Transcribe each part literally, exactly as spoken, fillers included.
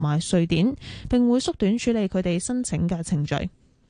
埋瑞典，並會縮短處理佢哋申請嘅程序。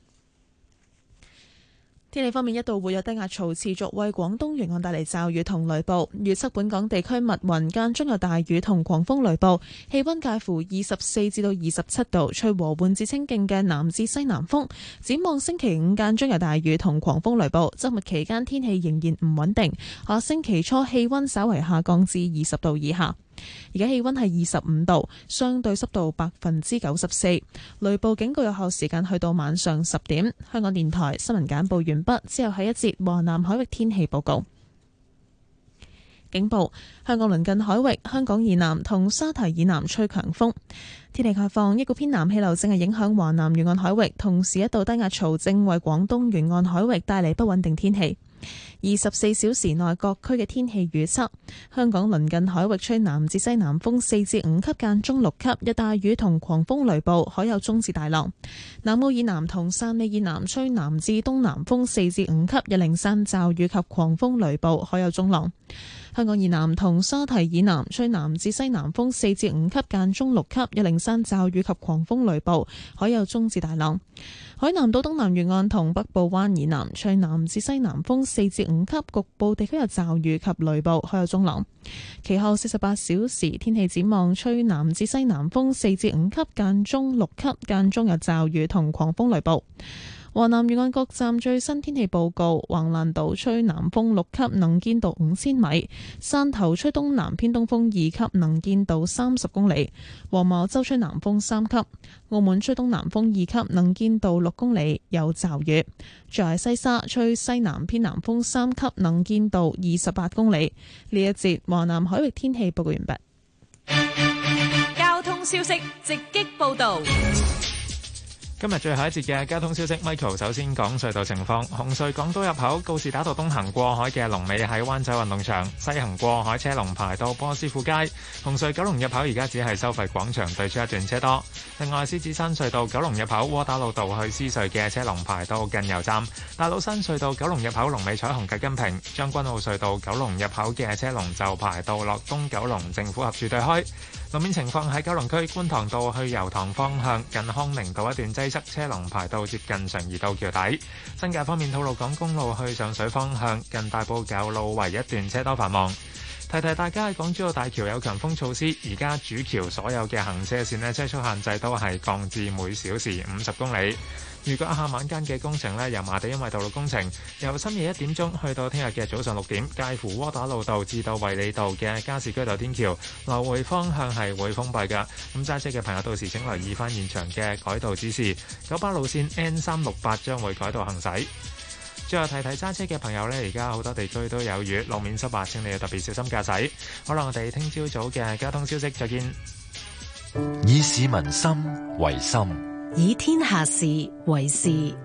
天氣方面，一道活躍低壓槽持續為廣東沿岸帶嚟驟雨同雷暴，預測本港地區密雲間中有大雨同狂風雷暴，氣溫介乎二十四至到二十七度，吹和緩至清勁嘅南至西南風。展望星期五間中有大雨同狂風雷暴，周末期間天氣仍然唔穩定，下星期初氣溫稍為下降至二十度以下。而家氣溫係二十五度，相對濕度百分之九十四，雷暴警告有效時間去到晚上十點。香港電台新聞簡報完畢，之後係一節華南海域天氣報告。警報：香港鄰近海域、香港以南同沙堤以南吹強風。天氣概況：一股偏南氣流正係影響華南沿岸海域，同時一道低壓槽正為廣東沿岸海域帶嚟不穩定天氣。二十四小時內各區嘅天氣預測：香港鄰近海域吹南至西南風四至五級間中六級，有大雨同狂風雷暴，海有中至大浪。南澳以南同汕尾以南吹南至東南風四至五級，有零散驟雨及狂風雷暴，海有中浪。香港以南同沙堤以南吹南至西南風四至五級間中六級，有零散驟雨及狂風雷暴，海有中至大浪。海南島東南沿岸同北部灣以南吹南至西南風四至五級，局部地區有驟雨及雷暴，海有中浪。其後四十八小時天氣展望，吹南至西南風四至五級間中六級，間中有驟雨同狂風雷暴。華南沿岸各站最新天氣報告：橫瀾島吹南風六級，能見度五千米；汕頭吹東南偏東風二級，能見度三十公里；黃茅洲吹南風三級；澳門吹東南風二級，能見度六公里，有驟雨；在西沙吹西南偏南風三級，能見度二十八公里。呢一節華南海域天氣報告完畢。 交通消息直擊報道。 今日最後一節嘅交通消息 ，Michael 首先講隧道情況。紅隧港島入口告士打道東行過海嘅龍尾喺灣仔運動場，西行過海車龍排到波斯富街。紅隧九龍入口而家只係收費廣場對出一段車多。另外，獅子山隧道九龍入口窩打老道去獅隧嘅車龍排到近油站。大老山隧道九龍入口龍尾彩虹隔音屏。將軍澳隧道九龍入口嘅車龍就排到落東九龍政府合署對開。路面情況喺九龍區觀塘道去油塘方向近康寧道一段擠塞，車龍排到接近常怡道橋底。新界方面，吐露港公路去上水方向近大埔滘路圍一段車多繁忙。提提大家，喺港珠澳大橋有強風措施，而家主橋所有嘅行車線呢，車速限制都係降至每小時五十公里。預告一下晚間嘅工程呢，油麻地因為道路工程，由深夜一點鐘去到聽日嘅早上六點，介乎窩打老道至到衛理道嘅加士居道天橋來回方向係會封閉㗎。咁揸車嘅朋友到時請留意翻現場嘅改道指示。九巴路線 N 三六八將會改道行駛。最後提提揸車嘅朋友呢，而家好多地區都有雨，路面濕滑，請你要特別小心駕駛。好啦，我哋聽朝早嘅交通消息，再見。 以市民心為心， 以天下事為事。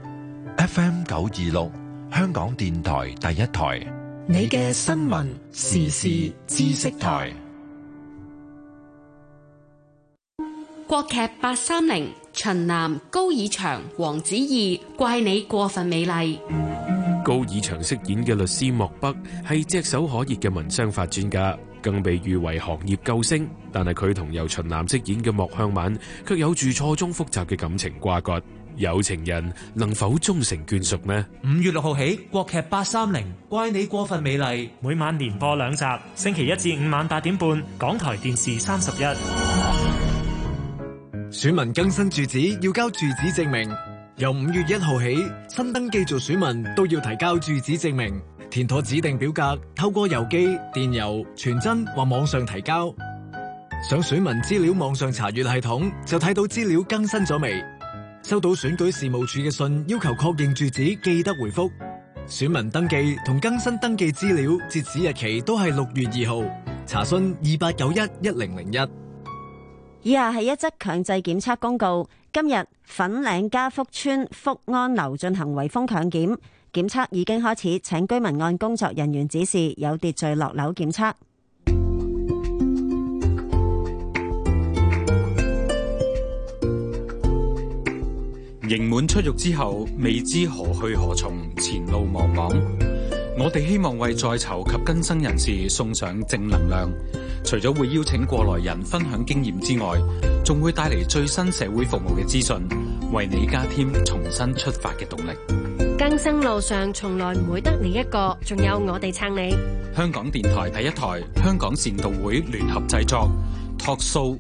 F M 九二六，香港電台第一台， 你嘅新聞時事知識台。 國劇八三零，秦嵐、高以翔、黃子怡，怪你過分美麗。 高以翔飾演嘅律師莫北係炙手可熱嘅民商法專家，更被譽為行業救星。但係佢同由秦嵐飾演嘅莫向晚，卻有住錯綜複雜嘅感情瓜葛。有情人能否終成眷屬呢？ 五月六號起，國劇八三零，怪你過分美麗，每晚連播兩集，星期一至五晚八點半，港台電視三十一。 選民更新住址要交住址證明。由五月一號起，新登記做選民都要提交住址證明，填妥指定表格，透過郵寄、電郵、傳真或網上提交。上選民資料網上查閱系統就睇到資料更新咗未？收到選舉事務處嘅信要求確認住址，記得回覆。選民登記同更新登記資料截止日期都係六月二號。查詢二八九一一零零一。 以下係一則強制檢測公告。今日粉嶺嘉福村福安樓進行圍封強檢，檢測已經開始，請居民按工作人員指示有秩序落樓檢測。 刑滿出獄之後，未知何去何從，前路茫茫。 我哋希望為在囚及更生人士送上正能量，除咗會邀請過來人分享經驗之外，仲會帶嚟最新社會服務嘅資訊，為你加添重新出發嘅動力。 更生路上從來唔會得你一個，仲有我哋撐你。 香港電台第一台，香港善導會聯合製作 Talk Show。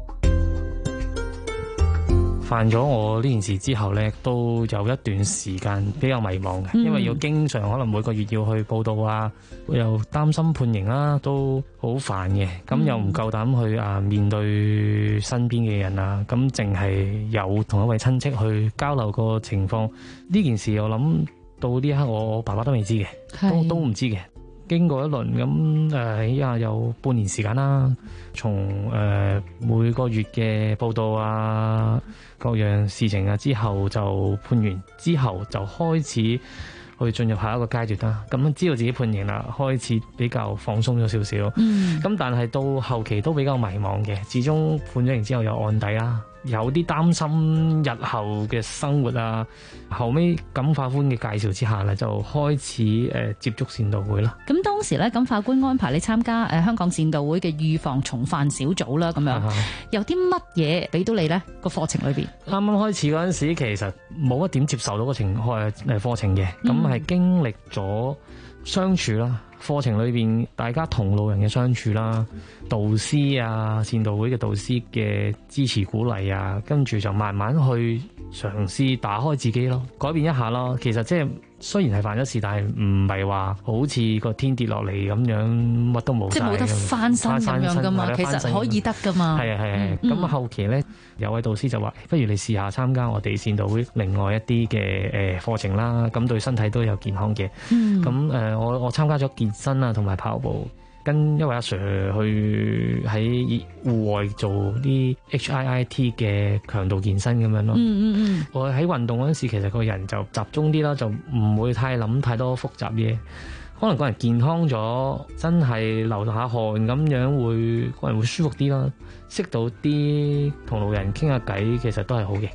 犯咗我呢件事之後呢，都有一段時間比較迷茫嘅，嗯、因為要經常可能每個月要去報到啊，又擔心判刑啦，都好煩嘅。咁又唔夠膽去啊面對身邊嘅人啊，咁淨係有同一位親戚去交流個情況。呢件事我諗到呢一刻，我爸爸都未知嘅，都都唔知嘅。經過一輪咁誒，依家有半年時間啦，從誒、呃、每個月嘅報道啊，各樣事情啊之後就判完之後就開始去進入下一個階段啦。咁知道自己判刑啦，開始比較放鬆咗少少。嗯，咁但係到後期都比較迷茫嘅，始終判咗刑之後有案底啦。有啲擔心日後嘅生活啊，後尾感法官嘅介紹之下咧，就開始誒、呃、接觸善導會啦。 咁當時咧，感法官安排你參加誒、呃、香港善導會嘅預防重犯小組啦，咁樣、啊、有啲乜嘢俾到你咧個課程裏邊？ 啱啱開始嗰陣時，其實冇一點接受到個情誒誒課程嘅，咁係、嗯、經歷咗相處啦。課程裏邊大家同路人嘅相處啦，導師啊，善導會嘅導師嘅支持鼓勵啊，跟住就慢慢去嘗試打開自己咯，改變一下咯。其實即係雖然係犯咗事，但係唔係話好似個天跌落嚟咁樣乜都冇晒， 即係冇得翻身咁樣噶嘛。其實可以得噶嘛。係啊係啊。咁、嗯、後期咧，有位導師就話：不如你試下參加我哋善導會另外一啲嘅誒課程啦，咁對身體都有健康嘅。咁誒、嗯，我我參加咗健身啊，同埋跑步，跟一位阿 Sir 去喺戶外做啲 H I I T 嘅強度健身咁樣咯。嗯嗯嗯。我喺運動嗰陣時，其實個人就集中啲啦，就唔會太諗太多複雜嘢。可能個人健康咗，真係流下汗咁樣會，會個人會舒服啲啦。識到啲同路人傾下偈，其實都係好嘅。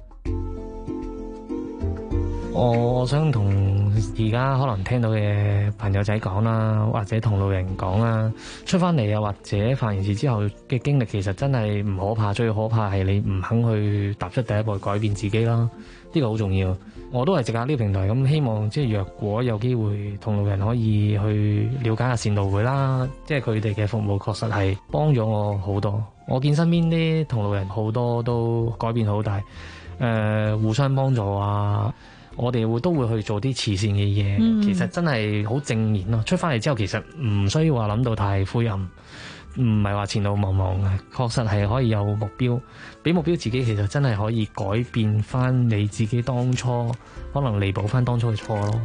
我想同而家可能聽到嘅朋友仔講啦，或者同路人講啦，出翻嚟啊，或者犯完事之後嘅經歷，其實真係唔可怕，最可怕係你唔肯去踏出第一步去改變自己啦。呢個好重要。我都係藉下呢個平台咁，希望即係若果有機會同路人可以去了解下善導會啦，即係佢哋嘅服務確實係幫咗我好多。我見身邊啲同路人好多都改變好大，誒、呃、互相幫助啊。我哋會都會去做啲慈善嘅嘢，嗯、其實真係好正面咯。出翻嚟之後，其實唔需要話諗到太灰暗，唔係話前路茫茫嘅，確實係可以有目標，俾目標自己，其實真係可以改變翻你自己當初，可能彌補翻當初嘅錯咯。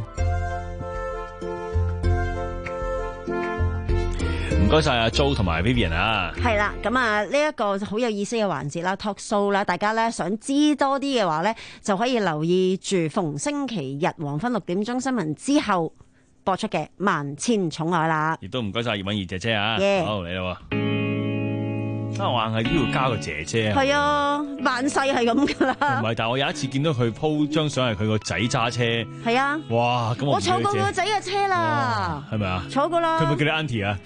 唔該晒阿 Jo 同埋 Vivian 啊， 係啦，咁啊呢一個好有意思嘅環節啦 ，talk show 啦，大家咧想知多啲嘅話咧，就可以留意住逢星期日黃昏六點鐘新聞之後播出嘅《萬千寵愛》啦。 亦都唔該晒葉敏儀姐姐啊，yeah. 好嚟啦。啊，我硬係都要加個姐姐啊！ 係啊，萬世係咁噶啦。 唔係，但係我有一次見到佢 po 張相係佢個仔揸車。係啊。哇！咁我我坐過佢個仔嘅車啦。 係咪啊？ 坐過啦。 佢咪叫你 Auntie 啊？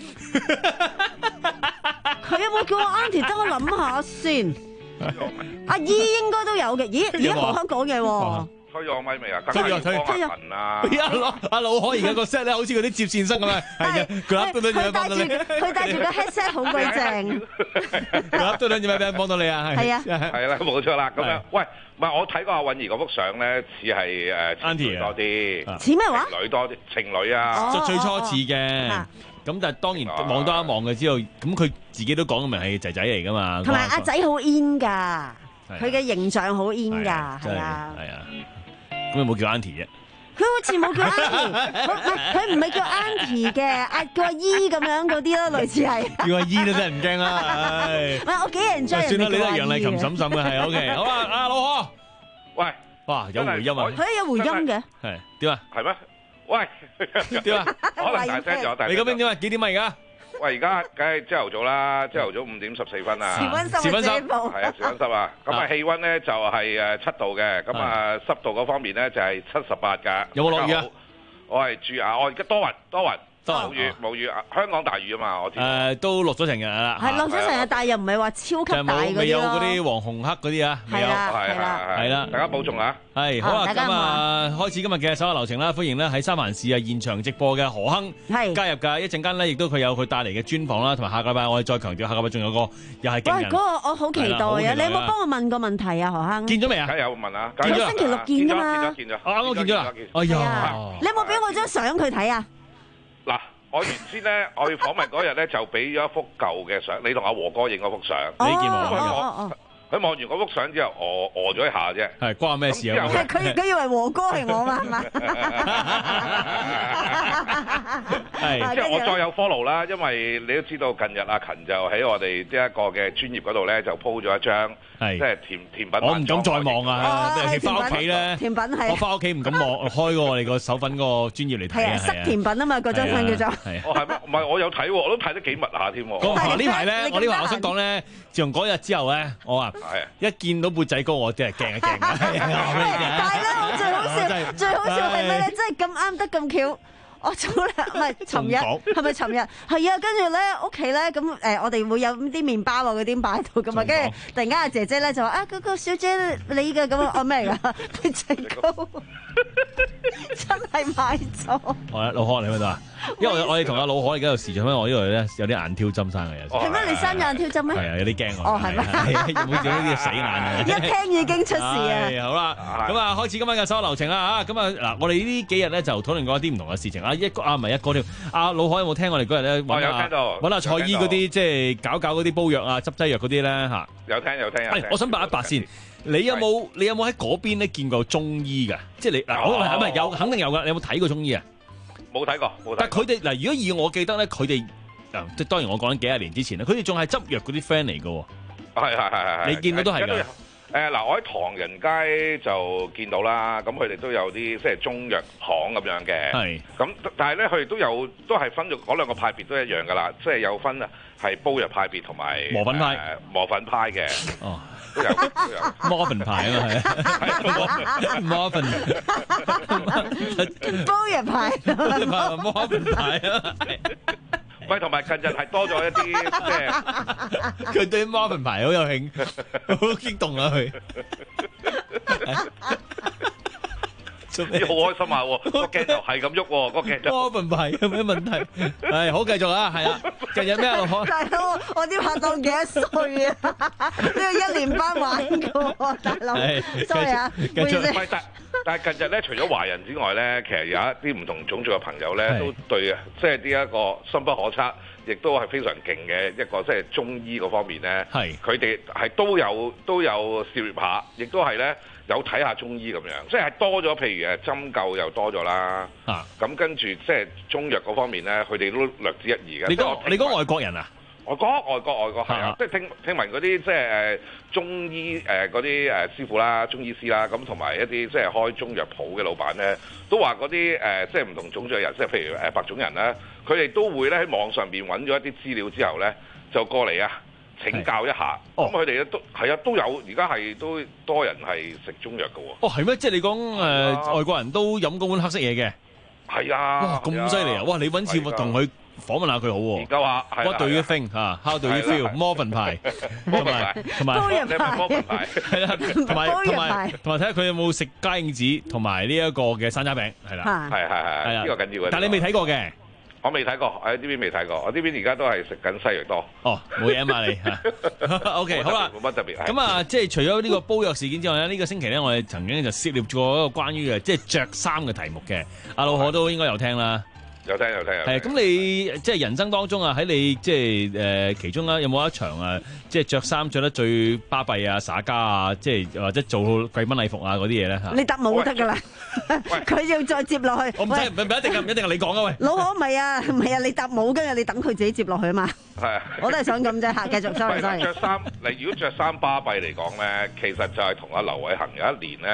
佢有冇叫我 Auntie？ 等我諗下先。阿姨應該都有嘅。咦？而家好香港嘅喎。 推咗咪未啊？ 推咗推咗啊！ 阿老可而家個 set 咧，好似嗰啲接線生咁啊！係嘅，佢噏到兩隻幫到你。 佢戴住個 headset 好鬼正。 佢噏到兩隻咩幫到你啊？ 係啊， 係啦，冇錯啦。咁樣，喂，唔係我睇過阿韻儀嗰幅相咧，似係誒情侶多啲。 似咩話？ 情侶多啲，情侶啊！ 就最初似嘅。咁但係當然望多一望嘅之後，咁佢自己都講明係仔仔嚟噶嘛。 同埋阿仔好 in 㗎，佢嘅形象好 in 㗎，係啊。 係啊。咁有冇叫 Auntie 啫？ 佢好似冇叫 Auntie，佢唔係叫 Auntie 嘅，阿叫阿姨咁樣嗰啲咯，類似係。 叫阿姨都真係唔驚啦，唉！ 唔係我幾人追人哋叫阿姨嘅。算啦， 你都係楊麗琴嬸嬸嘅，係 OK。好啊，阿老何， 喂， 哇，有回音啊！ 佢有回音嘅。 係點啊？ 係咩？喂，點啊？可能大聲咗，但係你嗰邊點啊？幾點啊？而家？ 喂，而家梗係朝頭早啦，朝頭早五點十四分啊！ 時溫濕，時溫濕， 係啊，時溫濕啊！咁啊，氣溫咧就係誒七度嘅，咁啊濕度嗰方面咧就係七十八㗎。 有冇落雨啊？ 我係住啊，我而家多雲多雲。冇雨冇雨啊！香港大雨啊嘛，我知。 誒，都落咗成日啦。 係落咗成日，但係又唔係話超級大嗰啲咯。 未有嗰啲黃紅黑嗰啲啊。 係啦，係啦， 係啦。 大家保重啊！ 係好啦，咁啊，開始今日嘅所有流程啦。歡迎咧喺三藩市啊現場直播嘅何鏗加入㗎。一陣間咧，亦都佢有佢帶嚟嘅專訪啦，同埋下個禮拜我哋再強調，下個禮拜仲有個又係勁人。 喂，嗰個我好期待啊！你有冇幫我問個問題啊？何鏗見咗未啊？ 梗有問啊！ 見咗星期六見㗎嘛？ 見咗見咗。 啊，我見咗啦！哎呀， 你有冇俾我張相佢睇啊？ 嗱。我原先咧，我要訪問嗰日咧，就俾咗一幅舊嘅相，你同阿和哥影嗰幅相。 你見我？ 哦佢望完嗰幅相之後，餓餓咗一下啫。 係關咩事啊？ 佢佢以為和哥係我嘛？係嘛？ 係。之後我再有 follow 啦，因為你都知道近日阿勤就喺我哋呢一個嘅專頁嗰度咧，就 po 咗一張，即係甜甜品。 我唔敢再望啊！你翻屋企咧， 甜品係。 我翻屋企唔敢望開過我哋個手粉個專頁嚟睇啊！ 塞甜品啊嘛，嗰張相叫做。 哦，係咩？唔係我有睇喎，我都睇得幾密下添。 呢排咧，我呢排我想講咧，自從嗰日之後咧，我話一見到缽仔糕我真係驚一驚。 但係咧，我最好笑，最好笑係咩咧？真係咁啱得咁巧。我早兩唔係尋日，係咪尋日？係啊，跟住咧屋企咧咁誒，我哋會有啲麵包啊嗰啲擺喺度噶嘛，跟住突然間阿姐姐咧就話啊，嗰個小姐你嘅咁啊，我咩嚟㗎？缽仔糕真係買咗。 好啦，老何你喺度啊？因為我哋同阿老何而家有時做咩？我呢度咧有啲眼挑針生嘅有時。 係咩？你生咗眼挑針咩？ 係啊，有啲驚我。 哦，係咩？ 有冇見到呢啲死眼啊？ 一聽已經出事啊！ 好啦，咁啊開始今晚嘅所有流程啦嚇。咁啊嗱，我哋呢幾日咧就討論過一啲唔同嘅事情啊。一個啊唔係一個添。阿老何有冇聽我哋嗰日咧揾阿揾阿蔡醫嗰啲即係搞搞嗰啲煲藥啊、執劑藥嗰啲咧嚇？ 有聽有聽有聽。 我想白一白先。你有冇你有冇喺嗰邊咧見過中醫㗎？即係你嗱，我係咪有肯定有㗎？你有冇睇過中醫啊？ 冇睇過，冇睇過。 但係佢哋嗱，如果以我記得咧，佢哋誒即係當然我講緊幾廿年之前咧，佢哋仲係執藥嗰啲 friend 嚟㗎喎。 係係係係。 你見到都係㗎。 誒嗱，我喺唐人街就見到啦，咁佢哋都有啲即係中藥行咁樣嘅。係。咁但係咧，佢哋都有都係分咗嗰兩個派別都一樣㗎啦，即係有分係煲藥派別同埋磨粉派。 磨粉派嘅。哦。都有都有。Morphin 牌啊嘛係。Morphin。 煲藥派。 Morphin 牌啊。 喂，同埋近日係多咗一啲即係， 佢對 Morphin 牌好有興，好激動啊佢。 好開心啊！個鏡頭係咁喐喎，個鏡頭。 Morphin 牌有咩問題？係好繼續啊，係啊。近日咩啊？ 大佬，我啲拍檔幾多歲啊？都要一年班玩過，大佬。sorry 啊， 繼續。但但係近日咧，除咗華人之外咧，其實有一啲唔同種族嘅朋友咧，都對啊，即係呢一個深不可測，亦都係非常勁嘅一個即係中醫嗰方面咧。係。佢哋係都有都有涉獵下，亦都係咧。有睇下中醫咁樣，即係多咗，譬如誒針灸又多咗啦。啊，咁跟住即係中藥嗰方面咧，佢哋都略知一二嘅。 你講你講外國人啊？ 外國外國外國係啊，即係聽聽聞嗰啲即係誒中醫誒嗰啲誒師傅啦、中醫師啦，咁同埋一啲即係開中藥鋪嘅老闆咧，都話嗰啲誒即係唔同種族嘅人，即係譬如誒白種人咧，佢哋都會咧喺網上邊揾咗一啲資料之後咧，就過嚟啊。請教一下，咁佢哋咧都係啊，都有而家係都多人係食中藥嘅喎。 哦，係咩？即係你講誒、呃、外國人都飲嗰碗黑色嘢嘅。 係啊。哇， 咁犀利啊！哇，你揾次我同佢訪問下佢好喎。 而家話 What do you think 嚇 ？How do you feel？Morphin 牌，同埋同埋煲藥牌， 係啦，同埋同埋同埋睇下佢有冇食嘉應子同埋呢一個嘅山楂餅，係啦， 係係係，呢個緊要嘅。 但係你未睇過嘅。 我未睇過，喺呢邊未睇過。我呢邊而家都係食緊西藥多。 哦，冇嘢啊嘛你。O K， 好啦， 冇乜特別。 咁啊，即係除咗呢個煲藥事件之外咧，呢、呢個星期咧，我哋曾經就涉獵過一個關於嘅即係着衫嘅題目嘅。阿老何都應該有聽啦。 有聽有聽有聽。 係咁，你即係人生當中啊，喺你即係誒、呃、其中啊，有冇一場啊，即係着衫着得最巴閉啊、耍家啊，即係或者做貴賓禮服啊嗰啲嘢咧嚇？ 你答冇得㗎啦，佢要再接落去。 我唔使唔唔一定唔一定係你講啊喂。 老何唔係啊，唔係啊，你答冇跟住你等佢自己接落去啊嘛。 係啊。 我都係想咁啫嚇，繼續 sorry sorry。 着衫，你如果着衫巴閉嚟講咧，其實就係同阿劉偉恒有一年咧。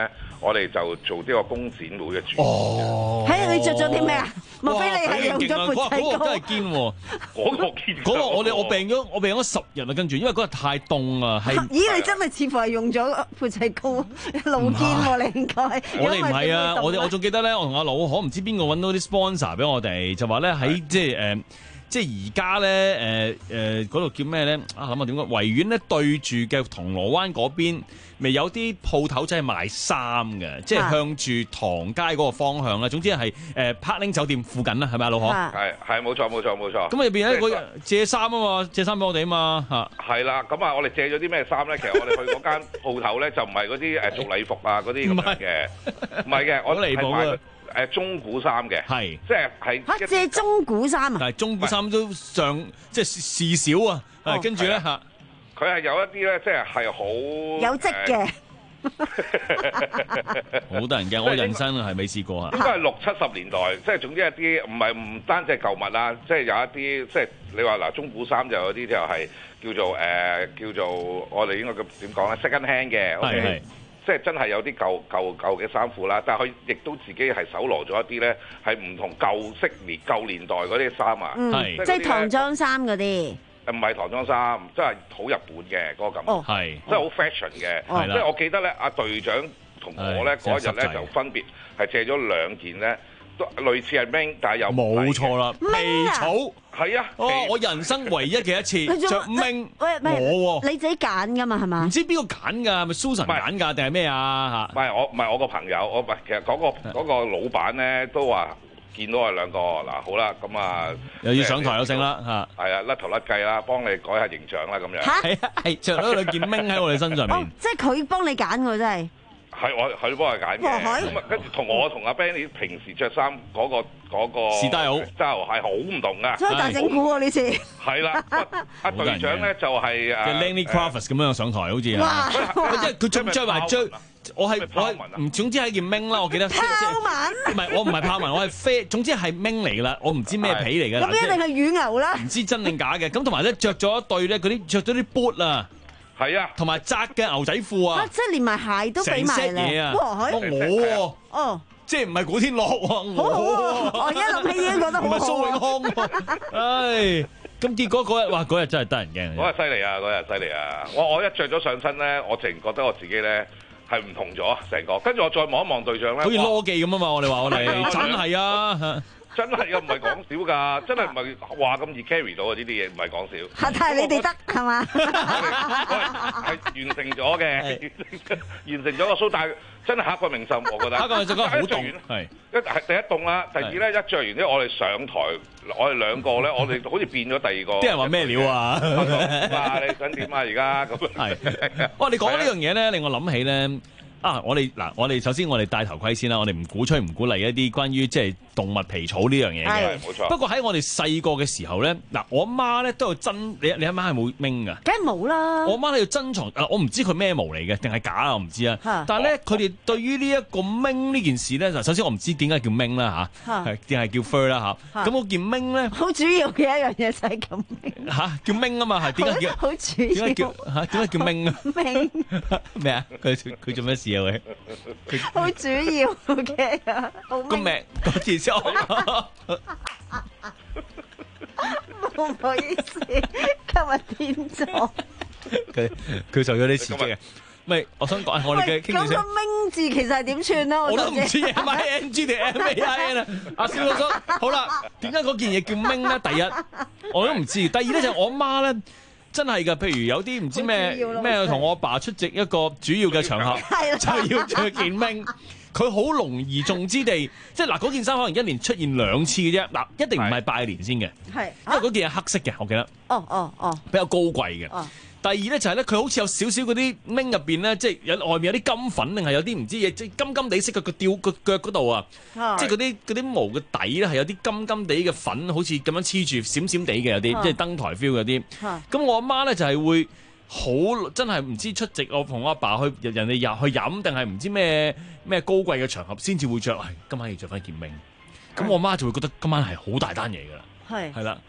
我哋就做呢個工展會嘅主。 哦， 係啊！你着咗啲咩啊？莫非你係用咗缽仔糕？ 嗰個真係堅喎， 嗰個堅。 嗰個我哋我病咗，我病咗十日啊！跟住，因為嗰日太凍啊，係。 咦！你真係似乎係用咗缽仔糕露肩喎，你應該。 我哋唔係啊！我哋我仲記得咧，我同阿老可唔知邊個揾到啲 sponsor 俾我哋，就話咧喺即係誒。即係而家咧，誒誒嗰度叫咩咧？啊諗下點講？維園咧對住嘅銅鑼灣嗰邊，咪有啲鋪頭真係賣衫嘅，即係向住唐街嗰個方向啦。總之係誒柏寧酒店附近啦，係咪啊，老何？ 係係冇錯冇錯冇錯。 咁入邊咧嗰借衫啊嘛，借衫俾我哋啊嘛嚇。 係啦，咁啊，我哋借咗啲咩衫咧？其實我哋去嗰間鋪頭咧，就唔係嗰啲誒做禮服啊嗰啲咁樣嘅，唔係嘅，我哋係買誒中古衫嘅， 係即係係嚇借中古衫啊！ 但係中古衫都上即係事少啊，係跟住咧嚇， 佢係有一啲咧，即係係好有跡嘅， 好得人驚，我人生係未試過啊！ 應該係六七十年代，即係總之一啲唔係唔單止係舊物啦，即係有一啲即係你話嗱中古衫就有啲就係叫做誒叫做我哋應該咁點講咧 second hand 嘅，係係。即係真係有啲舊舊舊嘅衫褲啦，但係佢亦都自己係搜羅咗一啲咧，係唔同舊式年舊年代嗰啲衫啊， 嗯、即係唐裝衫嗰啲。 唔係唐裝衫，即係好日本嘅嗰個感覺， 哦、 即係好 fashion 嘅。 哦、 即係我記得咧，阿隊長同我咧嗰日咧就分別係借咗兩件咧，都類似係 ming， 但係又冇錯啦，皮草係啊！ 哦，我人生唯一嘅一次着 ming，我你自己揀㗎嘛係嘛？ 唔知邊個揀㗎？係咪 Susan 揀㗎定係咩啊？ 嚇！唔係我唔係我個朋友，我唔係其實嗰個嗰個老闆咧都話。見到我哋兩個嗱，好啦，咁啊又要上台有剩啦嚇， 係啊，甩頭甩計啦，幫你改下形象啦咁樣。 嚇係啊，係著咗兩件掹喺我哋身上面。 哦，即係佢幫你揀喎，真係。 係我佢幫佢揀嘅。咁啊，跟住同我同阿 Benny 平時着衫嗰個嗰個 style style 係好唔同㗎。 真係大整蠱喎呢次。 係啦，阿隊長咧就係誒 Lenny Kravitz 咁樣上台，好似哇！ 即係佢着着埋着。我係我係唔總之係件มิ้啦，我記得。 豹紋唔係我唔係豹紋，我係啡。總之係มิ้嚟㗎啦，我唔知咩皮嚟㗎。 咁一定係乳牛啦。 唔知真定假嘅，咁同埋咧着咗一對咧嗰啲着咗啲 boot 啊， 係啊， 同埋窄嘅牛仔褲啊， 即係連埋鞋都俾埋嘢啊！ 哇， 我喎， 哦， 即係唔係古天樂喎？ 好好，我而家諗起已經覺得好好。 唔係蘇永康喎，唉。咁結果嗰日，哇！嗰日真係得人驚。 嗰日犀利啊！嗰日犀利啊！我我一着咗上身咧，我淨覺得我自己咧係唔同咗成個。跟住我再望一望隊長咧， 好似羅記咁啊嘛！我哋話我哋真係啊， 真係㗎，唔係講笑㗎，真係唔係話咁易 carry 到啊！呢啲嘢唔係講笑。 但係你哋得係嘛？ 係完成咗嘅，完成咗個 show，但係真係刻骨銘心，我覺得。 刻骨銘心好凍，係一係第一凍啦，第二咧一着完之後，我哋上台，我哋兩個咧，我哋好似變咗第二個。 啲人話咩料啊？ 哇！你想點啊？而家咁係。哇！你講呢樣嘢咧，令我諗起咧。啊！我哋嗱，我哋首先我哋戴頭盔先啦，我哋唔鼓吹唔鼓勵一啲關於即係動物皮草呢樣嘢嘅。 冇錯。 不過喺我哋細個嘅時候咧，嗱，我媽咧都有珍，你你阿媽係冇มิ้㗎？ 梗係冇啦。我媽咧要珍藏，我唔知佢咩毛嚟嘅，定係假啊？我唔知啊。但係咧，佢哋對於呢一個มิ้呢件事咧，嗱，首先我唔知點解叫มิ้啦嚇，係定係叫 fur 啦嚇。咁我件มิ้咧， 好主要嘅一樣嘢就係咁嚇，叫มิ้啊嘛，係點解叫？ 好主要。 點解叫嚇？點解叫มิ้啊？ มิ้咩啊？佢佢做咩事？ 好主要嘅， 個名嗰件先， 唔好意思，今日癲咗。 佢佢受咗啲刺激嘅，唔係，我想講我哋嘅傾偈。 咁個名字其實係點串咧？ 我都唔知 M I N G 定 M A I N 啊！阿蕭老師，好啦，點解嗰件嘢叫名咧？第一，我都唔知。第二咧就係我媽咧。真係㗎，譬如有啲唔知咩咩同我阿爸出席一個主要嘅場合，就要着件มิ้。佢好隆而重之地，即係嗱嗰件衫可能一年出現兩次嘅啫。嗱，一定唔係拜年先嘅， 係因為嗰件係黑色嘅，我記得。 哦哦哦， 比較高貴嘅。 哦。 第二咧就係咧，佢好似有少少嗰啲มิ้入邊咧，即係有外面有啲金粉，定係有啲唔知嘢，即係金金地色嘅個吊個腳嗰度啊，即係嗰啲嗰啲毛嘅底咧係有啲金金地嘅粉，好似咁樣黐住閃閃地嘅有啲，即係登台 feel 嗰啲。咁我阿媽咧就係會好真係唔知出席我同我阿爸去人哋入去飲，定係唔知咩咩高貴嘅場合先至會着。係今晚要着翻件มิ้。咁我媽就會覺得今晚係好大單嘢㗎啦。 係係啦。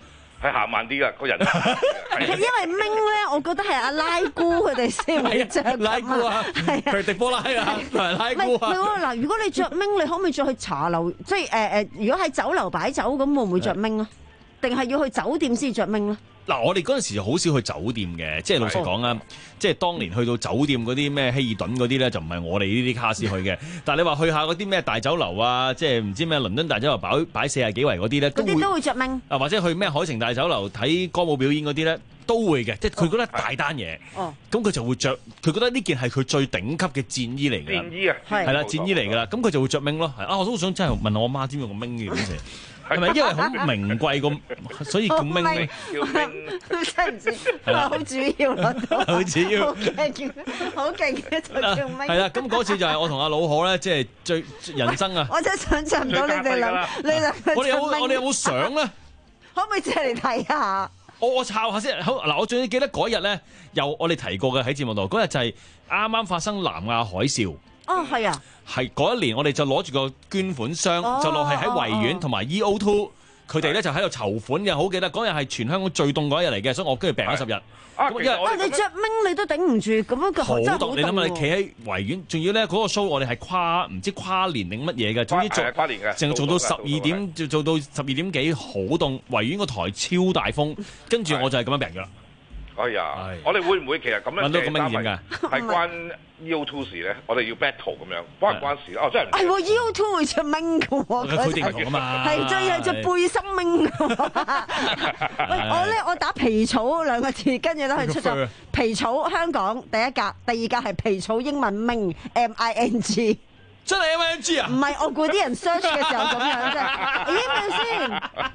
係行慢啲噶個人。 因為明咧，我覺得係阿拉姑佢哋先會着拉姑啊，係迪波拉啊，係拉姑啊。 唔係喎，嗱，如果你着明，你可唔可以着去茶樓？即係誒誒，如果喺酒樓擺酒咁，會唔會着明啊？定係要去酒店先着明咧？ 嗱，我哋嗰陣時就好少去酒店嘅，即係老實講啊，即係當年去到酒店嗰啲咩希爾頓嗰啲咧，就唔係我哋呢啲卡士去嘅。但係你話去下嗰啲咩大酒樓啊，即係唔知咩倫敦大酒樓擺擺四十幾圍嗰啲咧， 嗰啲都會着明。 啊，或者去咩海城大酒樓睇歌舞表演嗰啲咧，都會嘅。即係佢覺得大單嘢， 哦， 咁佢就會着，佢覺得呢件係佢最頂級嘅戰衣嚟㗎。 戰衣啊， 係啦，戰衣嚟㗎啦，咁佢就會着明咯。啊，我都想真係問我媽點用個明嘅咁嘅。係咪因為好名貴個，所以叫明咧？ 叫明真唔知，好主要咯， 好主要， 好勁，好勁嘅就叫明。 係啦，咁嗰次就係我同阿老可咧，即係最人生啊！ 我真係想象唔到你哋兩，你兩個我哋有我哋有冇相咧？ 可唔可以借嚟睇下？ 我我抄下先。好嗱，我仲要記得嗰日咧，有我哋提過嘅喺節目度，嗰日就係啱啱發生南亞海嘯。 哦，係啊， 係嗰一年，我哋就攞住個捐款箱， 哦、 就落係喺維園同埋 E O Two， 佢哋咧就喺度籌款嘅。好記得嗰日係全香港最凍嗰一日嚟嘅，所以我跟住病咗十日。 啊， 因為哇！你着明你都頂唔住，咁樣嘅好真係好凍。你諗下，你企喺維園，仲要咧嗰個 show，我哋係跨唔知跨年定乜嘢嘅，總之做跨年嘅， 淨係做到十二點，就做到十二點幾，好凍。維園個台超大風，跟住我就係咁樣病㗎啦。 哎呀，我哋會唔會其實咁樣揾到咁明顯㗎？ 係關 E O Two 事咧，我哋要 battle 咁樣，關唔關事？哦，真係係喎 E O Two 會着明嘅喎， 佢哋唔同啊嘛， 係最係着背心明嘅。喂，我咧我打皮草兩個字，跟住咧係出咗皮草香港第一格，第二格係皮草英文明 M I N G。 真係 M I N G 啊？ 唔係，我估啲人 search 嘅時候咁樣啫。咦，咪先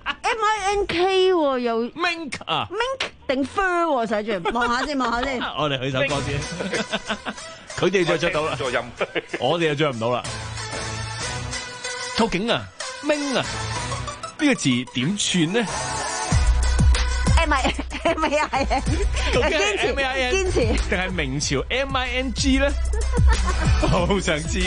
M I N K 喎，又 mink 啊 ，mink 定 fur 喎，寫住望下先，望下先。 我哋去首歌先，佢哋就着到啦， 做音， 我哋就着唔到啦。究竟啊，mink 啊，呢個字點串呢？ M I M I N， 堅持堅持， 定係明朝 M I N G 咧？好想知。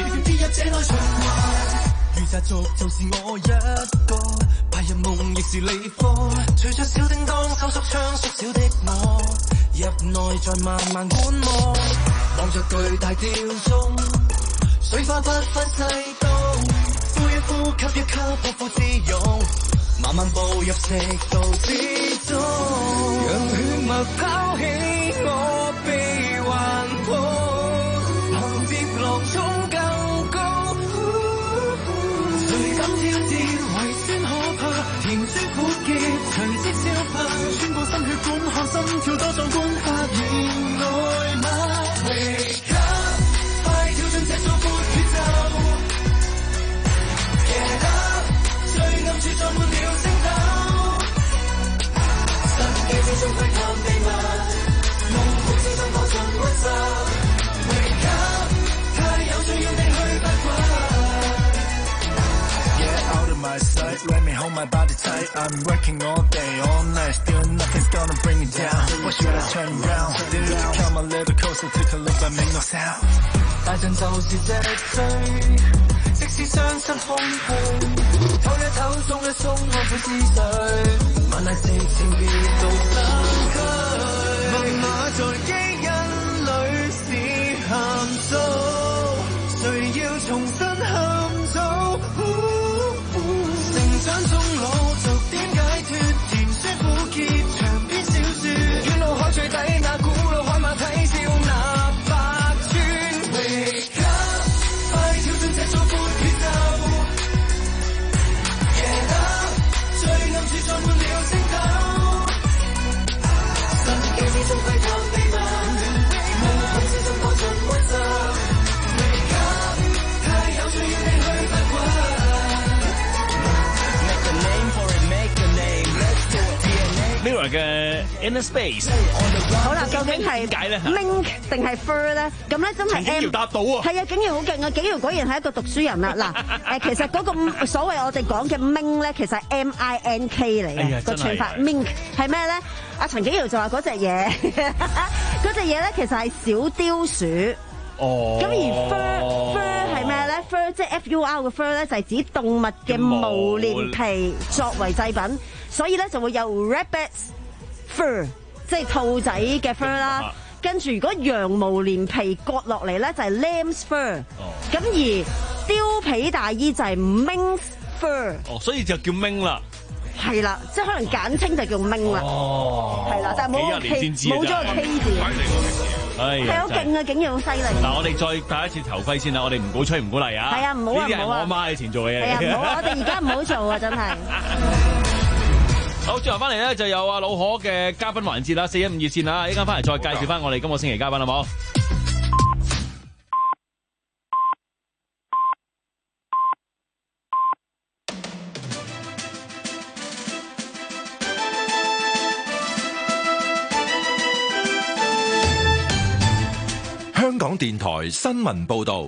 如習俗就是我一個，排入夢亦是理科。隨着小叮當收縮槍縮小的我，入內再慢慢觀摩，望着巨大吊鐘，水花不分世道，呼一呼吸一吸破腹之勇。慢慢步入食道之中，讓血脈拋起我臂環抱，行接浪衝更高。誰敢挑戰？為酸可怕，甜酸苦澀隨之消化，穿過心血管看心跳多壯觀，發現愛嗎 ？Wake up， 快跳進這座闊宇宙。Get up， 最暗處載滿了星斗，神記之中窺探秘密，夢境之中放盡溫習。Wake up， 太有趣要你去發掘。 Get out of my sight, let me hold my body tight. I'm working all day, all night, still nothing's gonna bring me down. What should I turn around? Did you come a little closer, take a look but make no sound? 大陣就是隻追，即使傷心空虛，唞一唞鬆一鬆安撫思緒，萬籟直情別到身軀。密碼在基因裏是函數，誰要重新嵌造？成長中老逐點解脫，甜酸苦澀長篇小説，遠路海最底那古老海馬睇笑那百川。Wake up， 快跳進這座闊宇宙。Get up， 最暗處載滿了星斗，神經之中窺探秘密，夢境之中放盡溫習。Wake up， 太有趣要你去發掘。 Mirror 嘅 Inner Space， 好啦，究竟係點解咧 mink 定係 fur 咧？咁咧真係 M， 景瑤答到啊！ 係啊，景瑤好勁啊！景瑤果然係一個讀書人啦。嗱，誒，其實嗰個所謂我哋講嘅 mink 咧，其實係 M I N K 嚟嘅個串法。mink 係咩咧？阿陳景瑤就話嗰隻嘢，嗰隻嘢咧其實係小貂鼠。 哦。 咁而 fur fur 係咩咧？fur fur 即係 F U R 嘅 fur 咧，就係指動物嘅毛連皮作為製品，所以咧就會有 rabbit's fur， 即係兔仔嘅 fur 啦。跟住如果羊毛連皮割落嚟咧，就係 lamb's fur。咁而貂皮大衣就係 mink's fur。 哦，所以就叫 mink 啦。 係啦，即係可能簡稱就叫 mink 啦。哦，係啦，但係冇個 K，冇咗個 K 字。係好勁啊，竟然好犀利。 嗱，我哋再戴一次頭盔先啦，我哋唔鼓吹唔鼓勵啊。 係啊，唔好啊，唔好啊。 呢啲係我阿媽以前做嘅嘢。 係啊，唔好，我哋而家唔好做啊，真係。 好，轉頭翻嚟咧就有阿老可嘅嘉賓環節啦，四一五熱線啊，依家翻嚟再介紹翻我哋今個星期嘉賓好冇？ 香港電台新聞報道，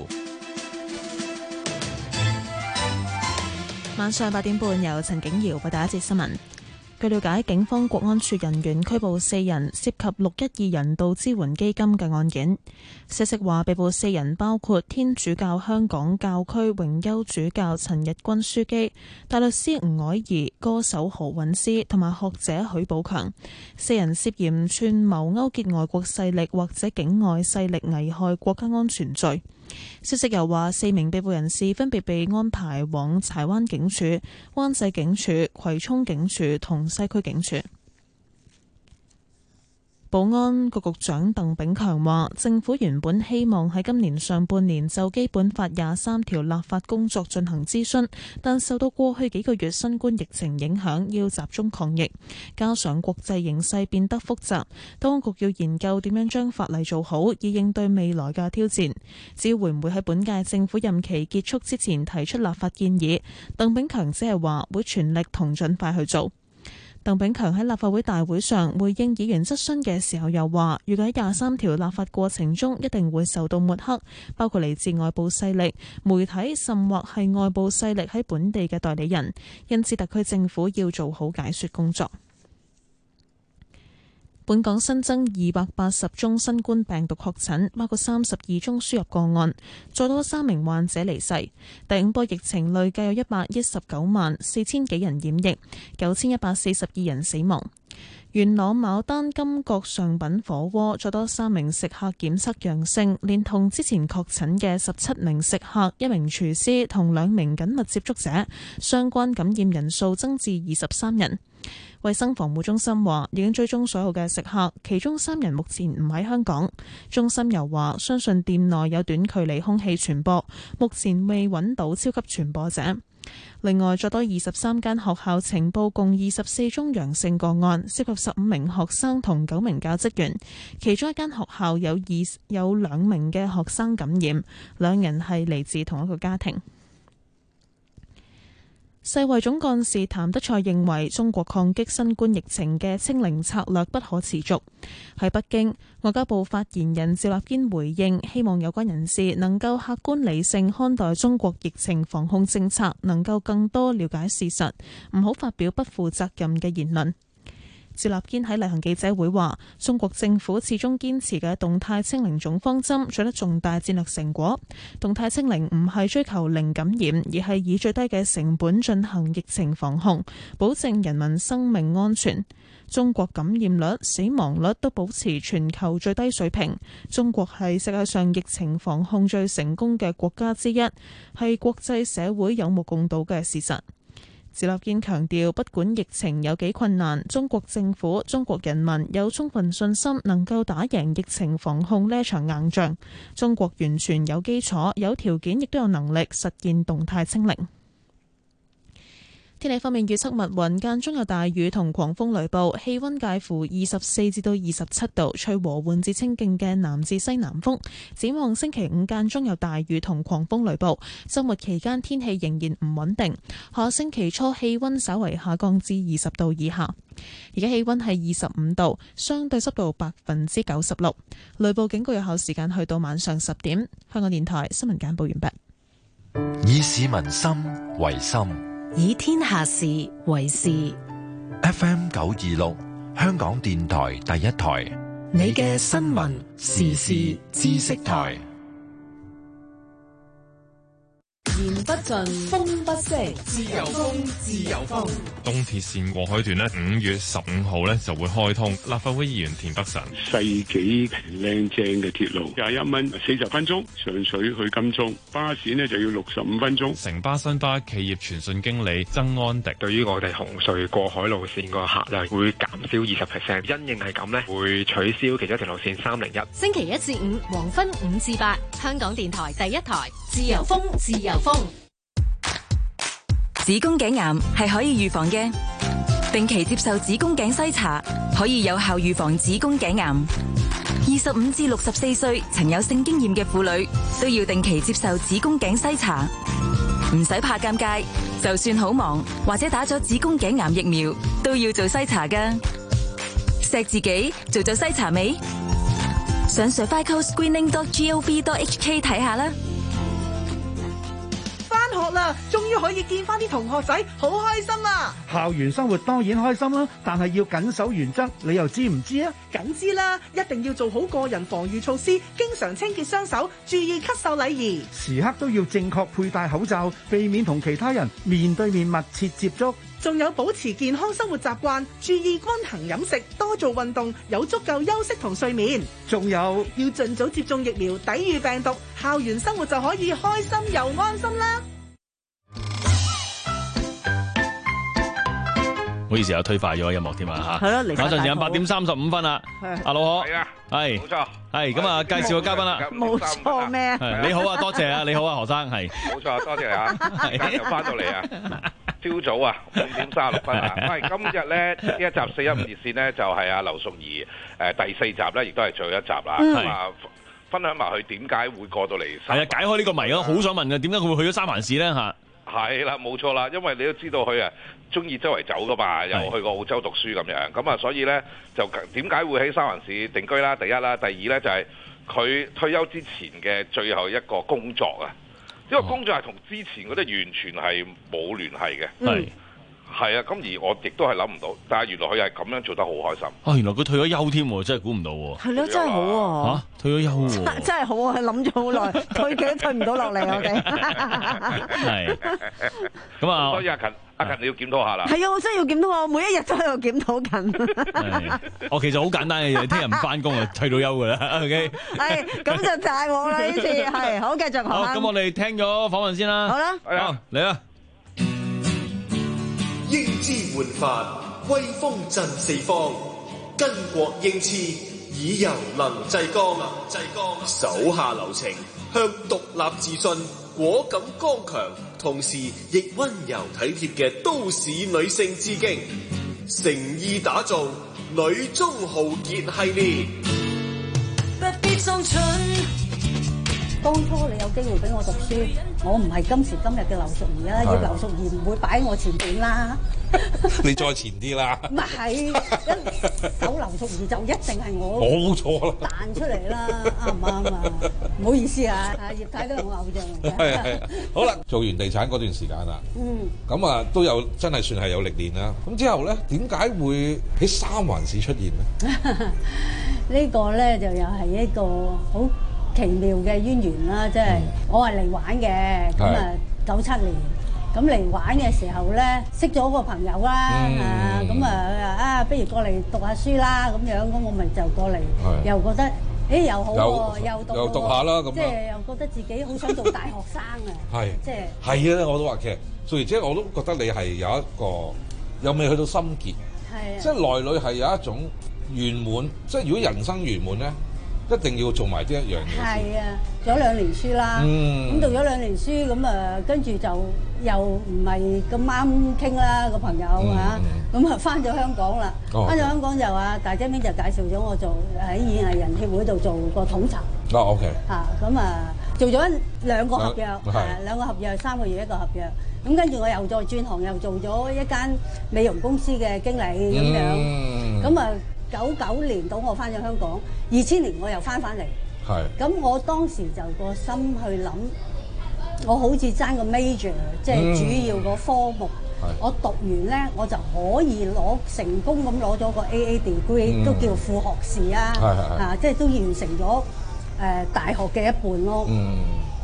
晚上八點半由陳景瑤為大家節新聞。據了解，警方國安處人員拘捕四人，涉及六一二人道支援基金嘅案件。消息話，被捕四人包括天主教香港教區榮休主教陳日君樞機、大律師吳靄儀、歌手何韻詩同埋學者許寶強。四人涉嫌串謀勾結外國勢力或者境外勢力危害國家安全罪。消息又話，四名被捕人士分別被安排往柴灣警署、灣仔警署、葵涌警署同西區警署。保安局局長鄧炳強話，政府原本希望喺今年上半年就基本法廿三條立法工作進行諮詢，但受到過去幾個月新冠疫情影響，要集中抗疫，加上國際形勢變得複雜，當局要研究點樣將法例做好，以應對未來嘅挑戰。至於會唔會喺本屆政府任期結束之前提出立法建議，鄧炳強只係話會全力同盡快去做。鄧炳強喺立法會大會上回應議員質詢嘅時候又話，預計廿三條立法過程中一定會受到抹黑，包括嚟自外部勢力、媒體甚或係外部勢力喺本地嘅代理人，因此特區政府要做好解說工作。本港新增二百八十宗新冠病毒確診，包括三十二宗輸入個案，再多三名患者離世。第五波疫情累計有一百一十九萬四千幾人染疫，九千一百四十二人死亡。元朗牡丹金閣上品火鍋再多三名食客檢測陽性，連同之前確診嘅十七名食客、一名廚師同兩名緊密接觸者，相關感染人數增至二十三人。衛生防護中心話已經追蹤所有嘅食客，其中三人目前唔喺香港。中心又話相信店內有短距離空氣傳播，目前未揾到超級傳播者。另外，再多二十三間學校呈報共二十四宗陽性個案，涉及十五名學生同九名教職員，其中一間學校有二有兩名嘅學生感染，兩人係嚟自同一個家庭。世衛總幹事譚德塞認為，中國抗擊新冠疫情嘅清零策略不可持續。喺北京，外交部發言人趙立堅回應，希望有關人士能夠客觀理性看待中國疫情防控政策，能夠更多了解事實，唔好發表不負責任嘅言論。趙立堅喺例行記者會話，中國政府始終堅持嘅動態清零總方針取得重大戰略成果。動態清零唔係追求零感染，而係以最低嘅成本進行疫情防控，保證人民生命安全。中國感染率、死亡率都保持全球最低水平。中國係世界上疫情防控最成功嘅國家之一，係國際社會有目共睹嘅事實。趙立堅強調，不管疫情有幾困難，中國政府、中國人民有充分信心能夠打贏疫情防控呢場硬仗。中國完全有基礎、有條件，亦都有能力實現動態清零。天氣方面，預測密雲間中有大雨同狂風雷暴，氣溫介乎二十四至到二十七度，吹和緩至清勁嘅南至西南風。展望星期五間中有大雨同狂風雷暴，周末期間天氣仍然唔穩定。下星期初氣溫稍為下降至二十度以下。而家氣溫係二十五度，相對濕度百分之九十六。雷暴警告有效時間去到晚上十點。香港電台新聞簡報完畢。 以市民心為心， 以天下事為事。 F M 九二六，香港電台第一台， 你嘅新聞時事知識台。 言不盡，風不息，自由風，自由風。 東鐵線過海段呢，五月十五號呢就會開通。立法會議員田北辰， 世紀靚正嘅鐵路，廿一蚊四十分鐘，上水去金鐘，巴士呢就要六十五分鐘。 城巴新巴企業傳訊經理曾安迪， 對於我哋紅隧過海路線個客量會減少二十 percent， 因應係咁呢，會取消其中一條路線三零一。 星期一至五黃昏五至八，香港電台第一台，自由風，自由風。 子宮頸癌係可以預防嘅，定期接受子宮頸篩查可以有效預防子宮頸癌。二十五至六十四歲曾有性經驗嘅婦女都要定期接受子宮頸篩查，唔使怕尷尬，就算好忙或者打咗子宮頸癌疫苗都要做篩查㗎。錫自己做咗篩查未？上 cervical screening dot gov dot h k 睇下啦。 學啦，終於可以見翻啲同學仔，好開心啊！ 校園生活當然開心啦，但係要謹守原則，你又知唔知啊？ 梗知啦，一定要做好個人防禦措施，經常清潔雙手，注意咳嗽禮儀， 時刻都要正確佩戴口罩，避免同其他人面對面密切接觸。 仲有保持健康生活習慣，注意均衡飲食，多做運動，有足夠休息同睡眠。 仲有要盡早接種疫苗，抵禦病毒，校園生活就可以開心又安心啦。 唔好意思，又推快咗音樂添啊嚇！ 係咯，嚟馬上時間八點三十五分啦。阿老何， 係啊， 係冇錯， 係咁啊，介紹個嘉賓啦。 冇錯咩？ 你好啊，多謝啊，你好啊，何生係。 冇錯，多謝啊，而家又翻到嚟啊，朝早啊，五點三十六分啊。喂，今日咧呢一集四一五熱線咧就係阿劉淑儀誒第四集咧，亦都係最後一集啦。咁啊，分享埋佢點解會過到嚟。 係啊，解開呢個謎咯，好想問嘅，點解佢會去咗三藩市咧嚇？ 係啦，冇錯啦，因為你都知道佢啊中意周圍走噶嘛，又去過澳洲讀書咁樣，咁啊所以咧就點解會喺三藩市定居啦？第一啦，第二咧就係佢退休之前嘅最後一個工作啊，因為工作係同之前嗰啲完全係冇聯繫嘅。 係係啊，咁而我亦都係諗唔到，但係原來佢係咁樣做得好開心。 啊，原來佢退咗休添，真係估唔到喎。 係咯，真係好喎。 嚇，退咗休喎。 真係好啊！諗咗好耐，退幾都退唔到落嚟，我哋。 係。咁啊， 所以阿勤，阿勤你要檢討下啦。 係啊，我真係要檢討下，我每一日都喺度檢討緊。 我其實好簡單嘅嘢，聽日唔翻工啊，退到休㗎啦。OK。係， 咁就大鑊啦！呢次係好，繼續好，咁我哋聽咗訪問先啦。 好啦， 好嚟啦。 英姿煥發，威風震四方。巾幗英姿，以柔能制剛。手下留情，向獨立自信、果敢剛強，同時亦溫柔體貼嘅都市女性致敬。誠意打造女中豪傑系列。 不必裝蠢。當初你有機會俾我讀書，我唔係今時今日嘅劉淑儀啦，要劉淑儀唔會擺喺我前邊啦。 你再前啲啦。 唔係，一首劉淑儀就一定係我。 冇錯啦。 彈出嚟啦，啱唔啱啊？唔好意思啊，阿葉太都係我偶像嚟嘅。 係係。好啦，做完地產嗰段時間啦，嗯，咁啊都有真係算係有歷練啦。咁之後咧，點解會喺三環市出現呢？ 呢個咧就又係一個好奇妙嘅淵源啦，即係我係嚟玩嘅，咁啊九七年，咁嚟玩嘅時候咧，識咗個朋友啦，啊，咁啊啊，不如過嚟讀下書啦，咁樣，咁我咪就過嚟，又覺得誒又好喎，又讀又讀下啦，咁即係又覺得自己好想做大學生啊，係，即係係啊，我都話其實，所以即係我都覺得你係有一個又未去到心結，係，即係內裏係有一種圓滿，即係如果人生圓滿咧。一定要做埋呢一樣嘢。 係啊，讀咗兩年書啦，咁讀咗兩年書，咁啊跟住就又唔係咁啱傾啦個朋友嚇，咁啊翻咗香港啦，翻咗香港就啊大姐邊就介紹咗我做喺演藝人協會度做個統籌。 哦 OK。 嚇咁啊做咗兩個合約，誒兩個合約三個月一個合約，咁跟住我又再轉行，又做咗一間美容公司嘅經理咁樣，咁啊。九九年到我翻咗香港，二千年我又翻返嚟。係。咁我當時就個心去諗，我好似爭個 major，即係主要個科目。係。我讀完咧，我就可以攞成功咁攞咗個 A A degree，都叫副學士啊。係係係。啊，即係都完成咗誒大學嘅一半咯。嗯。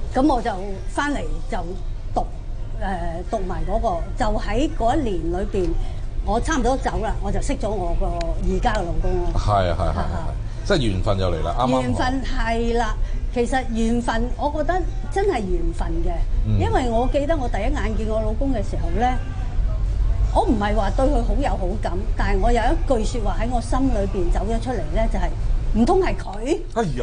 咁我就翻嚟就讀誒、呃、讀埋嗰、嗰個，就喺嗰一年裏邊，我差唔多走啦，我就識咗我個而家嘅老公咯。 係係係係，即係緣分就嚟啦，啱啱。 緣分係啦，其實緣分我覺得真係緣分嘅，嗯、因為我記得我第一眼見我老公嘅時候咧，我唔係話對佢好有好感，但係我有一句説話喺我心裏邊走咗出嚟咧，就係唔通係佢？哎呀！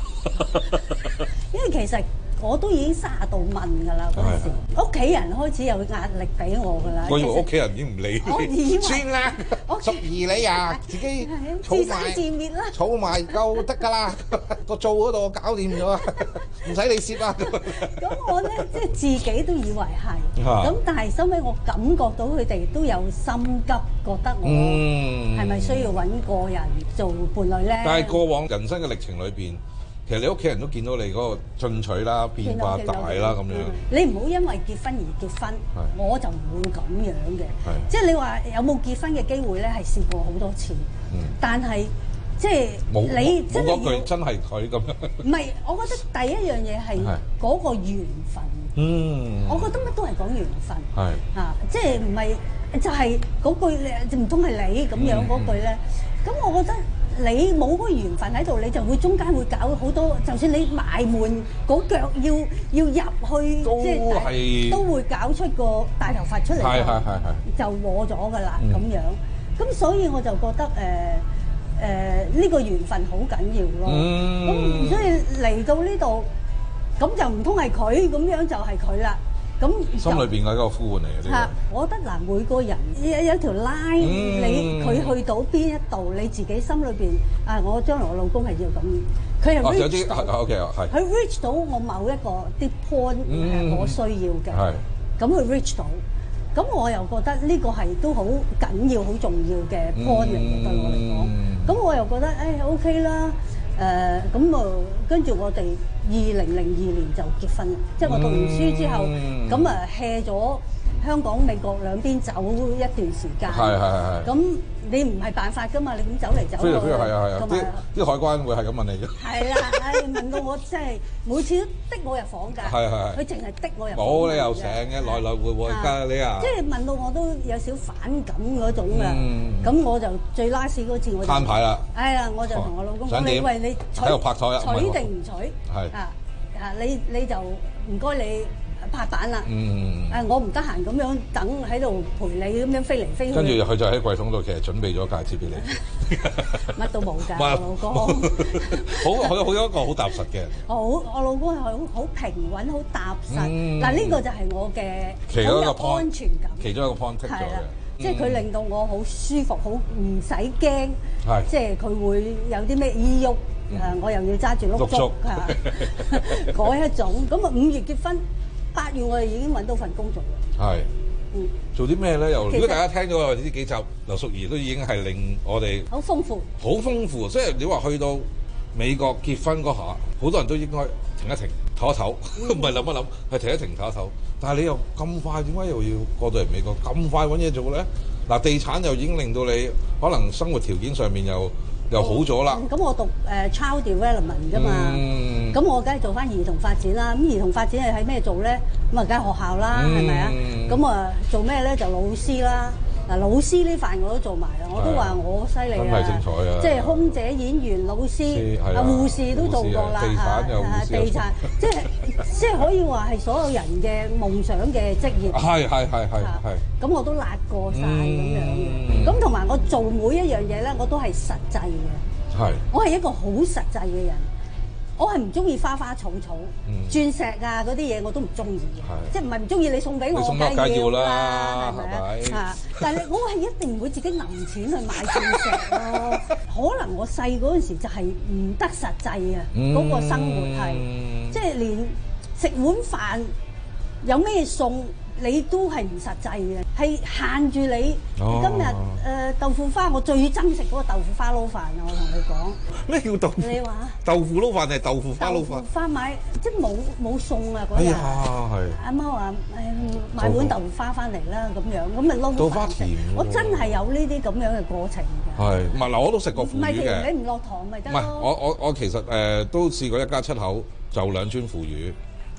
因為其實我都已經卅度問㗎啦，嗰陣時屋企人開始有壓力俾我㗎啦。 我以為屋企人已經唔理你，算啦，淑儀你啊，自己自生自滅啦， 儲埋夠得㗎啦，個做嗰度搞掂咗，唔使你蝕啦。 咁我咧即係自己都以為係，咁但係收尾我感覺到佢哋都有心急，覺得我係咪需要揾個人做伴侶咧？ 但係過往人生嘅歷程裏邊。其實你屋企人都見到你嗰個進取啦、變化大啦咁樣。 你唔好因為結婚而結婚，我就唔會咁樣嘅。即係你話有冇結婚嘅機會咧？係試過好多次，但係即係你真係冇嗰句真係佢咁樣。 唔係，我覺得第一樣嘢係嗰個緣分。嗯，我覺得乜都係講緣分。係啊，即係唔係就係嗰句你唔通係你咁樣嗰句咧？咁我覺得。你冇嗰個緣分喺度，你就會中間會搞好多，就算你埋門嗰腳要要入去， 都即係都會搞出個大頭髮出嚟，係係係係就和咗㗎啦咁樣。咁所以我就覺得誒誒呢個緣分好緊要咯。咁、嗯、所以嚟到呢度，咁就唔通係佢咁樣就係佢啦。咁心裏邊嘅一個呼喚嚟嘅。 嚇，我覺得嗱，每個人有有條 line，、嗯、你佢去到邊一度，你自己心裏邊啊，我將來我老公係要咁，佢係 reach 到，佢、 啊 okay, reach 到我某一個啲 point 係我需要嘅，咁佢 reach 到，咁我又覺得呢個係都好緊要、好重要嘅 point 嚟嘅對我嚟講，咁我又覺得誒、哎、OK 啦。誒咁啊，跟住我哋二零零二年就結婚啦，即係我讀完書之後，咁啊 hea 咗香港、美國兩邊走一段時間。係係係。咁你唔係辦法㗎嘛？你點走嚟走去？ 係啊係啊，啲啲海關會係咁問你嘅。係啦， 係問到我真係每次都逼我入房㗎。係係係。佢淨係逼我入房。 冇理由成日來來回回㗎你啊！ 即係問到我都有少反感嗰種㗎。咁我就最 last 嗰次我就攤牌啦。 係啦，我就同我老公講：你喂你取喺度拍台啊？ 取定唔取？係啊啊！你你就唔該你。拍板啦！嗯，誒，我唔得閒咁樣等喺度陪你咁樣飛嚟飛去。 跟住佢就喺櫃桶度，其實準備咗戒指俾你。 乜都冇㗎，我老公。 好，好，好有一個好踏實嘅。 好，我老公係好好平穩、好踏實。嗱，呢個就係我嘅其中一個安全感。 其中一個 point 剔咗嘅。 即係佢令到我好舒服，好唔使驚。係。即係佢會有啲咩依喐，誒，我又要揸住碌竹嚇，嗰一種。咁啊，五月結婚。八月我哋已經揾到份工作啦。係，嗯，做啲咩咧？又如果大家聽到呢幾集，劉淑儀都已經係令我哋好豐富，好豐富。即係你話去到美國結婚嗰下，好多人都應該停一停、唞一唞，唔係諗一諗，係停一停、唞一唞。但係你又咁快，點解又要過到嚟美國咁快揾嘢做咧？嗱，地產又已經令到你可能生活條件上面又又好咗啦。咁、嗯、我讀誒、uh, child development 㗎嘛，咁、嗯、我梗係做翻兒童發展啦。咁兒童發展係喺咩做咧？咁啊，梗係學校啦，係咪啊？咁啊，做咩咧？就老師啦。嗱，老師呢份我都做埋啦，我都話我犀利啊！真係精彩啊！即係空姐、演員、老師、啊護士都做過啦，啊地產，即係即係可以話係所有人嘅夢想嘅職業。係係係係係。咁我都辣過晒咁樣嘅。咁同埋我做每一樣嘢咧，我都係實際嘅。係。我係一個好實際嘅人。我係唔中意花花草草、嗯、鑽石啊嗰啲嘢我都唔中意嘅，即係唔係唔中意你送俾我，梗係要啦，係咪啊？但係我係一定唔會自己揞錢去買鑽石咯。可能我細嗰陣時就係唔得實際啊，嗰、嗯嗰個生活係，即係連食碗飯有咩餸你都係唔實際嘅，係限住你。哦、今日誒、呃、豆腐花，我最憎食嗰個豆腐花撈飯啊！我同你講，咩叫豆腐？你話豆腐撈飯定係豆腐花撈飯？豆腐花買即係冇冇餸啊嗰日。阿媽話誒買碗豆腐花翻嚟啦咁樣，咁咪撈豆花甜。我真係有呢啲咁樣嘅過程㗎。係，唔係嗱我都食過腐魚嘅。唔係甜，你唔落糖咪得咯。唔係我我我其實誒、呃、都試過一家七口就兩樽腐魚。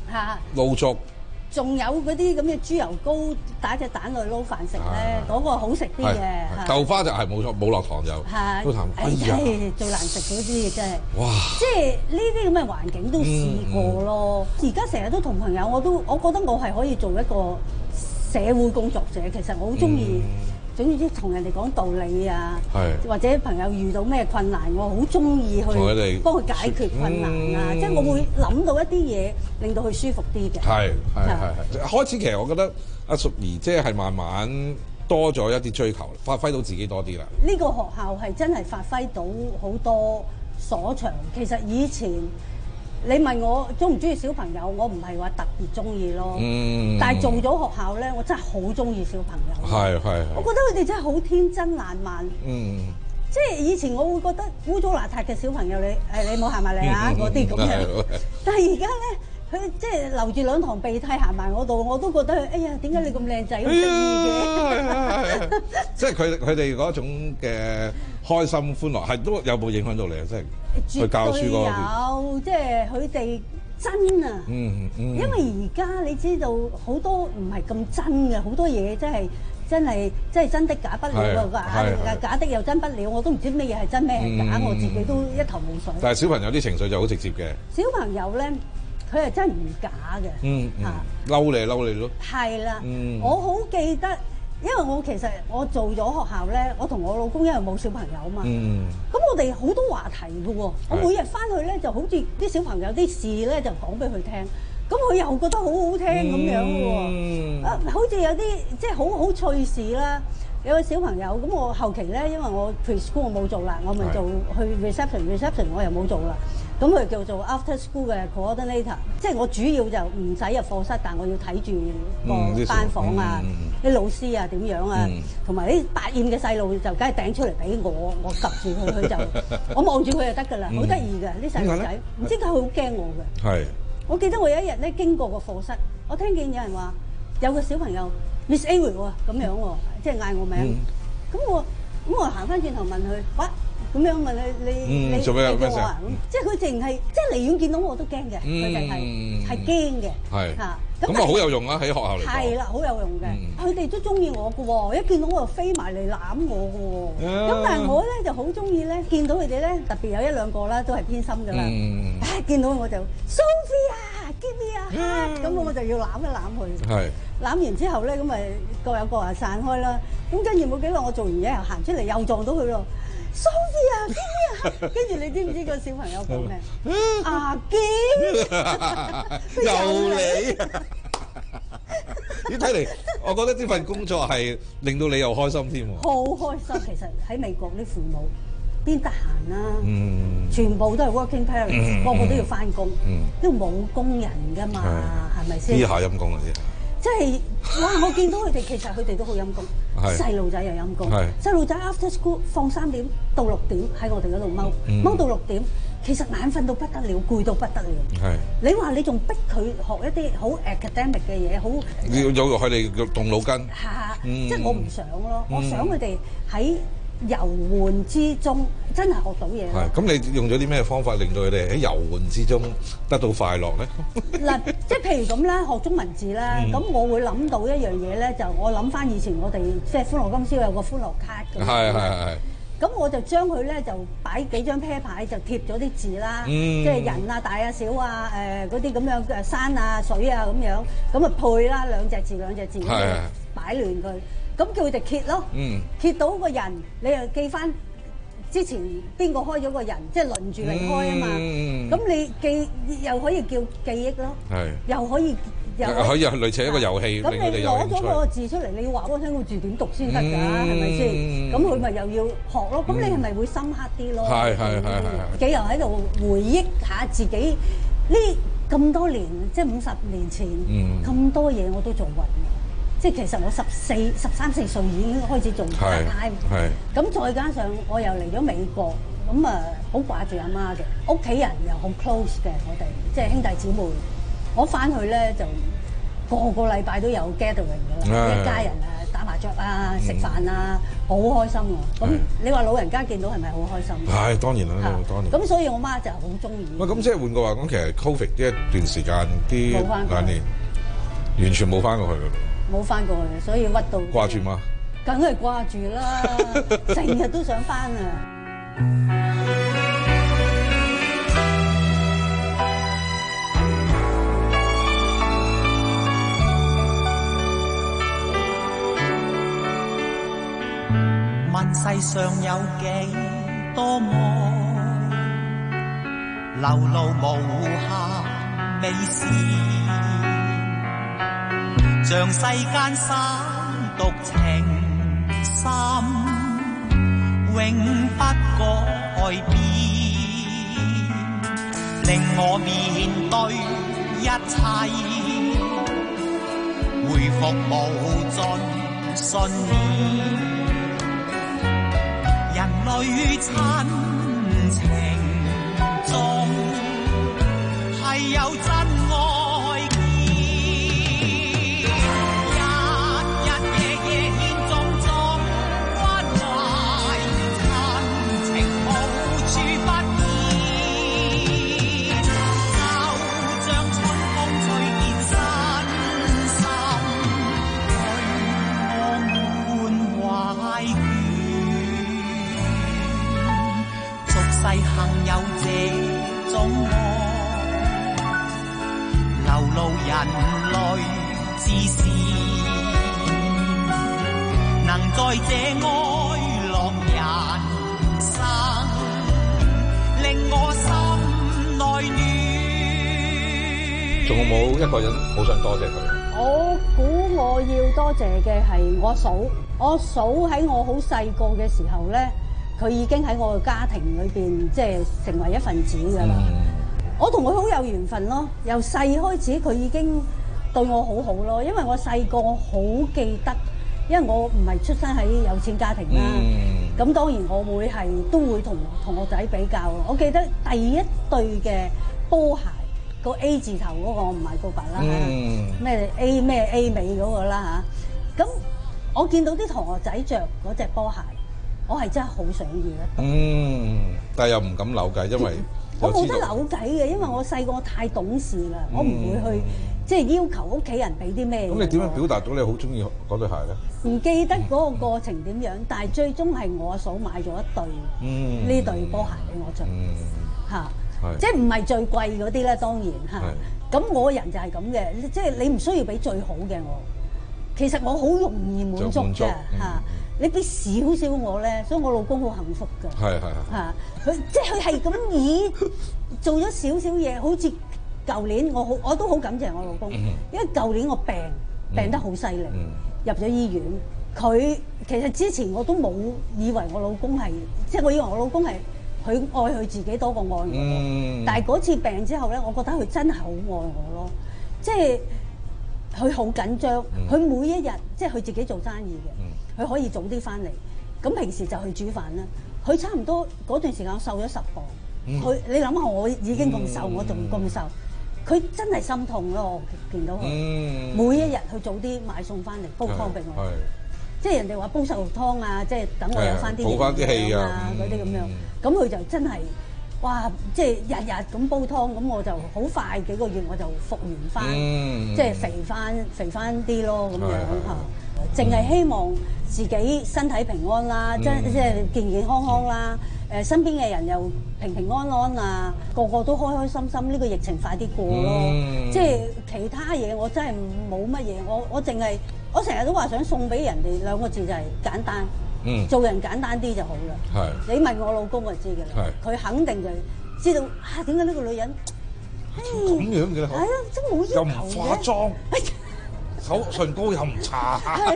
嚇露粥。 仲有嗰啲咁嘅豬油膏打隻蛋落去撈飯食咧，嗰個好食啲嘅。 豆花就係冇錯，冇落糖就都淡。哎呀， 最難食嗰啲真係。 哇！ 即係呢啲咁嘅環境都試過咯。而家成日都同朋友，我都我覺得我係可以做一個社會工作者。其實我好中意。總之同人哋講道理啊，或者朋友遇到咩困難，我好中意去幫佢解決困難啊！即係我會諗到一啲嘢，令到佢舒服啲嘅。 係係係係。開始其實我覺得阿淑儀即係慢慢多咗一啲追求，發揮到自己多啲啦。 呢個學校係真係發揮到好多所長。其實以前你問我中唔中意小朋友，我唔係話特別中意咯。嗯。但係做咗學校咧，我真係好中意小朋友。係係。我覺得佢哋真係好天真爛漫。嗯。即係以前我會覺得污糟邋遢嘅小朋友，你誒你冇行埋嚟啊嗰啲咁樣。但係而家咧，佢即係流住兩堂鼻涕行埋我度，我都覺得哎呀，點解你咁靚仔咁得意嘅？ 即係佢佢哋嗰種嘅開心歡樂，係都有冇影響到你啊？即係。去教書嗰個有， 即係佢哋真啊！嗯嗯，因為而家你知道好多唔係咁真嘅，好多嘢真係真係真係真的假不了㗎，假的又真不了，我都唔知咩嘢係真咩係假，嗯、我自己都一頭霧水。 但係小朋友啲情緒就好直接嘅。 小朋友咧，佢係真係唔假嘅。嗯嚇，嬲、嗯、你嬲你咯。係啦，嗯、我好記得。因為我其實我做咗學校咧，我同我老公因為冇小朋友嘛，咁、嗯、我哋好多話題嘅喎。我每日翻去咧就好似啲小朋友啲事咧就講俾佢聽，咁佢又覺得好好聽咁樣嘅喎。嗯、啊，好似有啲即係好好趣事啦。有個小朋友咁，我後期咧因為我 preschool 我冇做啦，我咪做去 reception reception 我又冇做啦。咁佢叫做 after school 嘅 coordinator， 即係我主要就唔使入課室，但我要睇住個班房啊，啲、嗯、老師啊點樣啊，同埋啲百厭嘅細路就梗係掟出嚟俾我，我及住佢，佢就我望住佢就得㗎啦，好得意嘅啲細路仔，唔知點解佢好驚我嘅。係，我記得我有一日咧經過個課室，我聽見有人話有個小朋友 Miss Avery 喎咁樣喎，即係嗌我名，咁、嗯、我咁我行翻轉頭問佢，喂！咁樣問你你你做咩啊？即係佢淨係即係離遠見到我都驚嘅，佢哋係係驚嘅。係嚇， 咁啊好有用啊喺學校嚟講。 係啦，好有用嘅。佢哋都中意我嘅喎，一見到我就飛埋嚟攬我嘅喎。咁但係我咧就好中意咧，見到佢哋咧特別有一兩個啦，都係偏心㗎啦。唉，見到我就 Sophia，give me a hug，咁我就要攬一攬佢。係。攬完之後咧，咁咪各有各啊散開啦。咁跟住冇幾耐，我做完嘢又行出嚟，又撞到佢咯。Sophia，跟住你知唔知個小朋友講咩？阿堅， 又你。咦，睇嚟，我覺得呢份工作係令到你又開心添喎。 好開心，其實喺美國啲父母邊得閒啦？嗯，全部都係 working parents，個個都要翻工，都冇工人噶嘛，係咪先？ 呢下陰功啊啲。 即係哇！我見到佢哋，其實佢哋都好陰功，細路仔又陰功，細路仔 after school 放三點到六點喺我哋嗰度踎，踎到六點，其實眼瞓到不得了，攰到不得了。係你話你仲逼佢學一啲好 academic 嘅嘢，好要有佢哋動腦筋。 嚇！即係我唔想咯，我想佢哋喺遊玩之中真係學到嘢。 係咁，你用咗啲咩方法令到佢哋喺遊玩之中得到快樂咧？ 嗱，即係譬如咁啦，學中文字啦，咁、嗯、我會諗到一樣嘢咧，就我諗翻以前我哋即係歡樂今宵有個歡樂卡咁。係係係。咁我就將佢咧就擺幾張啤牌，就貼咗啲字啦，嗯、即係人啊、大啊、小啊、誒嗰啲咁樣嘅山啊、水啊咁樣，咁啊配啦兩隻字兩隻字，擺亂佢。咁叫佢哋揭咯，嗯、揭到個人，你又記翻之前邊個開咗個人，即係輪住嚟開啊嘛。咁、嗯、你記又可以叫記憶咯，又可以又可以類似一個遊戲。 咁你攞咗個字出嚟，你要話俾我聽個字點讀先得㗎，係咪先？咁佢咪又要學咯。咁、嗯、你係咪會深刻啲咯？係係係係。幾又喺度回憶下自己呢咁多年，即係五十年前咁、嗯、多嘢我都做過。即係其實我十四、十三四歲已經開始做 part time，咁再加上我又嚟咗美國，咁啊好掛住阿媽嘅，屋企人又好 close 嘅，我哋即係兄弟姊妹。我翻去咧就個個禮拜都有 gathering 㗎啦，一家人啊打麻雀啊、食飯啊，好開心喎。咁你話老人家見到係咪好開心？ 係當然啦，當然。 咁所以我媽就好中意。 喂，咁即係換句話講，其實 Covid 呢一段時間啲兩年完全冇翻過去㗎。 冇翻過去，所以屈到。 掛住嗎？ 梗係掛住啦，成日都想翻啊！ 問世上有幾多愛，流露無限美事，像世間三獨情深，永不改變，令我面對一切，回復無盡信念。人類親情中係有真愛見，日日夜夜獻種種關懷，親情無處不見，就像春風吹見身心，對我滿懷眷。世幸有這種愛，流露人類之善，能在這愛樂人生，令我心內暖。 仲有冇一個人好想多謝佢？ 我估我要多謝嘅係我嫂，我嫂喺我好細個嘅時候咧。佢已經喺我嘅家庭裏邊，即係成為一份子㗎啦。嗯、我同佢好有緣分咯，由細開始佢已經對我好好咯。因為我細個我好記得，因為我唔係出生喺有錢家庭啦。咁、嗯、當然我會係都會同同我仔比較。我記得第一對嘅波鞋，個 A 字頭嗰個我唔係告白啦，咩、嗯、A 咩 A 尾嗰個啦嚇。咁我見到啲同學仔着嗰隻波鞋。我係真係好想要一對， 嗯，但係又唔敢扭計，因為我冇得扭計嘅，因為我細個太懂事啦，嗯、我唔會去即係要求屋企人俾啲咩。 咁你點樣表達到你好中意嗰對鞋咧？ 唔記得嗰個過程點樣，嗯、但係最終係我阿嫂買咗一對呢、嗯、對波鞋俾我着，嚇、嗯，即係唔係最貴嗰啲咧？當然嚇，咁我人就係咁嘅，即係你唔需要俾最好嘅我，其實我好容易滿足嘅嚇。你俾少少我咧，所以我老公好幸福㗎。係係係。嚇，佢即係佢係咁以做咗少少嘢，好似舊年我好我都好感謝我老公，嗯、因為舊年我病病得好犀利，嗯、入咗醫院。佢其實之前我都冇以為我老公係，即係我以為我老公係佢愛佢自己多過愛我。嗯、但係嗰次病之後咧，我覺得佢真係好愛我咯，即係佢好緊張，佢、嗯、每一日即係佢自己做生意嘅。嗯佢可以早啲翻嚟，咁平時就去煮飯啦。佢差唔多嗰段時間瘦咗十磅，佢、嗯、你諗下我已經咁瘦，嗯、我仲咁瘦，佢真係心痛咯。我見到佢，嗯、每一日佢早啲買餸翻嚟煲湯俾我，即係人哋話煲瘦肉湯啊，即係等我有翻啲補翻啲氣啊嗰啲咁樣。咁佢、嗯、就真係哇，即係日日咁煲湯，咁我就好快幾個月我就復原翻，嗯、即係肥翻肥翻啲咯咁樣嚇。淨係希望自己身體平安啦，即係即係健健康康啦。誒，身邊嘅人又平平安安啊，個個都開開心心。呢個疫情快啲過咯。嗯、即係其他嘢我真係冇乜嘢，我我淨係我成日都話想送俾人哋兩個字就係簡單。嗯、做人簡單啲就好啦。係。你問我老公就知㗎啦。係。佢肯定就知道啊，點解呢個女人咁樣嘅咧？係啊，真冇要求嘅。 又唔化妝。口唇膏又唔搽，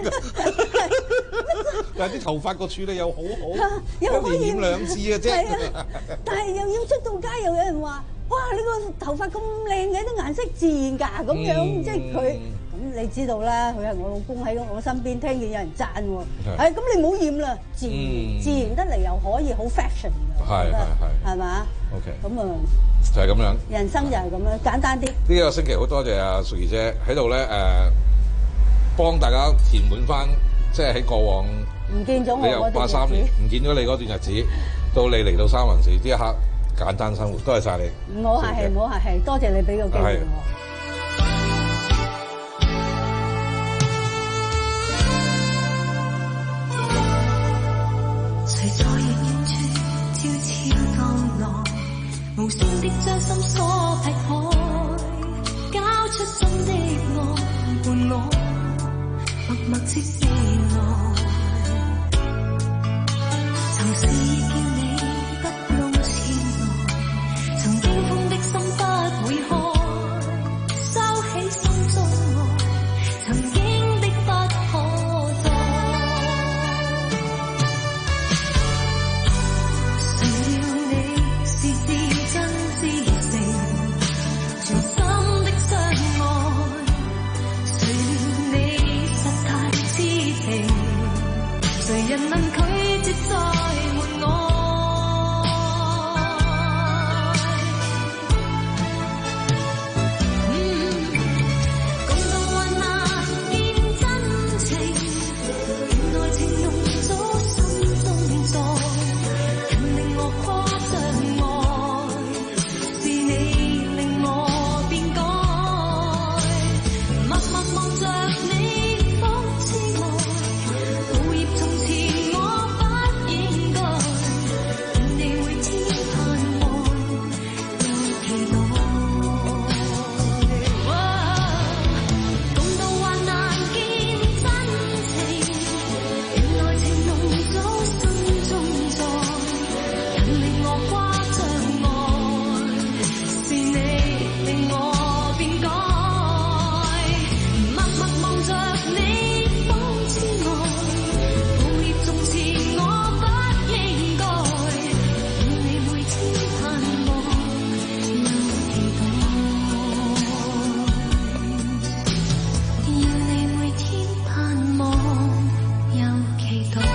但係啲頭髮個處理又好好，一年染兩次嘅啫。 但係又要出到街，又有人話：哇！你個頭髮咁靚嘅，啲顏色自然㗎，咁樣即係佢。咁你知道啦，佢係我老公喺我身邊，聽見有人讚喎。係咁，你唔好染啦，自然自然得嚟又可以好 fashion 嘅。係係係，係嘛 ？OK。 咁啊， 就係咁樣。 人生就係咁樣，簡單啲。 呢個星期好多謝阿淑儀姐喺度咧，誒。幫大家填滿翻即係喺過往唔見咗我你由八三年唔見咗你嗰段日子，到你嚟到三藩市呢一刻簡單生活，多謝晒你。 唔好客氣，唔好客氣，多謝你俾個機會我。 誰在遠處悄悄降落，無聲的將心鎖劈開，交出心的愛伴我，默默接未來。曾試見你不露前來，曾驚風的心不會開，收起心中愛，曾經的不可再。誰料你是至真至誠，全心的相愛。誰料你實太痴情，誰人能拒絕再換愛？共度患難見真情，原來情濃早心中在，人令我誇張愛，是你令我變改。默默望着你方知愛，抱歉從前我不應該，願你會天盼望又期待。共度患難見真情，原來情濃早心中在，人令我誇張愛，是你令我變改。默默望着你方知愛，抱歉從前我不應該，願你會天盼望又期待，願你會天盼望又期待。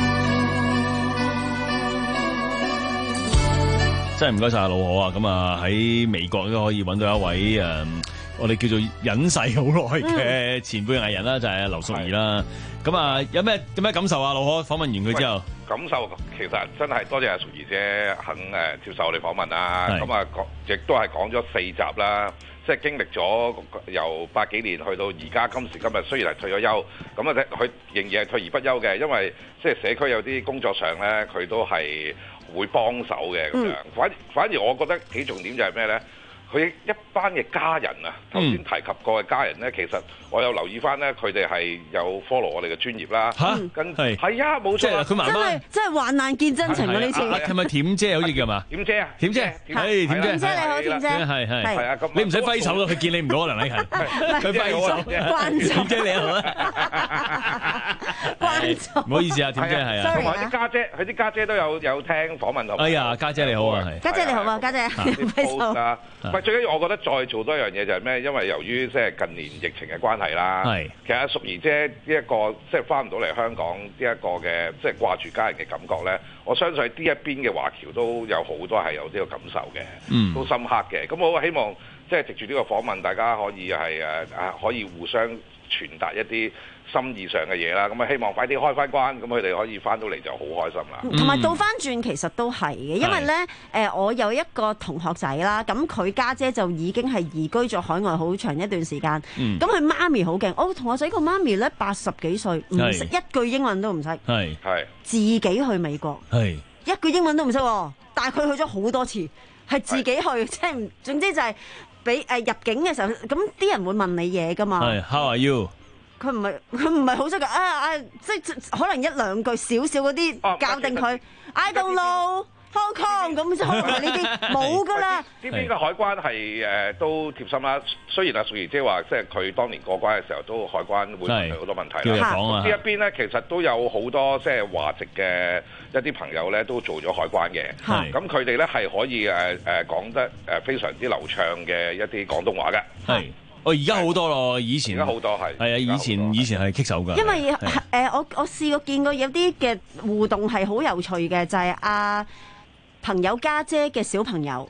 真係唔該晒老何啊！咁啊喺美國都可以揾到一位誒、嗯，我哋叫做隱世好耐嘅前輩藝人啦，就係劉淑儀啦。咁啊，有咩有咩感受啊？老何訪問完佢之後， 感受其實真係多謝阿淑儀姐肯誒接受我哋訪問啦。咁啊講亦都係講咗四集啦，即係經歷咗由八幾年去到而家今時今日，雖然係退咗休，咁啊佢仍然係退而不休嘅，因為即係社區有啲工作上咧，佢都係會幫手嘅咁樣。反反而我覺得幾重點就係咩咧？佢一班嘅家人啊，頭先提及過嘅家人咧，其實我有留意翻咧，佢哋係有 follow 我哋嘅專業啦。嚇，跟係係啊，冇錯啊， 佢媽媽真係真係患難見真情啊！呢次係咪甜姐好似叫嘛？ 甜姐啊， 甜姐，係甜姐， 甜姐你好，甜姐， 係係係啊，咁你唔使揮手咯，佢見你唔到啊，梁禮勤，佢揮手，甜姐你好啊，關手，唔好意思啊，甜姐係啊， 同埋啲家姐，佢啲家姐都有有聽訪問同。 哎呀，家姐你好啊，係， 家姐你好啊，家姐，揮手啊，喂，最緊要我覺得再做多一樣嘢就係咩？因為由於即係近年疫情嘅關係啦， 係其實阿淑儀姐呢一個即係翻唔到嚟香港呢一個嘅即係掛住家人嘅感覺咧，我相信喺呢一邊嘅華僑都有好多係有呢個感受嘅， 嗯， 都深刻嘅。咁我希望即係藉住呢個訪問，大家可以係誒誒可以互相傳達一啲心意上嘅嘢啦，咁啊希望快啲開翻關，咁佢哋可以翻到嚟就好開心啦。 同埋倒翻轉其實都係嘅，因為咧誒、呃，我有一個同學仔啦，咁佢家姐就已經係移居咗海外好長一段時間，咁佢媽咪好勁。我同學仔個媽咪咧八十幾歲，唔識一句英文都唔識， 係係自己去美國， 係一句英文都唔識，但係佢去咗好多次，係自己去，即係總之就係俾誒入境嘅時候，咁啲人會問你嘢噶嘛。 係 How are you？ 佢唔係佢唔係好識㗎啊啊！即係可能一兩句少少嗰啲教定佢。I don't know Hong Kong 咁，即係可能呢啲冇㗎啦。 呢邊嘅海關係誒都貼心啦。雖然阿淑儀姐話，即係佢當年過關嘅時候，都海關會問佢好多問題啦。呢一邊咧，其實都有好多即係華籍嘅一啲朋友咧，都做咗海關嘅。咁佢哋咧係可以誒誒講得誒非常之流暢嘅一啲廣東話嘅。 係。哦，而家好多咯，以前而家好多係係啊，以前以前係棘手㗎。 因為誒、呃，我我試過見過有啲嘅互動係好有趣嘅，就係、是、阿、啊、朋友家姐嘅小朋友，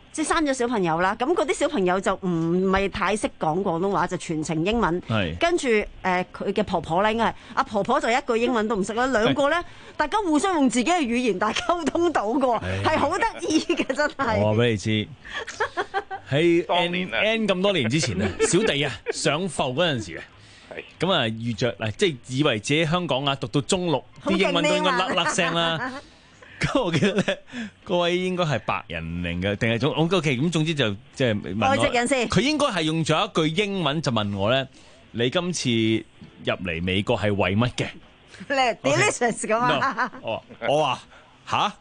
即係生咗小朋友啦，咁嗰啲小朋友就唔係太識講廣東話，就全程英文。 係跟住誒佢嘅婆婆咧，應該係阿婆婆就一句英文都唔識啦，兩個咧大家互相用自己嘅語言，但係溝通到嘅喎，係好得意嘅真係。 我話俾你知，喺 N N 咁多年之前啊，小弟啊上埠嗰陣時啊，咁啊遇着嗱，即係以為自己香港啊讀到中六，啲英文都應該甩甩聲啦。咁我記得咧，嗰位應該係白人嚟嘅，定係總我嗰期咁，總之就即係問我外籍人士， 佢應該係用咗一句英文就問我咧：你今次入嚟美國係為乜嘅？ 咧 delicious 咁啊！ 我我話吓，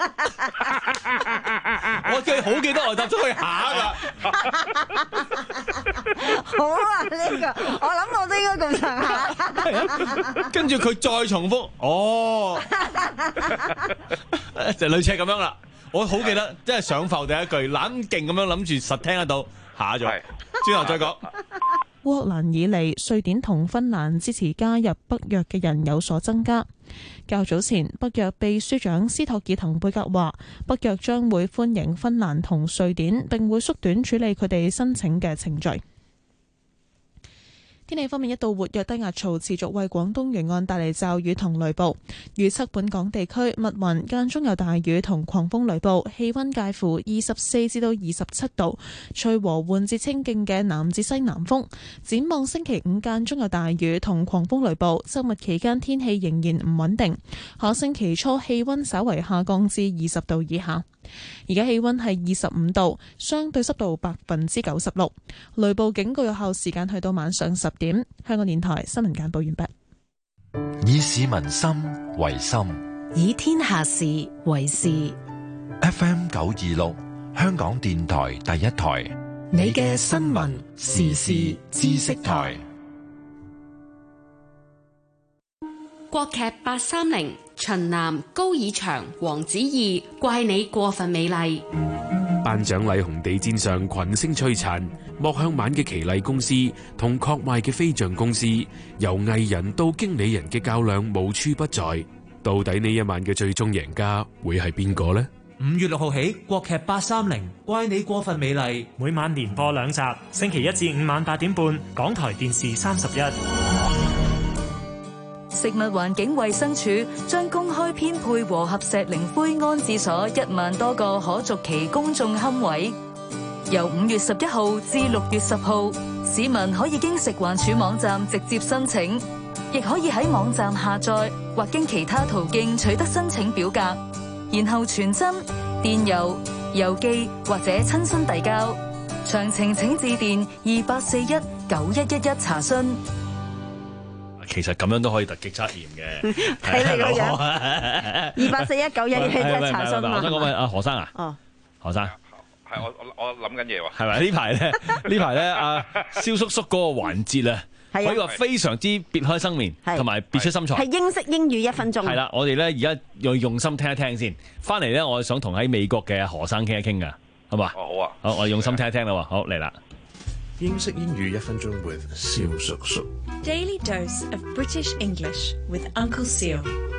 我記好記得我答咗佢下㗎。 好啊，呢個我諗我都應該咁上下。 跟住佢再重複，哦，就類似係咁樣啦。我好記得，即係上埠第一句，懶勁咁樣諗住實聽得到，下咗，轉頭再講。 烏克蘭以嚟，瑞典同芬蘭支持加入北約嘅人有所增加。較早前，北約秘書長斯托爾滕貝格話，北約將會歡迎芬蘭同瑞典，並會縮短處理佢哋申請嘅程序。天氣方面，一道活躍低壓槽持續為廣東沿岸帶嚟驟雨同雷暴，預測本港地區密雲間中有大雨同狂風雷暴，氣溫介乎二十四至到二十七度，吹和緩至清勁嘅南至西南風。展望星期五間中有大雨同狂風雷暴，週末期間天氣仍然唔穩定，下星期初氣溫稍為下降至二十度以下。而家氣溫係二十五度，相對濕度百分之九十六，雷暴警告有效時間去到晚上十點。香港電台新聞簡報完畢。 以市民心為心， 以天下事為事。 F M 九二六，香港電台第一台， 你嘅新聞時事知識台。 國劇八三零，秦嵐、高以翔、黃子怡，怪你過分美麗。 頒獎禮紅地毯上群星璀璨，莫向晚嘅奇麗公司同確賣嘅飛象公司，由藝人到經理人嘅較量無處不在。到底呢一晚嘅最終贏家會係邊個呢？ 五月六號起，國劇八三零，怪你過分美麗，每晚連播兩集，星期一至五晚八點半，港台電視三十一。 食物環境衛生署將公開編配和合石靈灰安置所一萬多個可續期公眾龕位，由五月十一號至六月十號，市民可以經食環署網站直接申請，亦可以喺網站下載或經其他途徑取得申請表格，然後傳真、電郵、郵寄或者親身遞交。詳情請致電二八四一九一一一查詢。 其實咁樣都可以突擊測驗嘅， 睇你個樣。二八四一九一一一查詢嘛。 我想講問阿何生啊， 哦， 何生， 係我我我諗緊嘢喎。 係咪呢排咧？呢排咧，阿蕭叔叔嗰個環節啊，可以話非常之別開生面，同埋別出心裁。 係英式英語一分鐘。 係啦，我哋咧而家要用心聽一聽先。翻嚟咧，我想同喺美國嘅何生傾一傾噶，好嘛？ 哦，好啊。 好，我哋用心聽一聽啦喎。好，嚟啦。 英式英語一分鐘 with 蕭叔叔。 Daily dose of British English with Uncle Seal。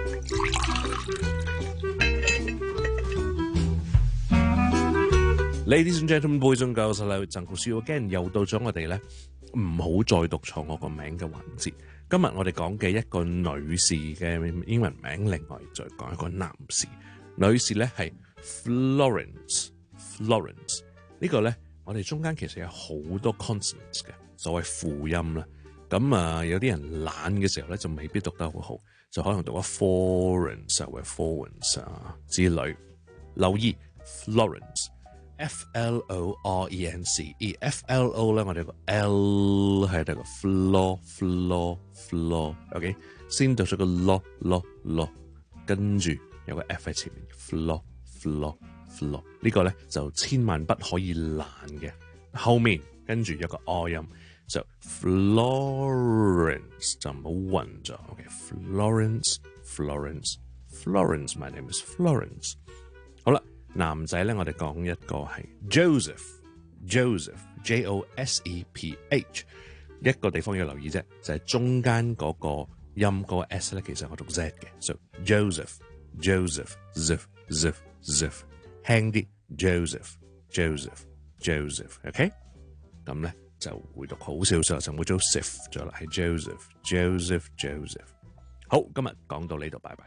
Ladies and gentlemen, boys and girls, hello, Uncle Seal again。又到咗我哋咧唔好再讀錯我個名嘅環節。今日我哋講嘅一個女士嘅英文名，另外再講一個男士。女士咧係 Florence，Florence Florence 呢個咧。我哋中間其實有好多 consonants 嘅，所謂輔音啦。咁啊，有啲人懶嘅時候咧，就未必讀得好好，就可能讀咗 Florence 或者 Florence 啊之類。留意 Florence，F L O R E N C，E，F L O 咧，我哋個 L 係得個 floor floor floor，OK， 先讀出個 lo lo lo， 跟住有個 F 喺前面 floor floor floor， 呢個咧就千萬不可以懶嘅，後面跟住有個 R 音，就 Florence 就唔好暈咗 ，OK Florence Florence Florence，My name is Florence。好啦，男仔咧我哋講一個係 Joseph Joseph J O S E P H， 一個地方要留意啫，就係、是、中間嗰個音嗰、那個 S 咧，其實我讀 Z 嘅 ，so Joseph Joseph Zif Zif Zif。輕啲 Joseph Joseph，Joseph，OK， 咁咧就會讀好少少，就冇 Joseph 咗啦，係 Joseph，Joseph，Joseph。好，今日講到呢度，拜拜。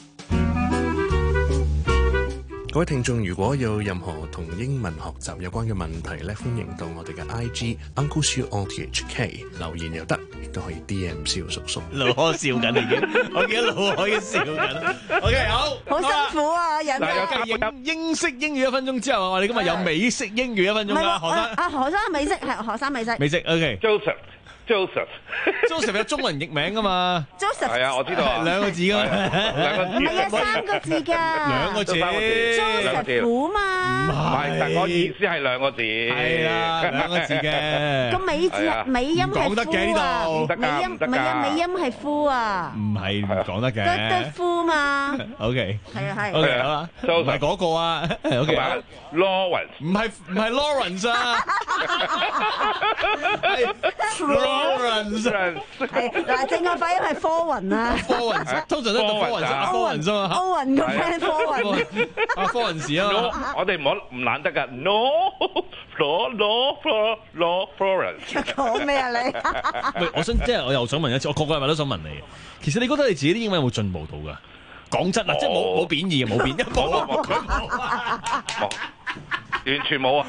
各位聽眾，如果有任何同英文學習有關嘅問題咧，歡迎到我哋嘅 I G Uncle Siu O T H K 留言又得，亦都可以 D M 蕭叔叔。 老可笑緊已經，我見到老可已經笑緊。OK， 好， 好辛苦啊，人嗱，有英英式英語一分鐘之後，我哋今日有美式英語一分鐘啦，何生。 啊，何生美式係何生美式。 美式 OK。Joseph。Joseph 有中文譯名噶嘛 ？Joseph 係啊，我知道啊， 兩個字噶嘛， 兩個字， 唔係啊，三個字㗎， 兩個字 ，Joseph 嘛， 唔係，但我意思係兩個字， 係啦，兩個字嘅， 個美字美音係講得嘅呢度， 美音唔係啊，美音係夫啊， 唔係唔講得嘅， 得得夫嘛 ，OK， 係啊係 ，OK 好啦，唔係嗰個啊 ，OK，Lawrence， 唔係唔係 Lawrence 啊，係 Lawrence。 係嗱，正確發音係科雲啊， 科雲通常都讀科雲啊，科雲啫嘛， 科雲個 friend 科雲， 啊科雲時啊， 我哋唔好唔懶得㗎 ，no，law law law law Florence， 講咩啊你？ 喂，我想即係我又想問一次，我個個禮拜都想問你，其實你覺得你自己啲英文有冇進步到㗎？講真啊，即係冇冇貶義嘅，冇貶，冇冇冇冇。 完全冇啊！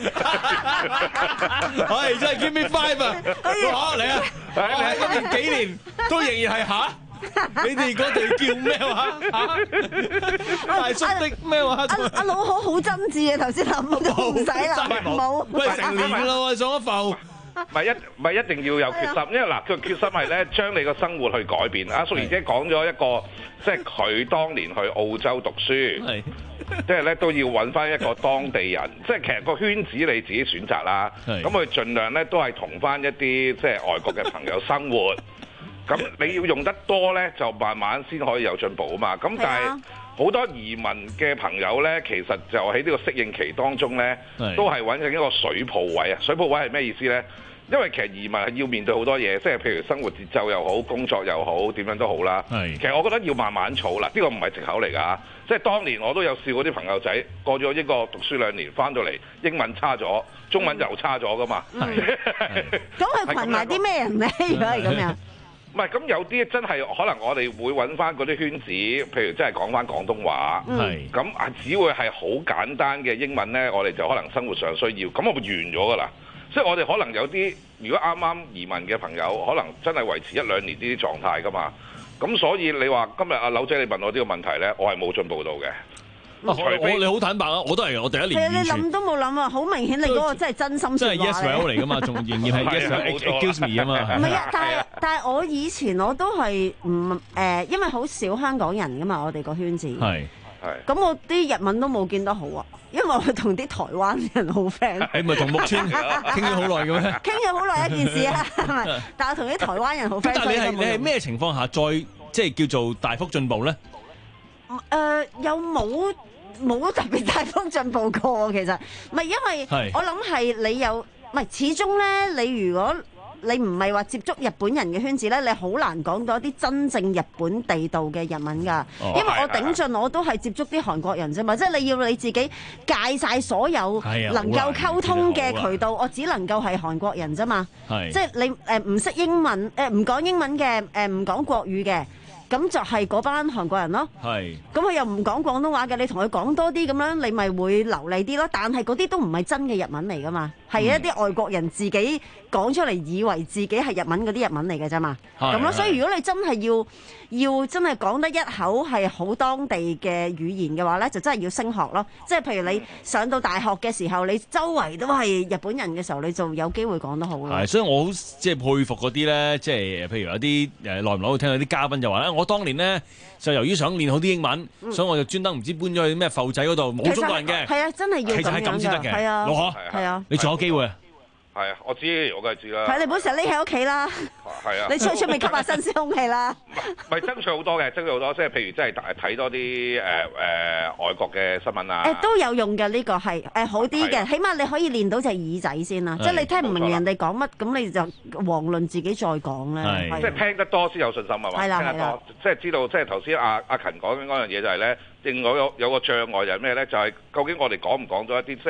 係真係 give me five 啊！好嚟啊！我喺嗰邊幾年都仍然係嚇，你哋嗰隊叫咩話嚇？大叔的咩話？ 阿阿老可好真摯嘅，頭先諗都唔使諗，冇。 喂，成年㗎啦喎，上咗浮。 唔係一唔係一定要有決心，因為嗱，佢決心係咧將你個生活去改變。阿淑儀姐講咗一個，即係佢當年去澳洲讀書，即係咧都要揾翻一個當地人，即係其實個圈子你自己選擇啦。咁佢盡量咧都係同翻一啲即係外國嘅朋友生活。咁你要用得多咧，就慢慢先可以有進步啊嘛。咁但係好多移民嘅朋友咧，其實就喺呢個適應期當中咧，都係揾緊一個水泡位啊！水泡位係咩意思咧？因為其實移民係要面對好多嘢，即係譬如生活節奏又好，工作又好，點樣都好啦。其實我覺得要慢慢儲啦，呢個唔係藉口嚟㗎。即係當年我都有試過啲朋友仔過咗英國讀書兩年，翻到嚟英文差咗，中文又差咗㗎嘛。 咁佢群埋啲咩人咧？如果係咁樣？ 唔係，咁有啲真係可能我哋會揾翻嗰啲圈子，譬如真係講翻廣東話，咁啊、嗯、只會係好簡單嘅英文呢，我哋就可能生活上需要，咁我咪完咗㗎啦。即係我哋可能有啲，如果啱啱移民嘅朋友，可能真係維持一兩年呢啲狀態㗎嘛。咁所以你話今日阿柳姐你問我呢個問題呢，我係冇進步到嘅。 我你好坦白啊，我都係我第一年。 係啊，你諗都冇諗啊，好明顯你嗰個真係真心説話。 真係 yes well 嚟㗎嘛，仲仍然係 yes well，excuse me 啊嘛。 唔係啊，但係但係我以前我都係唔誒，因為好少香港人㗎嘛，我哋個圈子。係係。咁我啲日文都冇見得好啊，因為我同啲台灣人好 friend。你咪同木村傾咗好耐嘅咩？傾咗好耐一件事啊，係咪？但係我同啲台灣人好 friend。 但係你係你係咩情況下再即係叫做大幅進步咧？ 誒，有冇？冇特別大幅進步過，其實唔係因為我諗係你有，唔係始終咧。你如果你唔係話接觸日本人嘅圈子咧，你好難講到一啲真正日本地道嘅日文㗎。哦、因為我頂盡我都係接觸啲韓國人啫嘛，即係你要你自己戒晒所有能夠溝通嘅渠道，我只能夠係韓國人啫嘛。即係你誒唔識英文誒唔講英文嘅誒唔講國語嘅。咁就係嗰班韓國人咯，係。咁佢又唔講廣東話嘅，你同佢講多啲咁樣，你咪會流利啲咯。但係嗰啲都唔係真嘅日文嚟噶嘛，係一啲外國人自己講出嚟，以為自己係日文嗰啲日文嚟嘅啫嘛。咁咯，所以如果你真係要要真係講得一口係好當地嘅語言嘅話咧，就真係要升學咯。即係譬如你上到大學嘅時候，你周圍都係日本人嘅時候，你就有機會講得好咯。 係，所以我好即係佩服嗰啲咧，即係譬如有啲誒耐唔耐會聽到啲嘉賓就話咧，我當年咧就由於想練好啲英文，嗯、所以我就專登唔知搬咗去咩埠仔嗰度，冇中國人嘅。 係啊，真係要其實係咁先得嘅。 係啊， 老可係啊， 你仲有機會啊！ 係啊，我知，我梗係知啦。 係你唔好成日匿喺屋企啦。係啊，你出去出面吸下新鮮空氣啦。 唔係爭取好多嘅，爭取好多，即係譬如真係睇多啲誒誒外國嘅新聞啊。 誒都有用嘅，呢個係誒好啲嘅，起碼你可以練到隻耳仔先啦。即係你聽唔明人哋講乜，咁你就遑論自己再講咧。 即係聽得多先有信心係嘛？ 係啦， 聽得多，即係知道，即係頭先阿阿勤講緊嗰樣嘢就係咧，另外有有個障礙就係咩咧？就係究竟我哋講唔講到一啲即係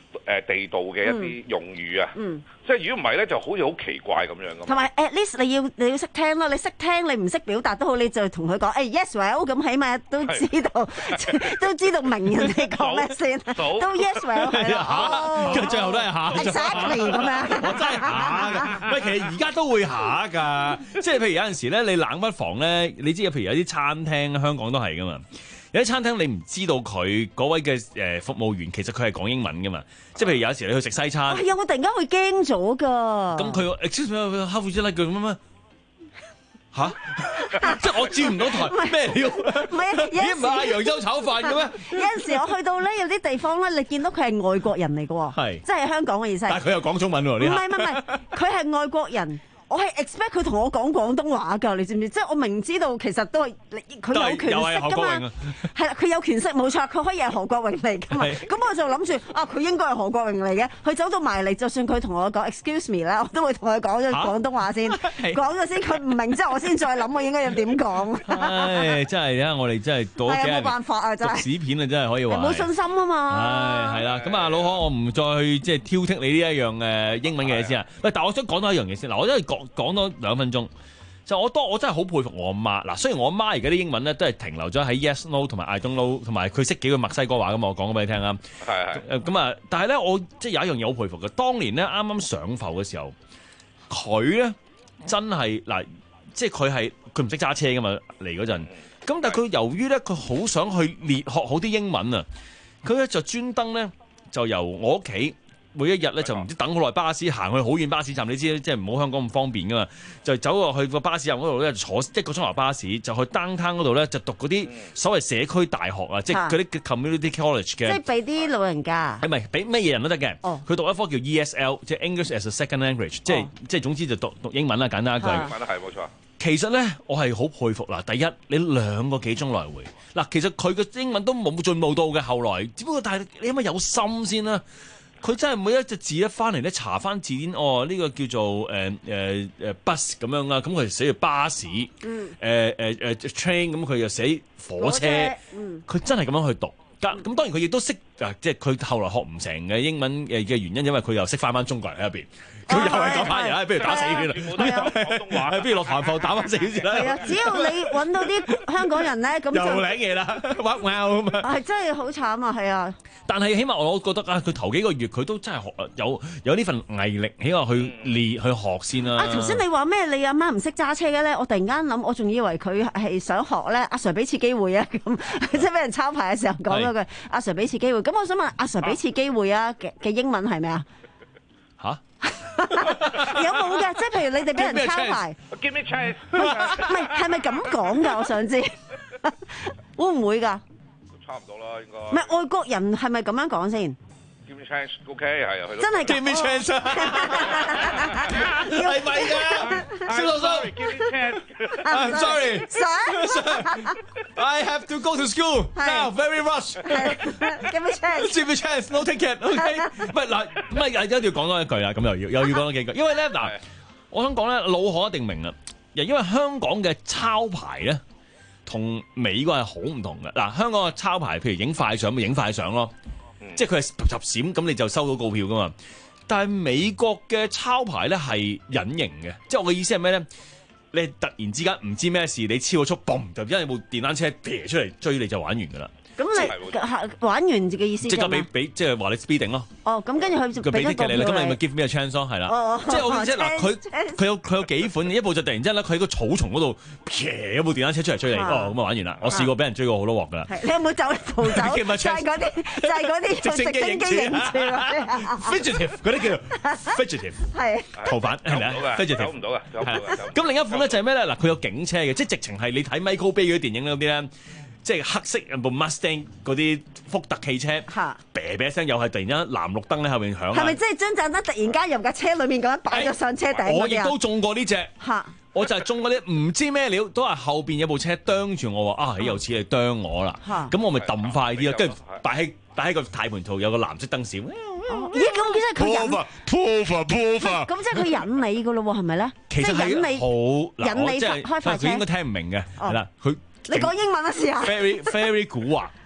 誒地道嘅一啲用語啊。嗯。即係如果唔係咧，就好似好奇怪咁樣咁。 同埋 at least 你要你要識聽咯，你識聽你唔識表達都好，你就同佢講誒 yes well 咁，起碼都知道都知道明人哋講咩先，都 yes well 係咯。 跟住最後都係下。 exactly 咁樣。 我真係下㗎。喂，其實而家都會下㗎，即係譬如有陣時咧，你冷不防咧，你知譬如有啲餐廳香港都係㗎嘛。有啲餐廳你唔知道佢嗰位嘅誒服務員其實佢係講英文㗎嘛，即係譬如有時你去食西餐， 係啊，我突然間會驚咗㗎。 咁佢 excuse me，how would you like 句咁咩？嚇！即係我轉唔到台咩料？ 唔係啊， 咦唔係阿揚州炒飯嘅咩？ 有陣時我去到咧，有啲地方咧，你見到佢係外國人嚟嘅喎， 係即係香港嘅意思。 但係佢又講中文喎， 唔係唔係唔係，佢係外國人。我係 expect 佢同我講廣東話㗎，你知唔知？即係我明知道其實都係佢有權識㗎嘛。係啦，佢有權識冇錯，佢可以係何國榮嚟㗎嘛。咁我就諗住啊，佢應該係何國榮嚟嘅。佢走到埋嚟，就算佢同我講 excuse me 咧，我都會同佢講咗廣東話先，講咗先。佢唔明之後，我先再諗我應該要點講。 唉，真係啊！我哋真係多幾冇辦法啊！真係讀屎片啊！真係可以話冇信心啊嘛。 唉，係啦。咁啊，老可，我唔再去即係挑剔你呢一樣誒英文嘅嘢先啊。喂，但係我想講多一樣嘢先。嗱，我真係講。講多兩分鐘，就我多我真係好佩服我阿媽。嗱，雖然我阿媽而家啲英文咧都係停留咗喺 yes no 同埋 I don't know， 同埋佢識幾句墨西哥話噶嘛，我講咗俾你聽啊。 係係。 咁啊，但係咧，我即係有一樣嘢好佩服嘅。當年咧啱啱上浮嘅時候，佢咧真係嗱，即係佢係佢唔識揸車噶嘛嚟嗰陣。咁但係佢由於咧佢好想去練學好啲英文啊，佢咧就專登咧就由我屋企。每一日咧就唔知等好耐巴士，行去好遠巴士站，你知即係唔好香港咁方便噶嘛，就走落去個巴士站嗰度咧，坐一個鐘頭巴士，就去 downtown 嗰度咧，就讀嗰啲所謂社區大學啊，即係嗰啲 community college 嘅。即係俾啲老人家。 係咪俾咩嘢人都得嘅？哦。佢讀一科叫 E S L， 即係 English as a Second Language，、哦、即係即係總之就讀讀英文啦，簡單一句。 英文係冇錯。 其實咧，我係好佩服啦。第一，你兩個幾鐘來回嗱，其實佢嘅英文都冇進步到嘅。後來，只不過但係你諗下有心先啦。佢真係每一隻字一翻嚟咧，查翻字典，哦呢、這個叫做誒誒誒 bus 咁樣啦，咁佢就寫住巴士，誒誒誒 train， 咁佢又寫火車，佢、嗯、真係咁樣去讀。咁、嗯、當然佢亦都識啊，即係佢後來學唔成嘅英文嘅嘅原因，因為佢又識翻翻中國人喺入邊。佢又係講翻人，不如打死佢啦！廣東話，不如落盤埠打翻死佢先啦。 係啊，只要你揾到啲香港人咧，咁就又領嘢啦，哇哇咁啊！ 係真係好慘啊，係啊！ 但係起碼我覺得啊，佢頭幾個月佢都真係學有有呢份毅力，起碼去練去學先啦。 啊，頭先你話咩？你阿媽唔識揸車嘅咧，我突然間諗，我仲以為佢係想學咧。阿 Sir 俾次機會啊，咁即係俾人抄牌嘅時候講咗句阿 Sir 俾次機會。咁我想問阿 Sir 俾次機會啊嘅嘅英文係咩啊？嚇？有冇嘅？即係譬如你哋俾人抄牌 ，Give me chance。 唔係，係咪咁講㗎？我想知會唔會㗎？ 差唔多啦，應該。 唔係外國人係咪咁樣講先 ？Give me chance，OK， 係啊， 真係 Give me chance， 係咪㗎？蕭老師 ，Give me chance。I'm sorry，Sir，I have to go to school now，very rush。Give me chance，Give me chance，no ticket，OK。唔係嗱，唔係一定要講多一句啦，咁又要又要講多幾句，因為咧嗱，我想講咧，老可一定明啦，因為香港嘅抄牌咧。同美國係好唔同嘅嗱，香港嘅抄牌，譬如影快相咪影快相咯，嗯、即係佢係十閃咁你就收到告票噶嘛。但係美國嘅抄牌咧係隱形嘅，即係我嘅意思係咩咧？你突然之間唔知咩事，你超咗速，嘣就因為部電單車撇出嚟追你就玩完㗎啦。咁你玩完嘅意思即刻俾俾即係話你 speeding 咯。 哦，咁跟住佢就俾一個你啦，咁你咪 give me a chance 咯，係啦。 哦、 即係我即係嗱，佢佢有佢有幾款，一部就突然之間咧，佢喺個草叢嗰度撇一部電單車出嚟追你，哦咁啊玩完啦。我試過俾人追過好多鑊㗎啦。 你有冇走逃走？就係嗰啲，就係嗰啲直升機影住。 Fugitive 嗰啲叫 fugitive， 係逃犯係咪啊 ？fugitive 走唔到㗎，走唔到㗎。 咁另一款咧就係咩咧？嗱，佢有警車嘅，即係直情係你睇 Michael Bay 嗰啲電影嗰啲咧。即係黑色部 Mustang 嗰啲福特汽車，啤啤聲又係突然間藍綠燈喺後面響。係咪即係張振德突然間入架車裏面咁樣擺咗上車頂？ 我亦都中過呢隻，我就係中嗰啲唔知咩料，都係後邊有部車啄住我話啊，有似係啄我啦，咁我咪揼快啲咯，跟住擺喺擺喺個軚盤度有個藍色燈閃。 咦，咁即係佢引，咁即係佢引你噶咯喎，係咪咧？ 其實係引你好引你開快車， 佢應該聽唔明嘅，係啦，佢。 你講英文啊試下。 Very very 古惑，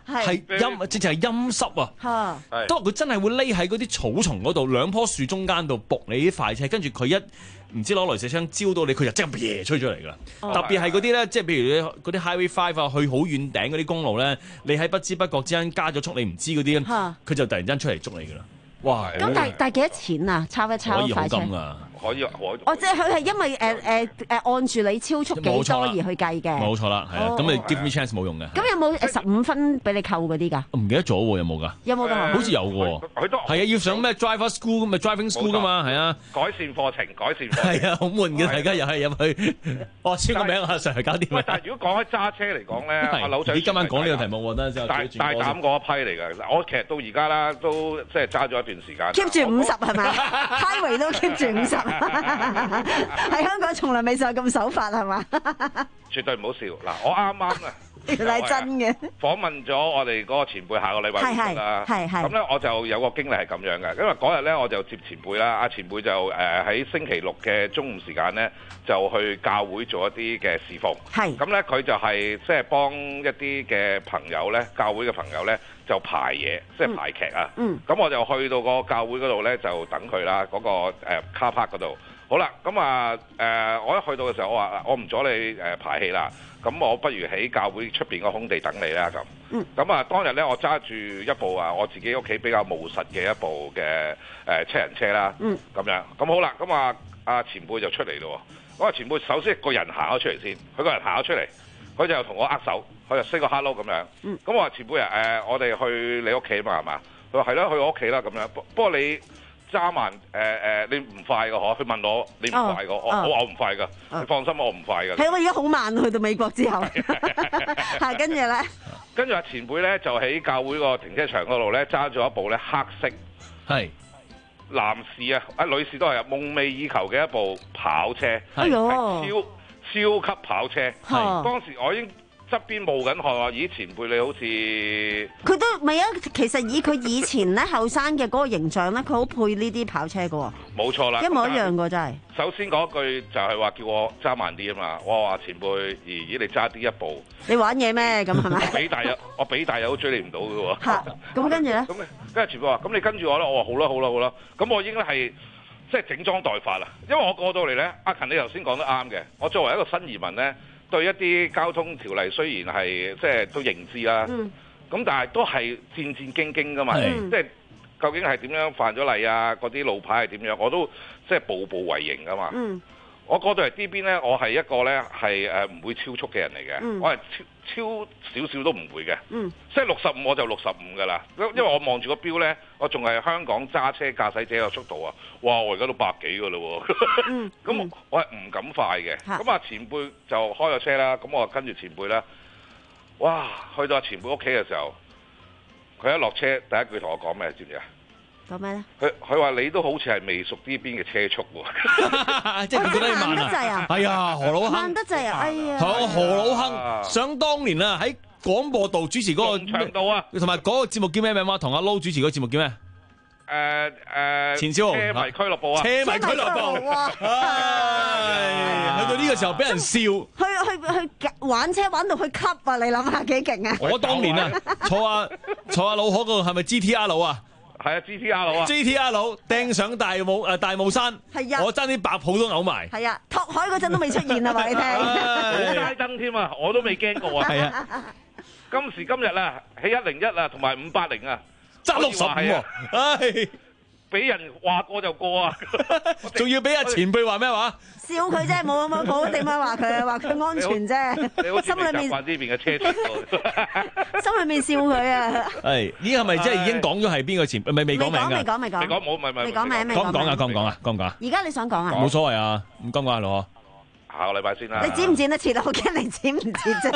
係陰，直情係陰濕啊！ 嚇， 當佢真係會匿喺嗰啲草叢嗰度，兩棵樹中間度撲你啲快車，跟住佢一唔知攞雷射槍招到你，佢就即刻嘢吹出嚟㗎啦。 哦特別係嗰啲咧，即係譬如嗰啲 Highway Five 啊，去好遠頂嗰啲公路咧，你喺不知不覺之間加咗速，你唔知嗰啲， 嚇佢就突然間出嚟捉你㗎啦。哇！ 咁但係但係幾多錢啊？抄一抄可以好快車。 金㗎。 可以可以。 哦，即係佢係因為誒誒誒按住你超速幾冇錯啦多而去計嘅。 冇錯啦，係啊， 哦咁你 give me chance 冇用嘅。 咁有冇誒十五分俾你扣嗰啲㗎？ 我唔記得咗喎，有冇㗎？ 有冇㗎？ 好似有喎。 佢都係啊，要上咩 driver school 咁咪 driving school 㗎嘛，係啊。 改善課程，改善課程。 係啊，好悶嘅，大家又係入去。哦，簽個名啊，上嚟搞掂。 喂，但係如果講開揸車嚟講咧，阿柳仔， 你今晚講呢個題目喎，等陣先。 大大膽嗰一批嚟㗎，其實我其實到而家啦，都即係揸咗一段時間。 keep 住五十係咪 ？Highway 都 keep 住五十，喺香港從來未試過咁守法係嘛？ 絕對唔好笑嗱，我啱啱啊， 原來係真嘅。 訪問咗我哋嗰個前輩，下個禮拜會出啦。 係係咁咧，我就有個經歷係咁樣嘅，因為嗰日咧我就接前輩啦，阿前輩就誒喺星期六嘅中午時間咧，就去教會做一啲嘅侍奉。 係。 咁咧佢就係即係幫一啲嘅朋友咧，教會嘅朋友咧就排嘢，即係排劇啊。 嗯。 咁我就去到個教會嗰度咧，就等佢啦，嗰個誒 car park 嗰度。好啦，咁啊誒，我一去到嘅時候，我話我唔阻你誒排戲啦，咁我不如喺教會出邊個空地等你啦咁。 嗯。 咁啊，當日咧我揸住一部啊我自己屋企比較務實嘅一部嘅誒七人車啦。 嗯。 咁樣，咁好啦，咁啊阿前輩就出嚟咯。我話前輩首先個人行咗出嚟先，佢個人行咗出嚟，佢就同我握手，佢就 say 個 hello 咁樣。 嗯。 咁我話前輩啊誒，我哋去你屋企嘛係嘛？佢話係啦，去我屋企啦咁樣。不不過你揸慢誒誒、呃，你唔快㗎嗬？佢問我你唔快㗎、哦，我我話我唔快㗎， 哦你放心我唔快㗎。 係我而家好慢去到美國之後，係跟住咧， 跟住阿前輩咧就喺教會個停車場嗰度咧揸咗一部咧黑色係男士啊，啊女士都係啊夢寐以求嘅一部跑車， 哎呦係超超級跑車。係當時我已經側邊冒緊汗話：咦，前輩你好似佢都唔係啊！其實以佢以前咧後生嘅嗰個形象咧，佢好配呢啲跑車嘅喎。 冇錯啦， 一模一樣嘅真係。 首先嗰句就係話叫我揸慢啲啊嘛，我話前輩，咦咦你揸啲一步， 你玩嘢咩？咁係咪？ 我比大友，我比大友都追你唔到嘅喎。 嚇！咁跟住咧？ 咁跟住前輩話：咁你跟住我啦，我話好啦好啦好啦，咁我應該係即係整裝待發啦，因為我過到嚟咧，阿勤你頭先講得啱嘅，我作為一個新移民咧。對一啲交通條例雖然係即係都認知啦，咁、嗯、但係都係戰戰兢兢噶嘛，嗯、即係究竟係點樣犯咗例啊？嗰啲路牌係點樣？我都即係步步為營噶嘛。嗯、我過到嚟呢邊咧，我係一個咧係誒唔會超速嘅人嚟嘅，嗯、我係超超少少都唔會嘅，嗯、即係六十五我就六十五噶啦。因為我望住個錶咧，我仲係香港揸車駕駛者嘅速度啊！哇，我而家都百幾噶啦喎，咁、嗯、我係唔敢快嘅。咁啊、嗯、前輩就開咗車啦，咁我跟住前輩啦。哇，去到前輩屋企嘅時候，佢一落車第一句同我講咩？知唔知啊？ 講咩咧？ 佢佢話你都好似係未熟呢邊嘅車速喎， 即係佢覺得你慢啊！係啊，何老坑慢得滯啊！哎呀， 係何老坑，想當年啊喺廣播道主持嗰、那個長度啊， 同埋嗰個節目叫咩名話？同阿 Low 主持嗰個節目叫咩？誒、 呃、誒，呃、 錢小豪車迷俱樂部啊， 車迷俱樂部啊！去到呢個時候俾人笑， 去去去玩車玩到去級啊！你諗下幾勁啊！ 我當年啊，坐啊坐啊老可嗰個係咪 G T R 佬啊？ 係啊 ，G T R 佬啊 ，G T R 佬掟上大霧誒大霧山， 係啊， 我爭啲白泡都嘔埋。 係啊，拓海嗰陣都未出現啊，話你聽。 冇街燈添啊，我都未驚過啊。 係啊， 今時今日啊，喺一零一啊，同埋五八零啊， 爭六十五喎，唉， 俾人話過就過啊， 仲要俾阿前輩話咩話？ 笑佢啫，冇冇冇點樣話佢，話佢安全啫。心裏面習慣呢邊嘅車程心裏面笑佢啊！ 係呢個係咪即係已經講咗係邊個前？未未講名㗎？ 未講未講未講冇咪咪未講名未講唔講啊？講唔講啊？講唔講啊？ 而家你想講啊？ 冇所謂啊，唔講講係咯。 下個禮拜先啦。 你剪唔剪得切啊？我驚你剪唔切啫。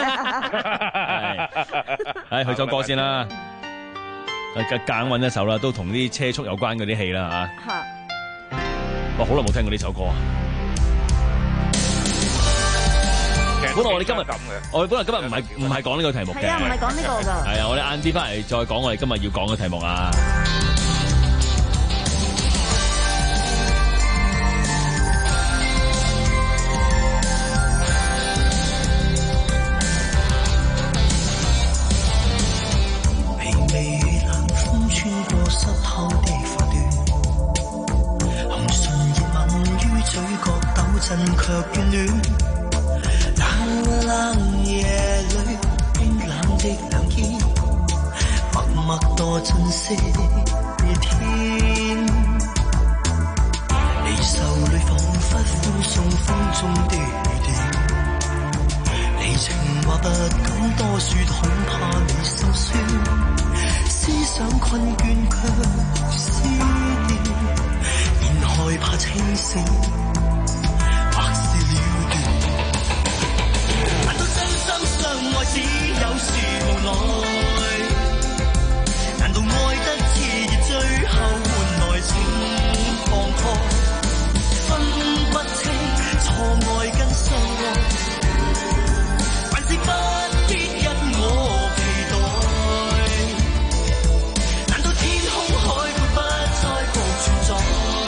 係去首歌先啦。誒夾硬揾一首啦，都同啲車速有關嗰啲戲啦嚇。嚇！我好耐冇聽過呢首歌啊。本來我哋今日我哋本來今日唔係唔係講呢個題目嘅。 係啊，唔係講呢個㗎。 係啊，我哋晏啲翻嚟再講我哋今日要講嘅題目啊。 冷冷夜裏冰冷的兩肩，默默多珍惜天。你手裏彷彿歡送風中的雨點，你情話不敢多說，恐怕你心酸。思想困倦卻思念，然害怕清醒，或是了斷。難道真心相愛只有時無奈？難道愛得熾熱最後換來情放開？分不清錯愛跟相愛，還是不必因我期待？難道天空海闊不再復存在？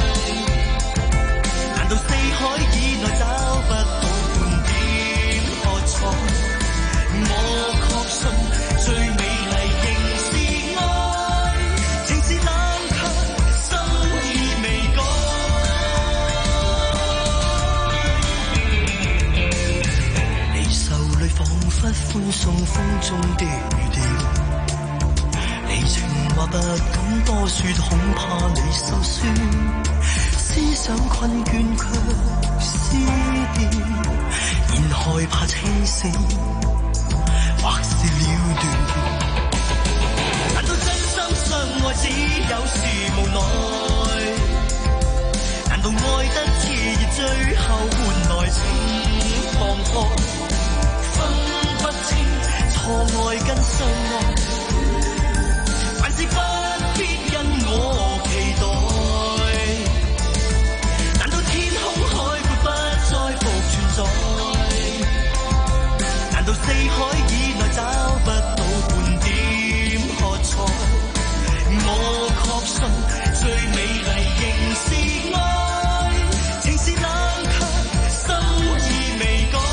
難道四海以內找不到半點喝彩？我確信最美麗仍是愛，情是冷卻，心意未改。你手裏彷彿歡送風中的雨點，你情話不敢多說，恐怕你心酸。思想困倦卻思念，然害怕清醒，或是了斷。難道真心相愛只有時無奈？難道愛得熾熱最後換來情放開？分不清錯愛跟相愛，還是不必因我期待？難道天空海闊不再復存在？難道四海以內找不到半點喝彩？我確信最美麗仍是愛，情是冷卻，心意未改。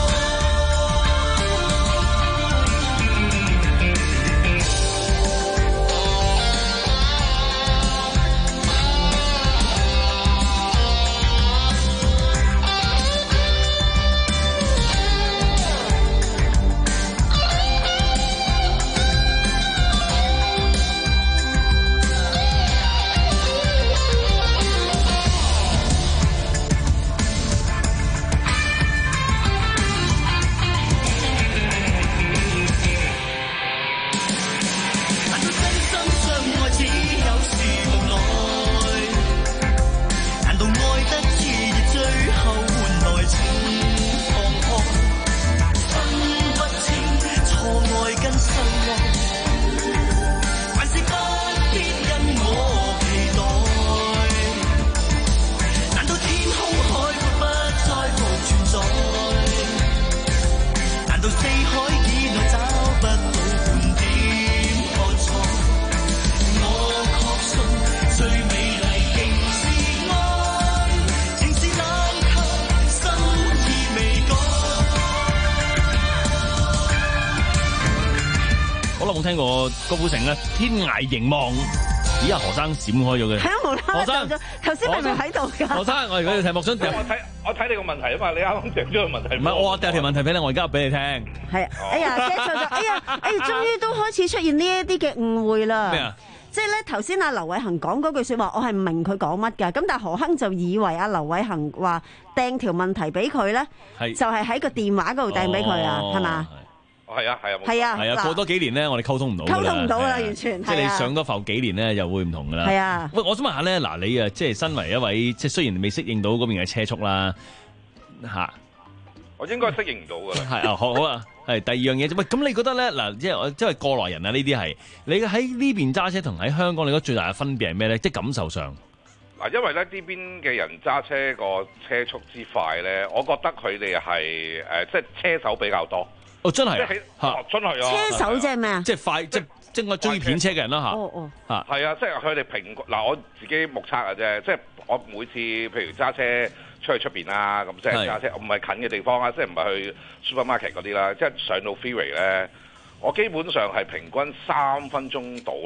聽過郭富城嘅《天涯凝望》，咦啊何生閃開咗嘅？ 係啊，無啦啦走咗。頭先明明喺度㗎。 何生，我而家有題目想我睇我睇你個問題啊嘛，你啱啱掟咗個問題。 唔係我掟條問題俾你，我而家俾你聽。 係啊，哎呀，記錯咗，哎呀，哎，終於都開始出現呢一啲嘅誤會啦。 咩啊？ 即係咧，頭先阿劉偉恒講嗰句説話，我係唔明佢講乜㗎。咁但係何亨就以為阿劉偉恒話掟條問題俾佢咧，就係喺個電話嗰度掟俾佢啊，係嘛？ 係啊係啊， 係啊， 係啊，過多幾年咧，我哋溝通唔到， 溝通唔到啦，完全。 即係你上多浮幾年咧，又會唔同噶啦。 係啊。 喂，我想問下咧，嗱，你啊，即係身為一位，即係雖然未適應到嗰邊嘅車速啦，嚇， 我應該適應唔到噶啦。 係啊，好好啊，係第二樣嘢啫。喂，咁你覺得咧，嗱，即係我即係過來人啊，呢啲係你喺呢邊揸車同喺香港，你覺得最大嘅分別係咩咧？即係感受上。 嗱，因為咧呢邊嘅人揸車個車速之快咧，我覺得佢哋係誒，即係車手比較多。 哦，真係嚇，真係啊！ 車手即係咩啊？ 即係快，即即係我追片車嘅人啦嚇。 哦哦。 嚇，係啊，即係佢哋平均嗱，我自己目測嘅啫。即係我每次譬如揸車出去出邊啦，咁即係揸車，唔係近嘅地方啊，即係唔係去 supermarket 嗰啲啦，即係上到 freeway 咧，我基本上係平均三分鐘到啦，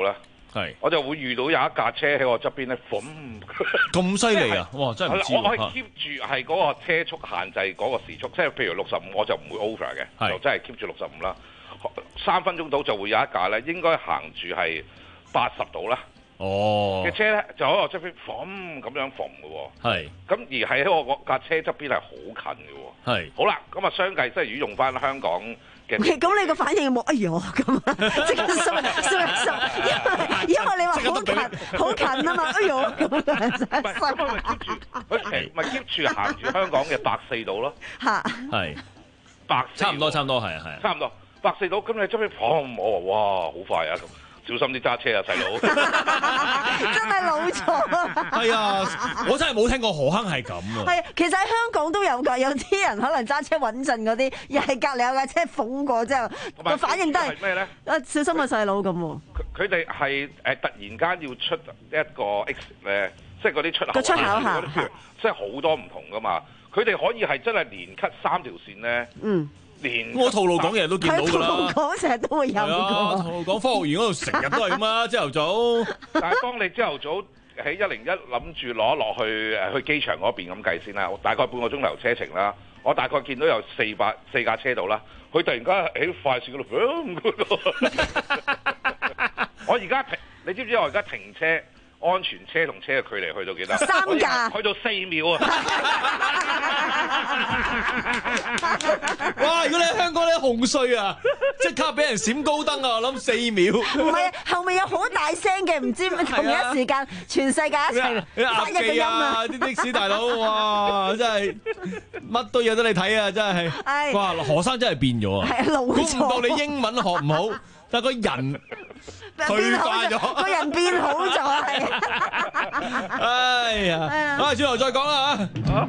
係我就會遇到有一架車喺我側邊咧，咁咁犀利啊！哇，真係唔知我我係 keep 住係嗰個車速限制嗰個時速，即係譬如六十五我就唔會 over 嘅，就真係 keep 住六十五啦。三分鐘到就會有一架咧，應該行住係八十度啦。 哦， 嘅車咧就喺我側邊，咁咁樣縫嘅喎。 係。咁而喺我架車側邊係好近嘅喎。 係。 好啦，咁啊相繼即係如果用翻香港嘅。 咁你個反應有冇哎呀咁啊？即刻縮縮縮，因為因為你話好近好近啊嘛，哎呀咁樣。 唔係，咁咪 keep 住，佢咪 keep 住行住香港嘅百四度咯。 嚇。 係。 百差唔多，差唔多係啊係啊。 差唔多百四度，咁你側邊縫我話哇好快啊！小心啲揸車啊，細佬！ 真係老錯啊！ 係啊，我真係冇聽過何坑係咁啊！ 係，其實喺香港都有㗎，有啲人可能揸車穩陣嗰啲，又係隔離有架車諷過之後，個反應都係咩咧？ 啊，小心啊細佬咁喎！ 佢哋係誒突然間要出一個 X 咧，即係嗰啲出口個出口嚇， 即係好多唔同㗎嘛。佢哋可以係真係連 cut 三條線咧。 嗯。 我吐露港日日都見到㗎啦， 吐露港成日都會有㗎。 係啊，吐露港科學園嗰度成日都係咁啊，朝頭早。 但係當你朝頭早喺一零一諗住攞落去誒去機場嗰邊咁計先啦，大概半個鐘頭車程啦，我大概見到有四百四架車度啦，佢突然間喺快線嗰度，我而家停，你知唔知我而家停車？安全車同車嘅距離去到幾多？ 三架， 去到四秒啊！ 哇！如果你喺香港咧紅隧啊，即刻俾人閃高燈啊！我諗四秒。 唔係，後面有好大聲嘅，唔知同一時間全世界一齊發一個音啊！ 啲的士大佬，哇！真係乜都有得你睇啊！真係，哇！何生真係變咗啊！估唔到你英文學唔好，但係個人。退化咗， 個人變好咗係。 哎呀，好，轉頭再講啦嚇。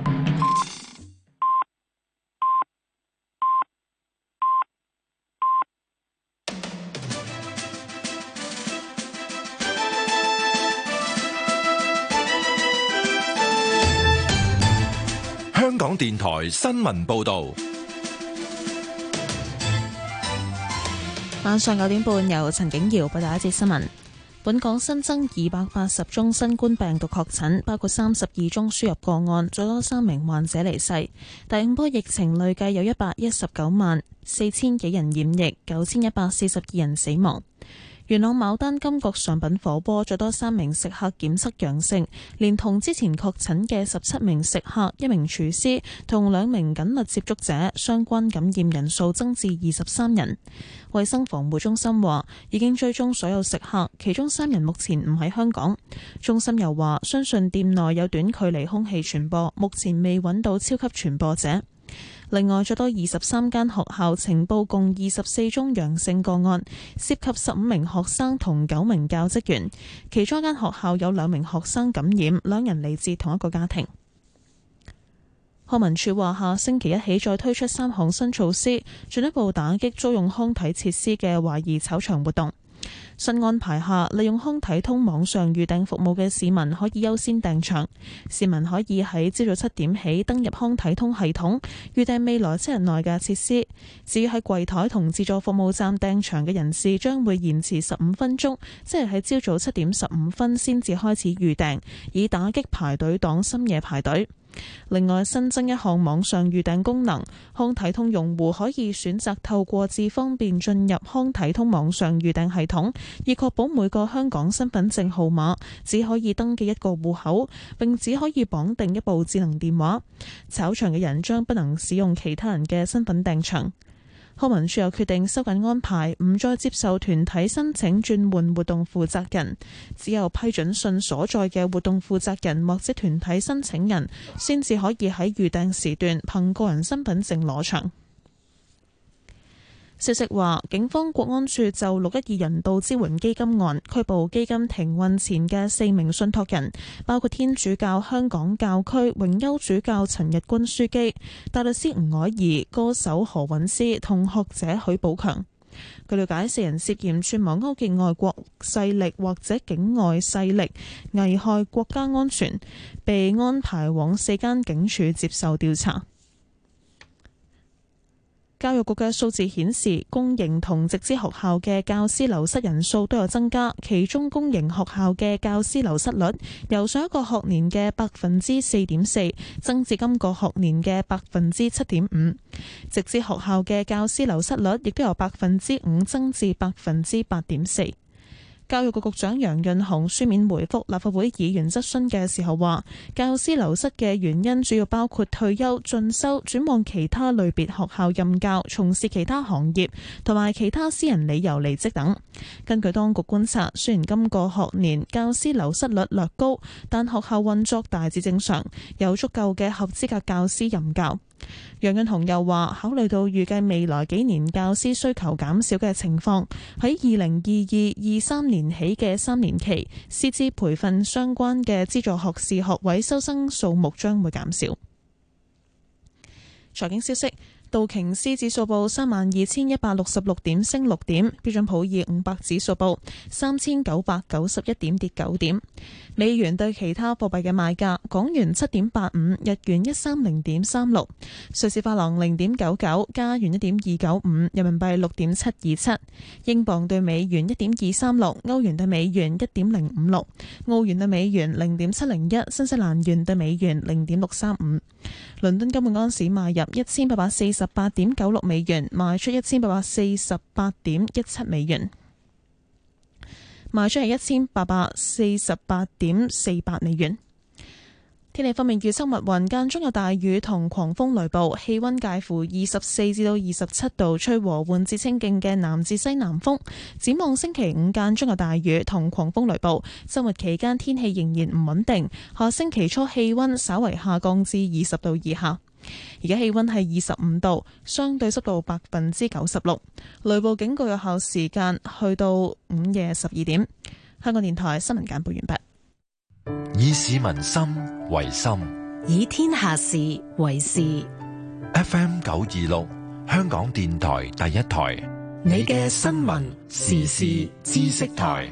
香港電台新聞報導。 晚上九點半，由陳景瑤報道一節新聞。本港新增二百八十宗新冠病毒確診，包括三十二宗輸入個案，再多三名患者離世。第五波疫情累計有一百一十九萬四千幾人染疫，九千一百四十二人死亡。元朗牡丹金閣上品火鍋再多三名食客檢測陽性，連同之前確診嘅十七名食客、一名廚師同兩名緊密接觸者，相關感染人數增至二十三人。衛生防護中心話已經追蹤所有食客，其中三人目前唔喺香港。中心又話相信店內有短距離空氣傳播，目前未揾到超級傳播者。另外，再多二十三間學校呈報共二十四宗陽性個案，涉及十五名學生同九名教職員。其中一間學校有兩名學生感染，兩人嚟自同一個家庭。康文署話，下星期一起再推出三項新措施，進一步打擊租用康體設施嘅懷疑炒場活動。新安排下，利用康體通網上預訂服務嘅市民可以優先訂場。市民可以喺朝早七點起登入康體通系統，預訂未來七日內嘅設施。至於喺櫃台同自助服務站訂場嘅人士，將會延遲十五分鐘，即係喺朝早七點十五分先至開始預訂，以打擊排隊黨深夜排隊。另外，新增一項網上預訂功能，康體通用戶可以選擇透過智方便進入康體通網上預訂系統，以確保每個香港身份證號碼只可以登記一個戶口，並只可以綁定一部智能電話。炒場嘅人將不能使用其他人嘅身份訂場。康文署又決定收緊安排，唔再接受團體申請轉換活動負責人，只有批准信所在嘅活動負責人或者團體申請人，先至可以喺預訂時段憑個人身份證攞場。消息話，警方國安處就六一二人道支援基金案拘捕基金停運前嘅四名信託人，包括天主教香港教區榮休主教陳日君樞機、大律師吳靄儀、歌手何韻詩同學者許寶強。據了解，四人涉嫌串謀勾結外國勢力或者境外勢力，危害國家安全，被安排往四間警署接受調查。 教育局嘅數字顯示，公營同直資學校嘅教師流失人數都有增加，其中公營學校嘅教師流失率由上一個學年嘅百分之四點四增至今個學年嘅百分之七點五，直資學校嘅教師流失率亦都由百分之五增至百分之八點四。教育局局長楊潤雄書面回覆立法會議員質詢嘅時候話，教師流失嘅原因主要包括退休、進修、轉往其他類別學校任教、從事其他行業同埋其他私人理由離職等。根據當局觀察，雖然今個學年教師流失率略高，但學校運作大致正常，有足夠嘅合資格教師任教。楊潤雄又話，考慮到預計未來幾年教師需求減少嘅情況，喺二零二二、二三年起嘅三年期，師資培訓相關嘅資助學士學位收生數目將會減少。財經消息。道瓊斯指數報三萬二千一百六十六點，升六點；標準普爾五百指數報三千九百九十一點，跌九點。美元對其他貨幣嘅賣價：港元七點八五，日元一三零點三六，瑞士法郎零點九九，加元一點二九五，人民幣六點七二七，英鎊對美元一點二三六，歐元對美元一點零五六，澳元對美元零點七零一，新西蘭元對美元零點六三五。倫敦金每安士買入一千八百四十八點九六美元，賣出一千八百四十八點一七美元，賣出係一千八百四十八點四八美元。天氣方面，預測密雲間中有大雨同狂風雷暴，氣溫介乎二十四至到二十七度，吹和緩至清勁嘅南至西南風。展望星期五間中有大雨同狂風雷暴，周末期間天氣仍然唔穩定。下星期初氣溫稍為下降至二十度以下。而家氣溫係二十五度，相對濕度百分之九十六。雷暴警告有效時間去到午夜十二點。香港電台新聞簡報完畢。 以市民心為心， 以天下事為事。 F M 九二六，香港電台第一台， 你嘅新聞時事知識台。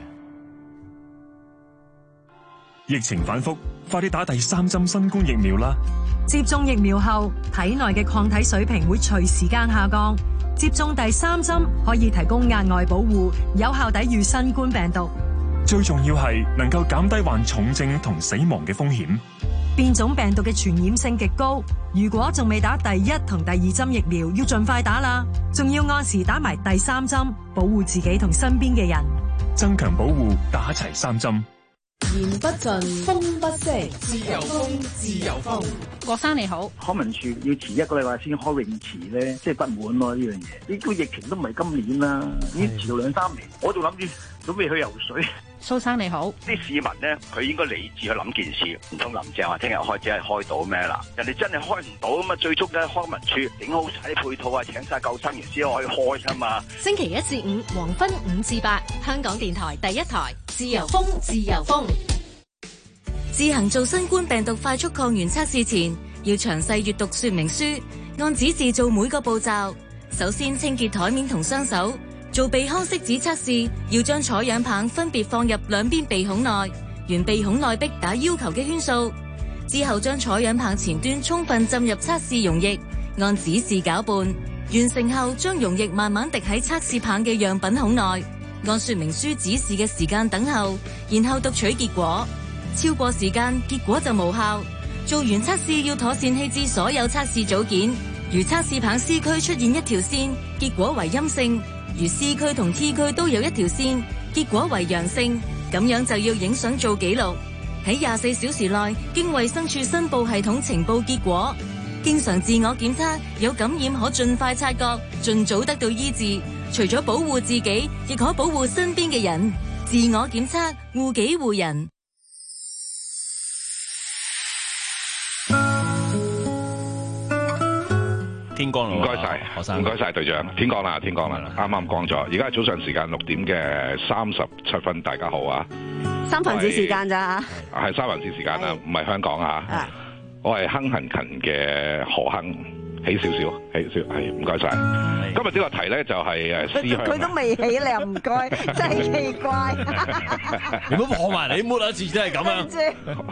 疫情反覆，快啲打第三針新冠疫苗啦！ 接種疫苗後，體內嘅抗體水平會隨時間下降。接種第三針可以提供額外保護，有效抵禦新冠病毒。 最重要係能夠減低患重症同死亡嘅風險。 變種病毒嘅傳染性極高，如果仲未打第一同第二針疫苗，要盡快打啦。仲要按時打埋第三針，保護自己同身邊嘅人。 增強保護，打齊三針。 言不盡，風不息，自由風，自由風。 郭生你好， 康文署要遲一個禮拜先開泳池咧，即係不滿咯呢樣嘢。呢個疫情都唔係今年啦，已經遲到兩三年，我仲諗住準備去游水。 蘇生你好， 啲市民咧，佢應該理智去諗件事，唔通林鄭話聽日開只係開到咩啦？人哋真係開唔到咁啊！最終咧，康文署整好晒啲配套啊，請晒救生員先可以開啫嘛。 星期一至五黃昏五至八，香港電台第一台，自由風，自由風。 自行做新冠病毒快速抗原測試前，要詳細閱讀說明書，按指示做每個步驟。首先清潔台面同雙手。做鼻腔拭子測試，要將採樣棒分別放入兩邊鼻孔內，沿鼻孔內壁打要求嘅圈數。之後將採樣棒前端充分浸入測試溶液，按指示攪拌。完成後，將溶液慢慢滴喺測試棒嘅樣品孔內，按說明書指示嘅時間等候，然後讀取結果。超過時間，結果就無效。做完測試要妥善棄置所有測試組件。如測試棒 C 區出現一條線，結果為陰性。如 C 區同 T 區都有一條線，結果為陽性，咁樣就要影相做記錄，喺廿四小時內經衛生署申報系統呈報結果。經常自我檢測，有感染可盡快察覺，盡早得到醫治。除咗保護自己，亦可保護身邊嘅人。自我檢測，護己護人。 天光啦，唔該晒， 何生， 唔該晒隊長。天光啦，天光啦，啱啱光咗。而家早上時間六點嘅三十七分，大家好啊！ 三藩市時間咋嚇？ 係三藩市時間啊，唔係香港啊。我係亨勤勤嘅何亨，起少少，起少係唔該晒。今日呢個題咧就係誒思鄉。 佢都未起，你又唔該，真係奇怪。 你唔好破埋你，抹一次真係咁樣。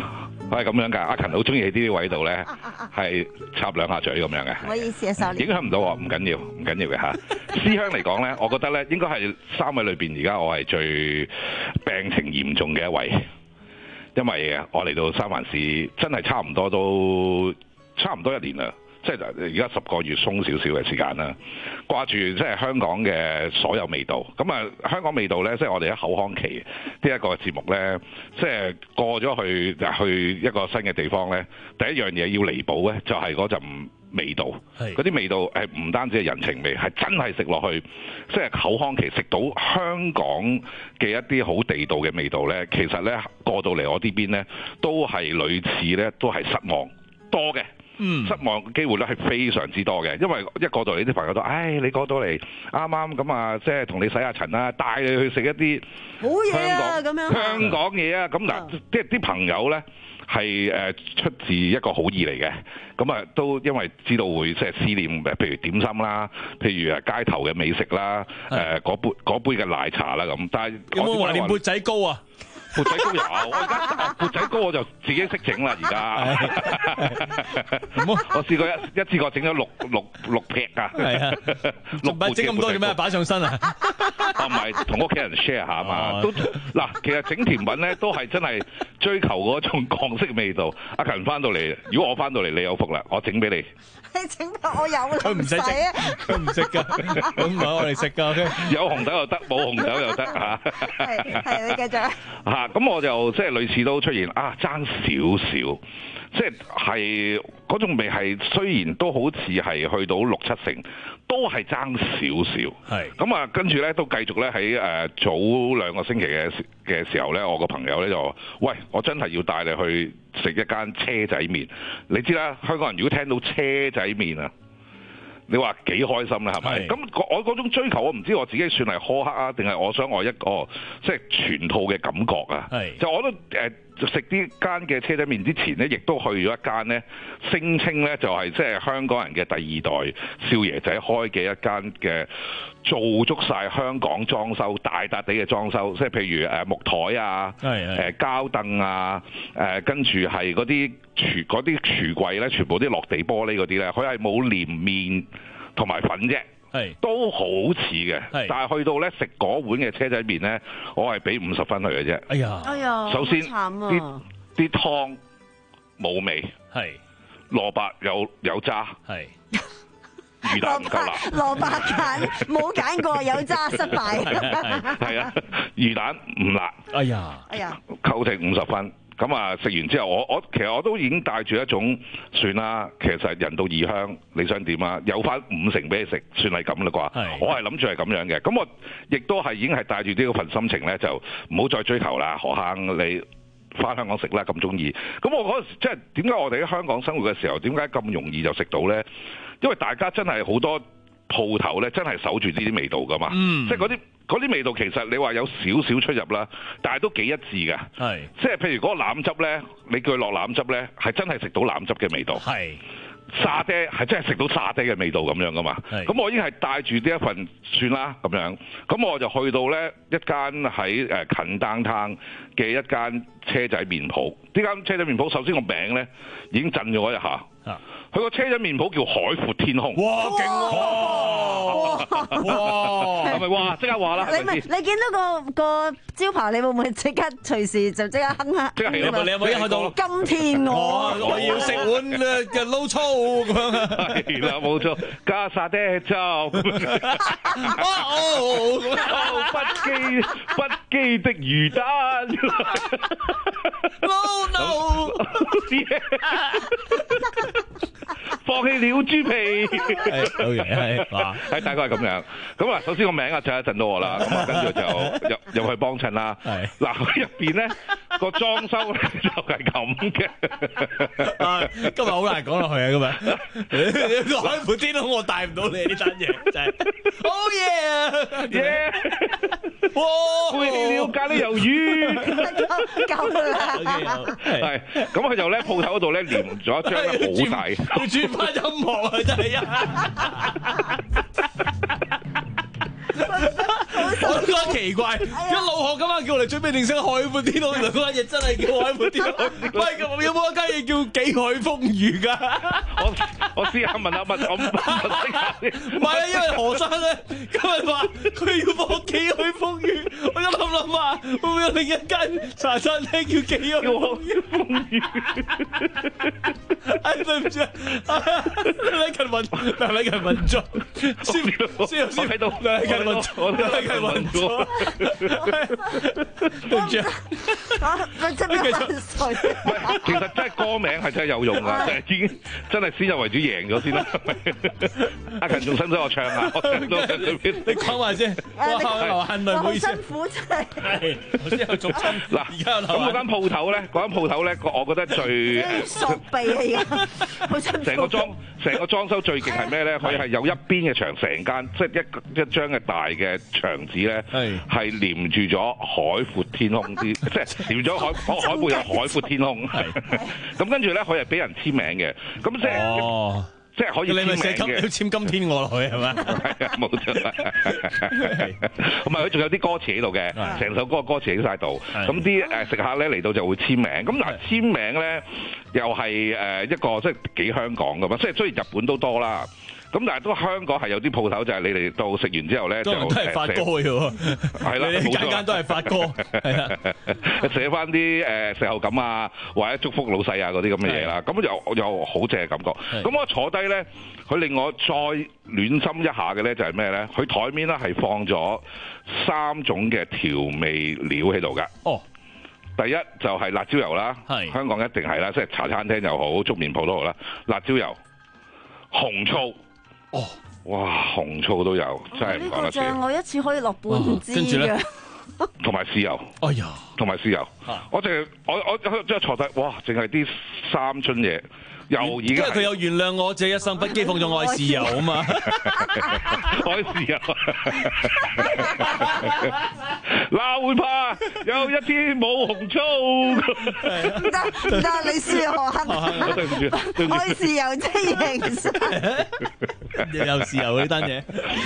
我係咁樣㗎，阿勤好中意喺呢啲位度咧，係插兩下嘴咁樣嘅。 唔好意思啊，秀蓮。 影響唔到我，唔緊要，唔緊要嘅嚇。思鄉嚟講咧，我覺得咧應該係三位裏邊，而家我係最病情嚴重嘅一位，因為我嚟到三藩市真係差唔多都差唔多一年啦。即係而家十個月鬆少少嘅時間啦，掛住即係香港嘅所有味道。咁啊，香港味道咧，即係我哋喺口腔期呢一個節目咧，即係過咗去去一個新嘅地方咧，第一樣嘢要彌補咧，就係嗰陣味道。嗰啲味道係唔單止係人情味，係真係食落去，即係口腔期食到香港嘅一啲好地道嘅味道咧，其實咧過到嚟我呢邊咧，都係類似咧，都係失望多嘅。嗯，失望嘅機會咧係非常之多嘅，因為一過到嚟啲朋友都，唉，你過到嚟啱啱咁啊，即係同你洗下塵啦，帶你去食一啲好嘢啊，咁樣香港嘢啊，咁嗱，即係啲朋友咧係誒出自一個好意嚟嘅，咁啊都因為知道會即係思念，譬如點心啦，譬如誒街頭嘅美食啦，誒嗰杯嗰杯嘅奶茶啦咁，但係有冇懷念缽仔糕啊？ 缽仔糕有，我而家缽仔糕我就自己識整啦，而家。我試過一一次過整咗六六六劈啊！ 係啊，六唔係整咁多做咩？擺上身啊？ 啊唔係，同屋企人 share 下嘛。都嗱，其實整甜品咧都係真係追求嗰種港式味道。阿勤翻到嚟，如果我翻到嚟，你有福啦，我整俾你。 你整得我有啦， 佢唔使整，佢唔識㗎，咁唔係我哋食㗎。 有紅豆又得，冇紅豆又得嚇。 係係，你繼續。 嚇，咁我就即係類似都出現啊，爭少少，即係係嗰種味係雖然都好似係去到六七成，都係爭少少。係咁啊，跟住咧都繼續咧喺誒早兩個星期嘅嘅時候咧，我個朋友咧就話：喂，我真係要帶你去食一間車仔麵。你知啦，香港人如果聽到車仔麵啊，你話幾開心啦，係咪？咁我嗰種追求，我唔知我自己算係苛刻啊，定係我想我一個即係全套嘅感覺啊。就我都誒食呢間嘅車仔麵之前呢，亦都去咗一間呢，聲稱呢就係即係香港人嘅第二代少爺仔開嘅一間嘅做足晒香港裝修大笪地嘅裝修，即係譬如誒木台啊、誒膠凳啊、誒跟住係嗰啲櫥嗰啲櫥櫃咧，全部啲落地玻璃嗰啲咧，佢係冇連面同埋粉啫。係都好似嘅，但係去到咧食嗰碗嘅車仔麵咧，我係俾五十分佢嘅啫。哎呀，哎呀，首先啲啲湯冇味，係蘿蔔有有渣，係魚蛋唔夠辣， 蘿蔔揀冇揀過有渣失敗， 係啊，魚蛋唔辣， 哎呀， 哎呀， 扣剩五十分。咁啊，食完之後，我我其實我都已經帶住一種算啦，其實人到異鄉，你想點啊？有翻五成俾你食，算係咁啦啩。我係諗住係咁樣嘅。咁我亦都係已經係帶住呢份心情咧，就唔好再追求啦。何坑你翻香港食啦，咁中意。咁我嗰陣即係點解我哋喺香港生活嘅時候，點解咁容易就食到咧？因為大家真係好多鋪頭咧，真係守住呢啲味道噶嘛。嗯、即係嗰啲。嗰啲味道其實你話有少少出入啦，但係都幾一致嘅。係，即係譬如嗰個腩汁咧，你叫佢落腩汁咧，係真係食到腩汁嘅味道。係，沙爹係真係食到沙爹嘅味道咁樣噶嘛。咁我已經係帶住呢一份算啦咁樣，咁我就去到咧一間喺誒近downtown嘅一間車仔麵鋪。呢間車仔麵鋪首先個名咧已經震咗我一下。佢個車仔麵鋪叫海闊天空。哇，勁喎！哇，係咪哇？即刻話啦！ 你咪你見到個個招牌，你會唔會即刻隨時就即刻哼下？ 即刻起啦！ 你有冇一去到？ 今天我我要食碗嘅撈粗咁樣。 係啦，冇錯，加沙爹粥。 哦， 不羈不羈的魚蛋。 No no！ 放棄了豬皮， 好嘢，係哇， 係大概係咁樣。咁啊，首先個名啊震一震到我啦，咁啊跟住就入入去幫襯啦。係嗱，入邊咧個裝修咧就係咁嘅。 今日好難講落去啊，今日你海闊天空我帶唔到你呢單嘢，真係。Oh yeah yeah！ 哇， 配起了咖喱魷魚， 夠啦。 係咁，佢就咧鋪頭嗰度咧連咗一張咧好大。 要轉翻音樂啊！真係啊！我覺得其奇怪，一老學咁啊，叫我哋準備定聲海闊天空，原來嗰間嘢真係叫海闊天空。喂，咁有冇一間嘢叫幾海風雨㗎？ 我我試下問下問我問下先。 唔係啊，因為何生咧今日話佢要放幾海風雨，我一諗諗啊，會唔會有另一間茶餐廳叫幾海風雨？哎，對唔住啊，梁禮勤運，梁禮勤運咗，先先先喺度，梁禮勤運咗，梁禮勤運咗，對唔住啊， 我真係好衰。 其實真係歌名係真係有用㗎，真係已經真係先入為主贏咗先啦。阿勤仲使唔使我唱啊？我唱到你講埋先。哇，流汗淚唔好意思。 辛苦真係。 係，我先去續親。 嗱， 而家咁嗰間鋪頭咧，嗰間鋪頭咧，我覺得最索鼻啊！而家好辛苦。 成個裝成個裝修最勁係咩咧？佢係有一邊嘅牆，成間即係一一張嘅大嘅牆紙咧，係連住咗海闊天空啲，即係連咗海海報有海闊天空。咁跟住咧，佢係俾人簽名嘅，咁即係。 哦即係可以簽名嘅， 要簽今天我落去係咪？ 係啊，冇錯。同埋佢仲有啲歌詞喺度嘅，成首歌嘅歌詞喺晒度。咁啲誒食客咧嚟到就會簽名。咁嗱簽名咧又係誒一個即係幾香港㗎嘛。即係雖然日本都多啦。咁但係都香港係有啲鋪頭就係你哋到食完之後咧就都係發歌嘅喎， 係啦， 你間間都係發歌，係啊， 寫翻啲誒食後感啊，或者祝福老細啊嗰啲咁嘅嘢啦，咁又又好正嘅感覺。咁我坐低咧，佢令我再暖心一下嘅咧就係咩咧？佢台面咧係放咗三種嘅調味料喺度㗎。 哦。 第一就係辣椒油啦，香港一定係啦，即係茶餐廳又好，粥麵鋪都好啦，辣椒油、紅醋。哦，哇，紅醋都有，真係唔講得。 呢個醬我一次可以落半支嘅。 同埋豉油， 哎呀， 同埋豉油，我淨係我我即係坐低，哇，淨係啲三樽嘢，又已經。因為佢有原諒我這一生不羈放縱愛豉油啊嘛， 愛豉油。嗱，會怕有一天冇紅醋。 唔得唔得，你輸我。 對唔住，對唔住。 愛豉油真係贏晒。 有豉油呢單嘢。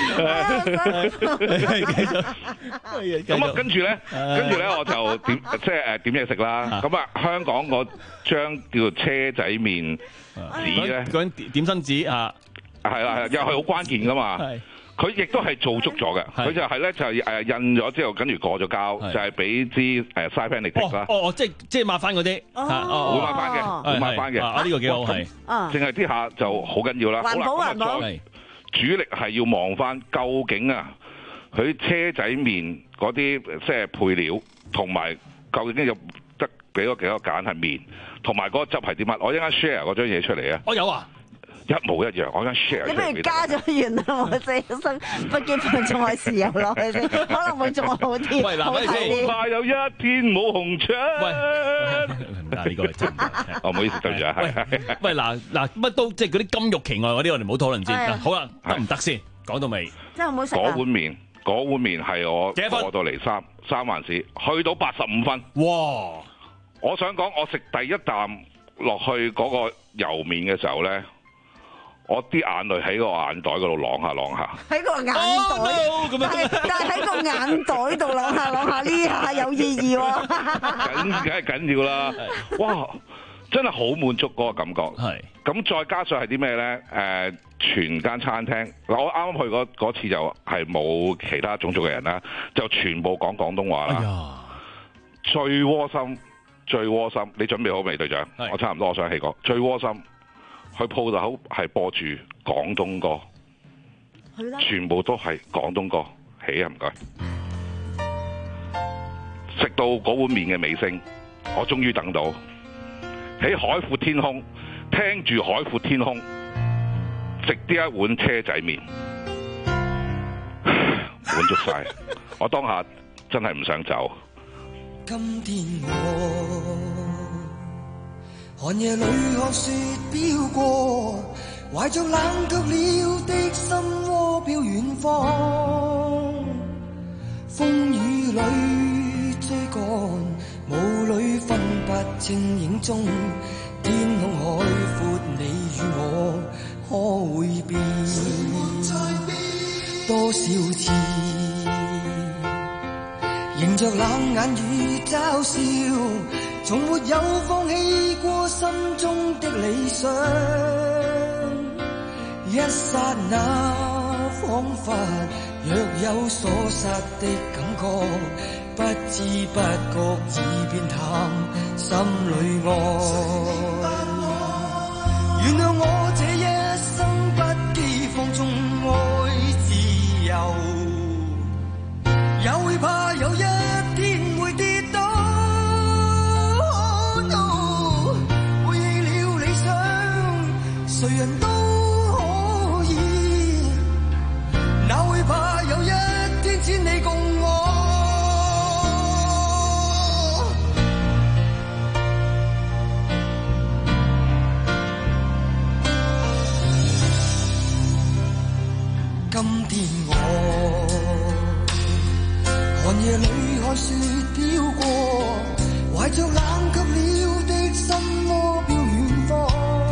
繼續。 咁啊，跟住咧，跟住咧，我就點即係誒點嘢食啦。咁啊，香港嗰張叫做車仔麵紙咧， 嗰張點心紙啊， 係啦，又係好關鍵噶嘛。佢亦都係做足咗嘅，佢就係咧就係誒印咗之後，跟住過咗膠，就係俾支誒 side pan 嚟剔啦。 哦哦，即係即係抹翻嗰啲， 會抹翻嘅，會抹翻嘅。 啊，呢個幾好係。 淨係啲下就好緊要啦。 環保環保。 主力係要望翻究竟啊，佢車仔麵嗰啲即係配料，同埋究竟有得幾多幾多揀係麵，同埋嗰個汁係點乜？我一陣間 share 嗰張嘢出嚟啊！ 我有啊。 一模一樣，我而家 share。 你不如加咗原諒我這一生不羈放縱愛豉油落去先，可能會仲好啲。 喂，嗱，咪先。 怕有一天冇紅腸。 喂，嗱呢個係真嘅。 哦，唔好意思，對唔住啊。 喂，嗱嗱乜都即係嗰啲金玉其外嗰啲，我哋唔好討論先。好啦，得唔得先？講到未？ 真係唔好食啊！ 嗰碗麵，嗰碗麵係我過到嚟三三環市，去到八十五分。 哇！ 我想講，我食第一啖落去嗰個油麵嘅時候咧。我啲眼淚喺個眼袋嗰度啷下啷下， 喺個眼袋，但係但係喺個眼袋度啷下啷下，呢下有意義喎。 緊梗係緊要啦！哇，真係好滿足嗰個感覺。 係咁，再加上係啲咩咧？誒，全間餐廳嗱，我啱啱去嗰嗰次就係冇其他種族嘅人啦，就全部講廣東話啦。最窩心，最窩心，你準備好未，隊長？我差唔多，我想起講最窩心。佢鋪頭係播住廣東歌，全部都係廣東歌。起啊，唔該。食到嗰碗麵嘅尾聲，我終於等到喺海闊天空，聽住海闊天空，食啲一碗車仔麵，滿足晒。我當下真係唔想走。 今天我寒夜裏看雪飄過，懷着冷卻了的心窩飄遠方。風雨裏追趕，霧裏分不清影蹤。天空海闊，你與我可會變？多少次着冷眼與嘲笑，從沒有放棄過心中的理想。一剎那彷彿若有所失的感覺，不知不覺已變淡，心裏愛。原諒我這一生不羈放縱愛自由，也會怕有一天會跌倒。Oh no， 背棄了理想，誰人都可以，哪會怕有一天只你共我。今天我寒夜裏看雪飄過，懷着冷卻了的心窩飄遠方。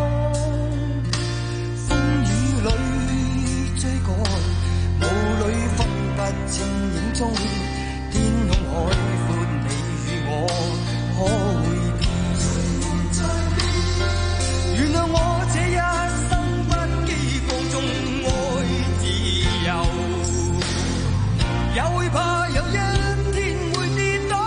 風雨裏追趕，霧裏分不清影蹤。天空海闊，你與我可會變？原諒我這一生不羈放縱愛自由，也會怕有一天會跌倒。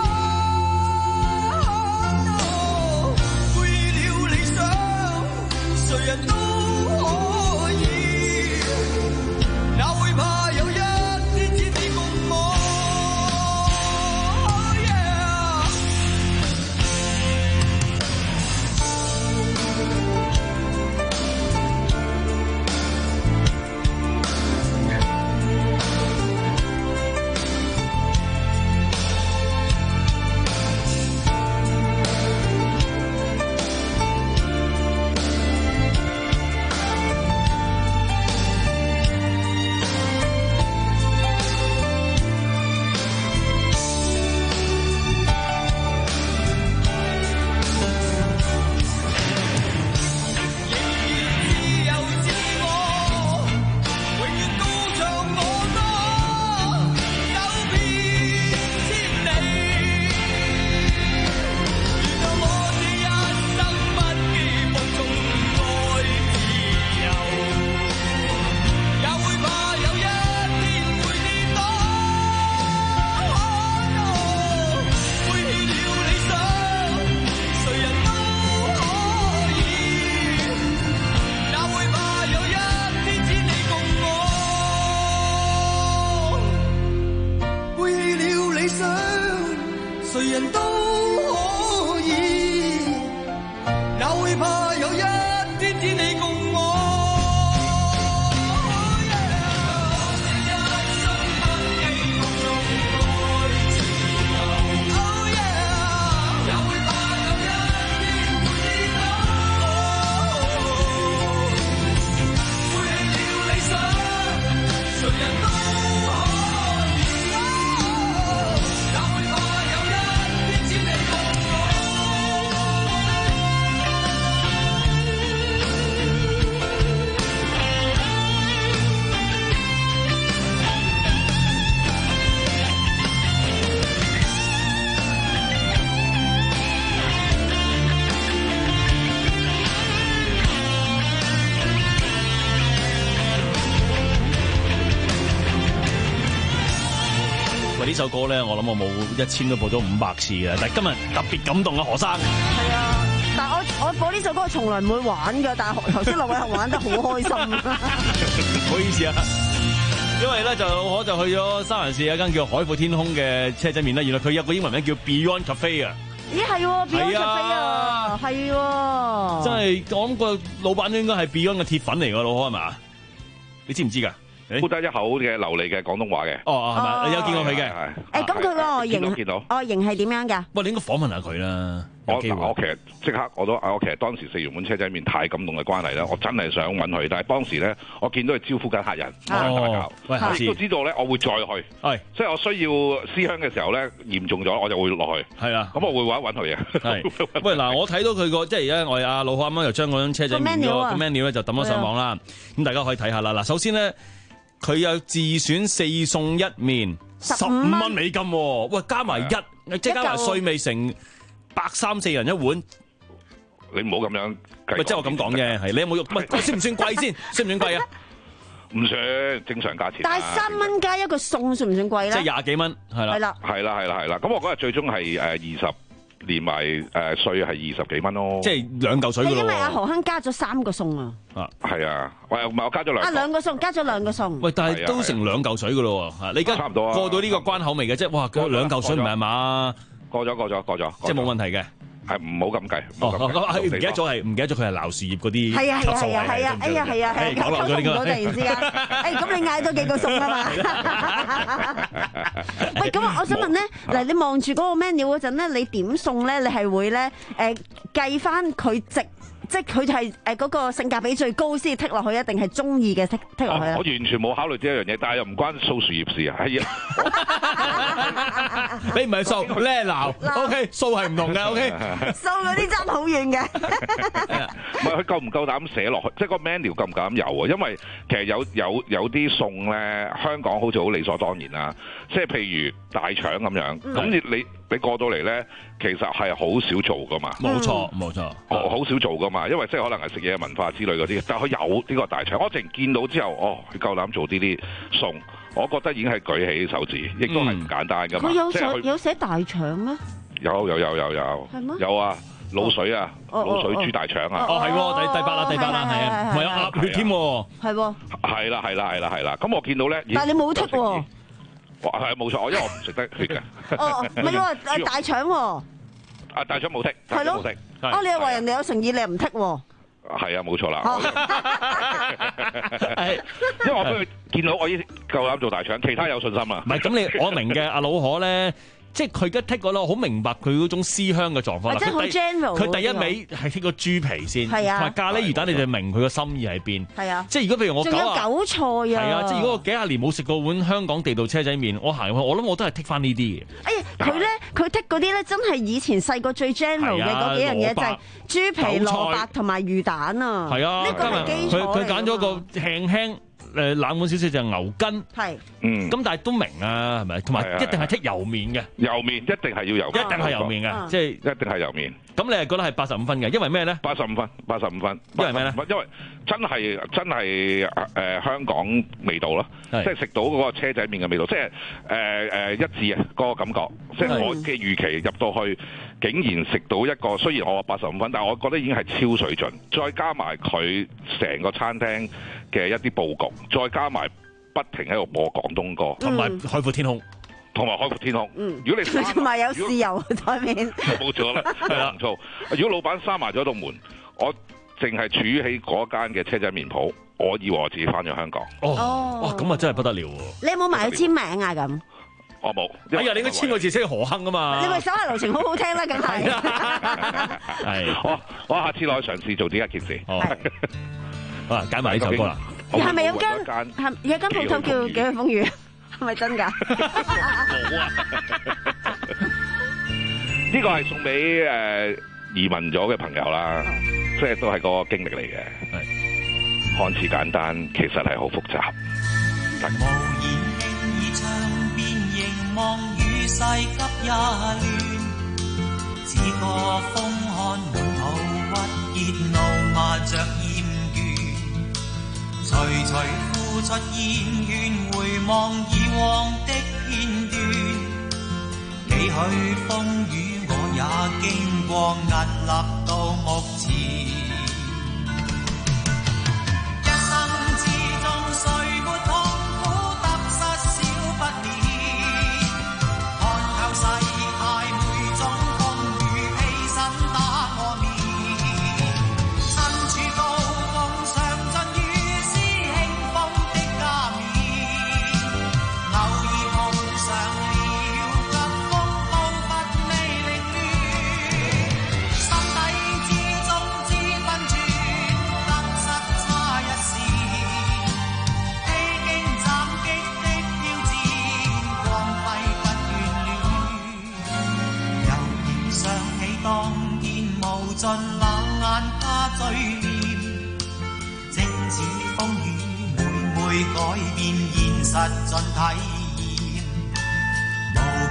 背棄了理想，誰人都可以，哪會怕有一天只你共我。Oh yeah， 呢首歌咧，我諗我冇一千都播咗五百次嘅，但係今日特別感動啊，何生。 係啊，但係我我播呢首歌從來唔會玩㗎，但係頭先劉偉恒玩得好開心。 唔好意思啊，因為咧就我就去咗三藩市一間叫海闊天空嘅車仔麵啦，原來佢有個英文名叫 Beyond Cafe 啊。 咦係喎 Beyond Cafe 啊，係喎。真係我諗個老闆都應該係 Beyond 嘅鐵粉嚟㗎，老何係嘛？你知唔知㗎？ พู得一口嘅流利嘅廣東話嘅。 哦，係咪？你有見過佢嘅？ 誒，咁佢個外形， 見到外形係點樣㗎？ 喂，你應該訪問下佢啦。 我我其實即刻我都我其實當時食完碗車仔麵太感動嘅關係咧，我真係想揾佢，但係當時咧我見到佢招呼緊客人， 哦，喂，下次都知道咧，我會再去， 係， 即係我需要思鄉嘅時候咧嚴重咗，我就會落去， 係啊， 咁我會揾一揾佢嘅。 係，喂嗱，我睇到佢個即係而家我哋阿老何啱啱又將嗰張車仔麵個 menu 咧就抌咗上網啦，咁大家可以睇下啦。嗱，首先咧佢有自選四餸一麵。 十五蚊美金喎，喂，加埋一，即係加埋稅未成百三四人一碗。 你唔好咁樣計。 咪即係我咁講嘅，係你有冇用？唔係，算唔算貴先？算唔算貴啊？ 唔算正常價錢。 但係三蚊加一個餸算唔算貴咧？ 即係廿幾蚊，係啦。 係啦， 係啦，係啦，係啦。咁我嗰日最終係誒二十。連埋誒稅係二十幾蚊咯， 即係兩嚿水㗎咯。 因為阿何亨加咗三個餸啊。 啊，係啊，喂，唔係我加咗兩。 啊，兩個餸加咗兩個餸。 喂，但係都成兩嚿水㗎咯喎，你而家差唔多啊，過到呢個關口未嘅啫？哇，嗰兩嚿水唔係嘛？ 過咗，過咗，過咗， 即係冇問題嘅。 係唔好咁計。 哦，係唔記得咗係唔記得咗佢係鬧樹葉嗰啲。 係啊係啊係啊係啊！哎呀係啊係啊！溝通唔到突然之間。誒，咁你嗌多幾個餸啊嘛？喂，咁啊，我想問咧，嗱，你望住嗰個 menu 嗰陣咧，你點餸咧？你係會咧誒計翻佢值，即係佢係誒嗰個性價比最高先剔落去，一定係中意嘅剔剔落去啊？ 我完全冇考慮呢一樣嘢，但係又唔關掃樹葉事啊，係啊。 你唔係掃，你係鬧。O K，掃係唔同嘅。O K， 掃嗰啲爭好遠嘅。 唔係佢夠唔夠膽寫落去，即係個 menu 夠唔夠膽有啊？因為其實有有有啲餸咧，香港好似好理所當然啦。即係譬如大腸咁樣，咁你你你過到嚟咧，其實係好少做噶嘛。 冇錯，冇錯， 好少做噶嘛。因為即係可能係食嘢文化之類嗰啲，但係佢有呢個大腸。我淨見到之後，哦，佢夠膽做呢啲餸，我覺得已經係舉起手指，亦都係唔簡單噶嘛。 佢有寫即係有寫大腸咩？ 有有有有有，有啊！滷水啊，滷水豬大腸啊！ 哦，係喎，第第八啦，第八啦，係啊，唔係有鴨血添喎， 係喎， 係啦，係啦，係啦，係啦。咁我見到咧， 但係你冇剔喎， 哇，係冇錯，因為我唔食得血嘅。 哦，唔係喎，大腸喎， 啊大腸冇剔， 係咯，哦，你又話人哋有誠意，你又唔剔喎。 係啊，冇錯啦。因為我俾佢見到我已經夠膽做大腸，其他有信心啦。 唔係咁，你我明嘅，阿老可咧。即係佢而家剔嗰咯，好明白佢嗰種思鄉嘅狀況啦。 即係好 general。 佢第一味係剔個豬皮先， 係啊， 同埋咖喱魚蛋，你就明佢個心意喺邊。 係啊， 即係如果譬如我仲有韭菜啊， 係啊，即係如果我幾廿年冇食過碗香港地道車仔麵，我行入去，我諗我都係剔翻呢啲嘅。 哎呀，佢咧佢剔嗰啲咧，真係以前細個最 general 嘅嗰幾樣嘢，就係豬皮、蘿蔔同埋魚蛋啊。 係啊， 呢個係基礎嚟。 佢佢揀咗個輕輕。誒冷門少少就係牛筋， 係， 嗯，咁但係都明啊，係咪？同埋一定係剔油麵嘅， 油麵一定係要油， 一定係油麵嘅，即係一定係油麵。 咁你係覺得係八十五分嘅，因為咩咧？ 八十五分，八十五分， 因為咩咧？ 因為真係真係誒香港味道咯，即係食到嗰個車仔麵嘅味道，即係誒誒一致啊嗰個感覺。即係我嘅預期入到去，竟然食到一個雖然我話八十五分，但係我覺得已經係超水準。再加埋佢成個餐廳嘅一啲佈局，再加埋不停喺度播廣東歌， 同埋海闊天空， 同埋海闊天空。嗯，如果你同埋有豉油喺台面， 冇錯啦，係啦，唔錯。如果老闆閂埋咗道門，我淨係處喺嗰間嘅車仔麵鋪，我以為我自己翻咗香港。 哦，哇，咁啊真係不得了喎！ 你有冇埋去簽名啊？咁我冇。 哎呀，你應該簽個字寫何亨啊嘛！ 你咪手下留情好好聽啦，梗係。 係， 我我下次落去嘗試做呢一件事。 好啦，揀埋呢首歌啦。 係咪有間係有間鋪頭叫幾許風雨？係咪真㗎？ 冇啊！呢個係送俾誒移民咗嘅朋友啦，即係都係個經歷嚟嘅。係看似簡單，其實係好複雜。 無言輕倚窗邊凝望與世急也亂，似個風看滿途鬱結怒罵着厭倦，徐徐呼出煙圈，回望以往的片段，幾許風雨我也經過，屹立到目前。一生之中誰沒痛苦得失少不免，看透世態每種風雨披身打我面，身處高峰上進與斯輕風的加冕，偶爾碰上了疾風步伐未凌亂，心底之中知分寸，得失差一線，披荊斬棘的挑戰，光輝不眷戀，悠然想起當天無盡冷眼他嘴臉，正似風雨每每改變現實盡體驗，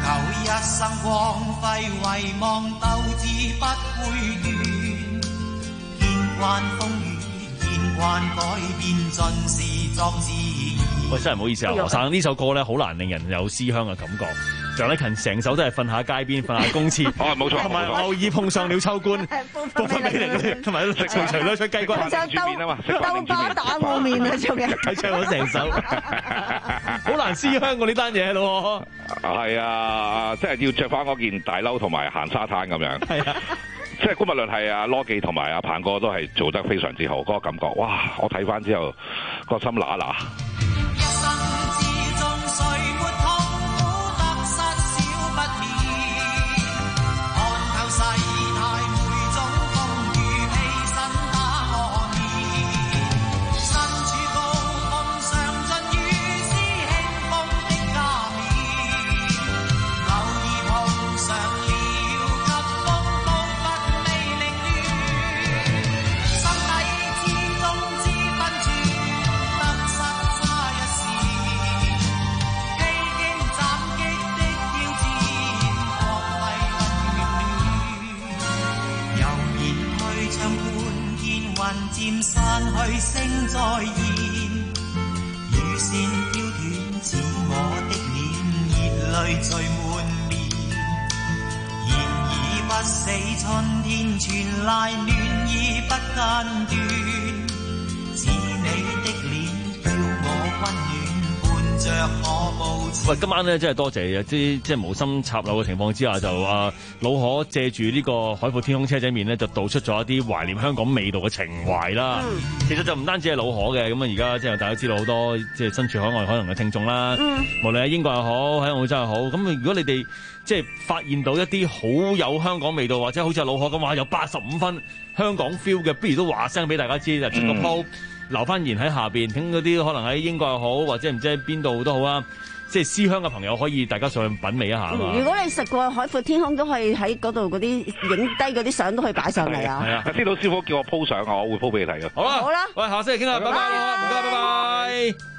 求一生光輝，遺忘鬥志不會斷。見慣風雨，見慣改變，盡是作自然。 喂，真係唔好意思啊，何生，呢首歌咧好難令人有思鄉嘅感覺。蔣禮勤成首都係瞓下街邊，瞓下公廁。 哦，冇錯。 同埋偶爾碰上了秋官，部分美玲同埋隨隨都出雞骨。 就兜兜巴打我面啊！做嘅。 係唱咗成首，好難思鄉喎呢單嘢咯。 係啊，即係要着翻嗰件大褸同埋行沙灘咁樣。 係啊。 即係姑勿論係阿羅記同埋阿鵬哥都係做得非常之好，嗰、那個感覺，哇！我睇翻之後，個心揦揦。 漸散去星再現，雨線飄斷似我的臉，熱淚聚滿面。然而不死春天傳來暖意不間斷，似你的臉叫我溫暖，伴着我無情。 喂，今晚咧真係多謝有啲即係無心插柳嘅情況之下，就啊老可借住呢個海闊天空車仔麵咧，就道出咗一啲懷念香港味道嘅情懷啦。嗯、其實就唔單止係老可嘅，咁啊而家即係大家知道好多即係身處海外可能嘅聽眾啦。嗯、無論喺英國又好，喺澳洲又好，咁如果你哋即係發現到一啲好有香港味道，或者好似老可咁話有八十五分香港 feel 嘅，不如都話聲俾大家知，就出個 po、嗯、留翻言喺下邊，聽嗰啲可能喺英國又好，或者唔知喺邊度都好啊。即係思鄉嘅朋友可以大家上去品味一下嘛。 如果你食過海闊天空，都可以喺嗰度嗰啲影低嗰啲相都可以擺上嚟啊。 係啊，師老師傅叫我 po 相啊，我會 po 俾你睇嘅。 好啦， 好啦， 喂，下星期傾下，拜拜，唔該，拜拜。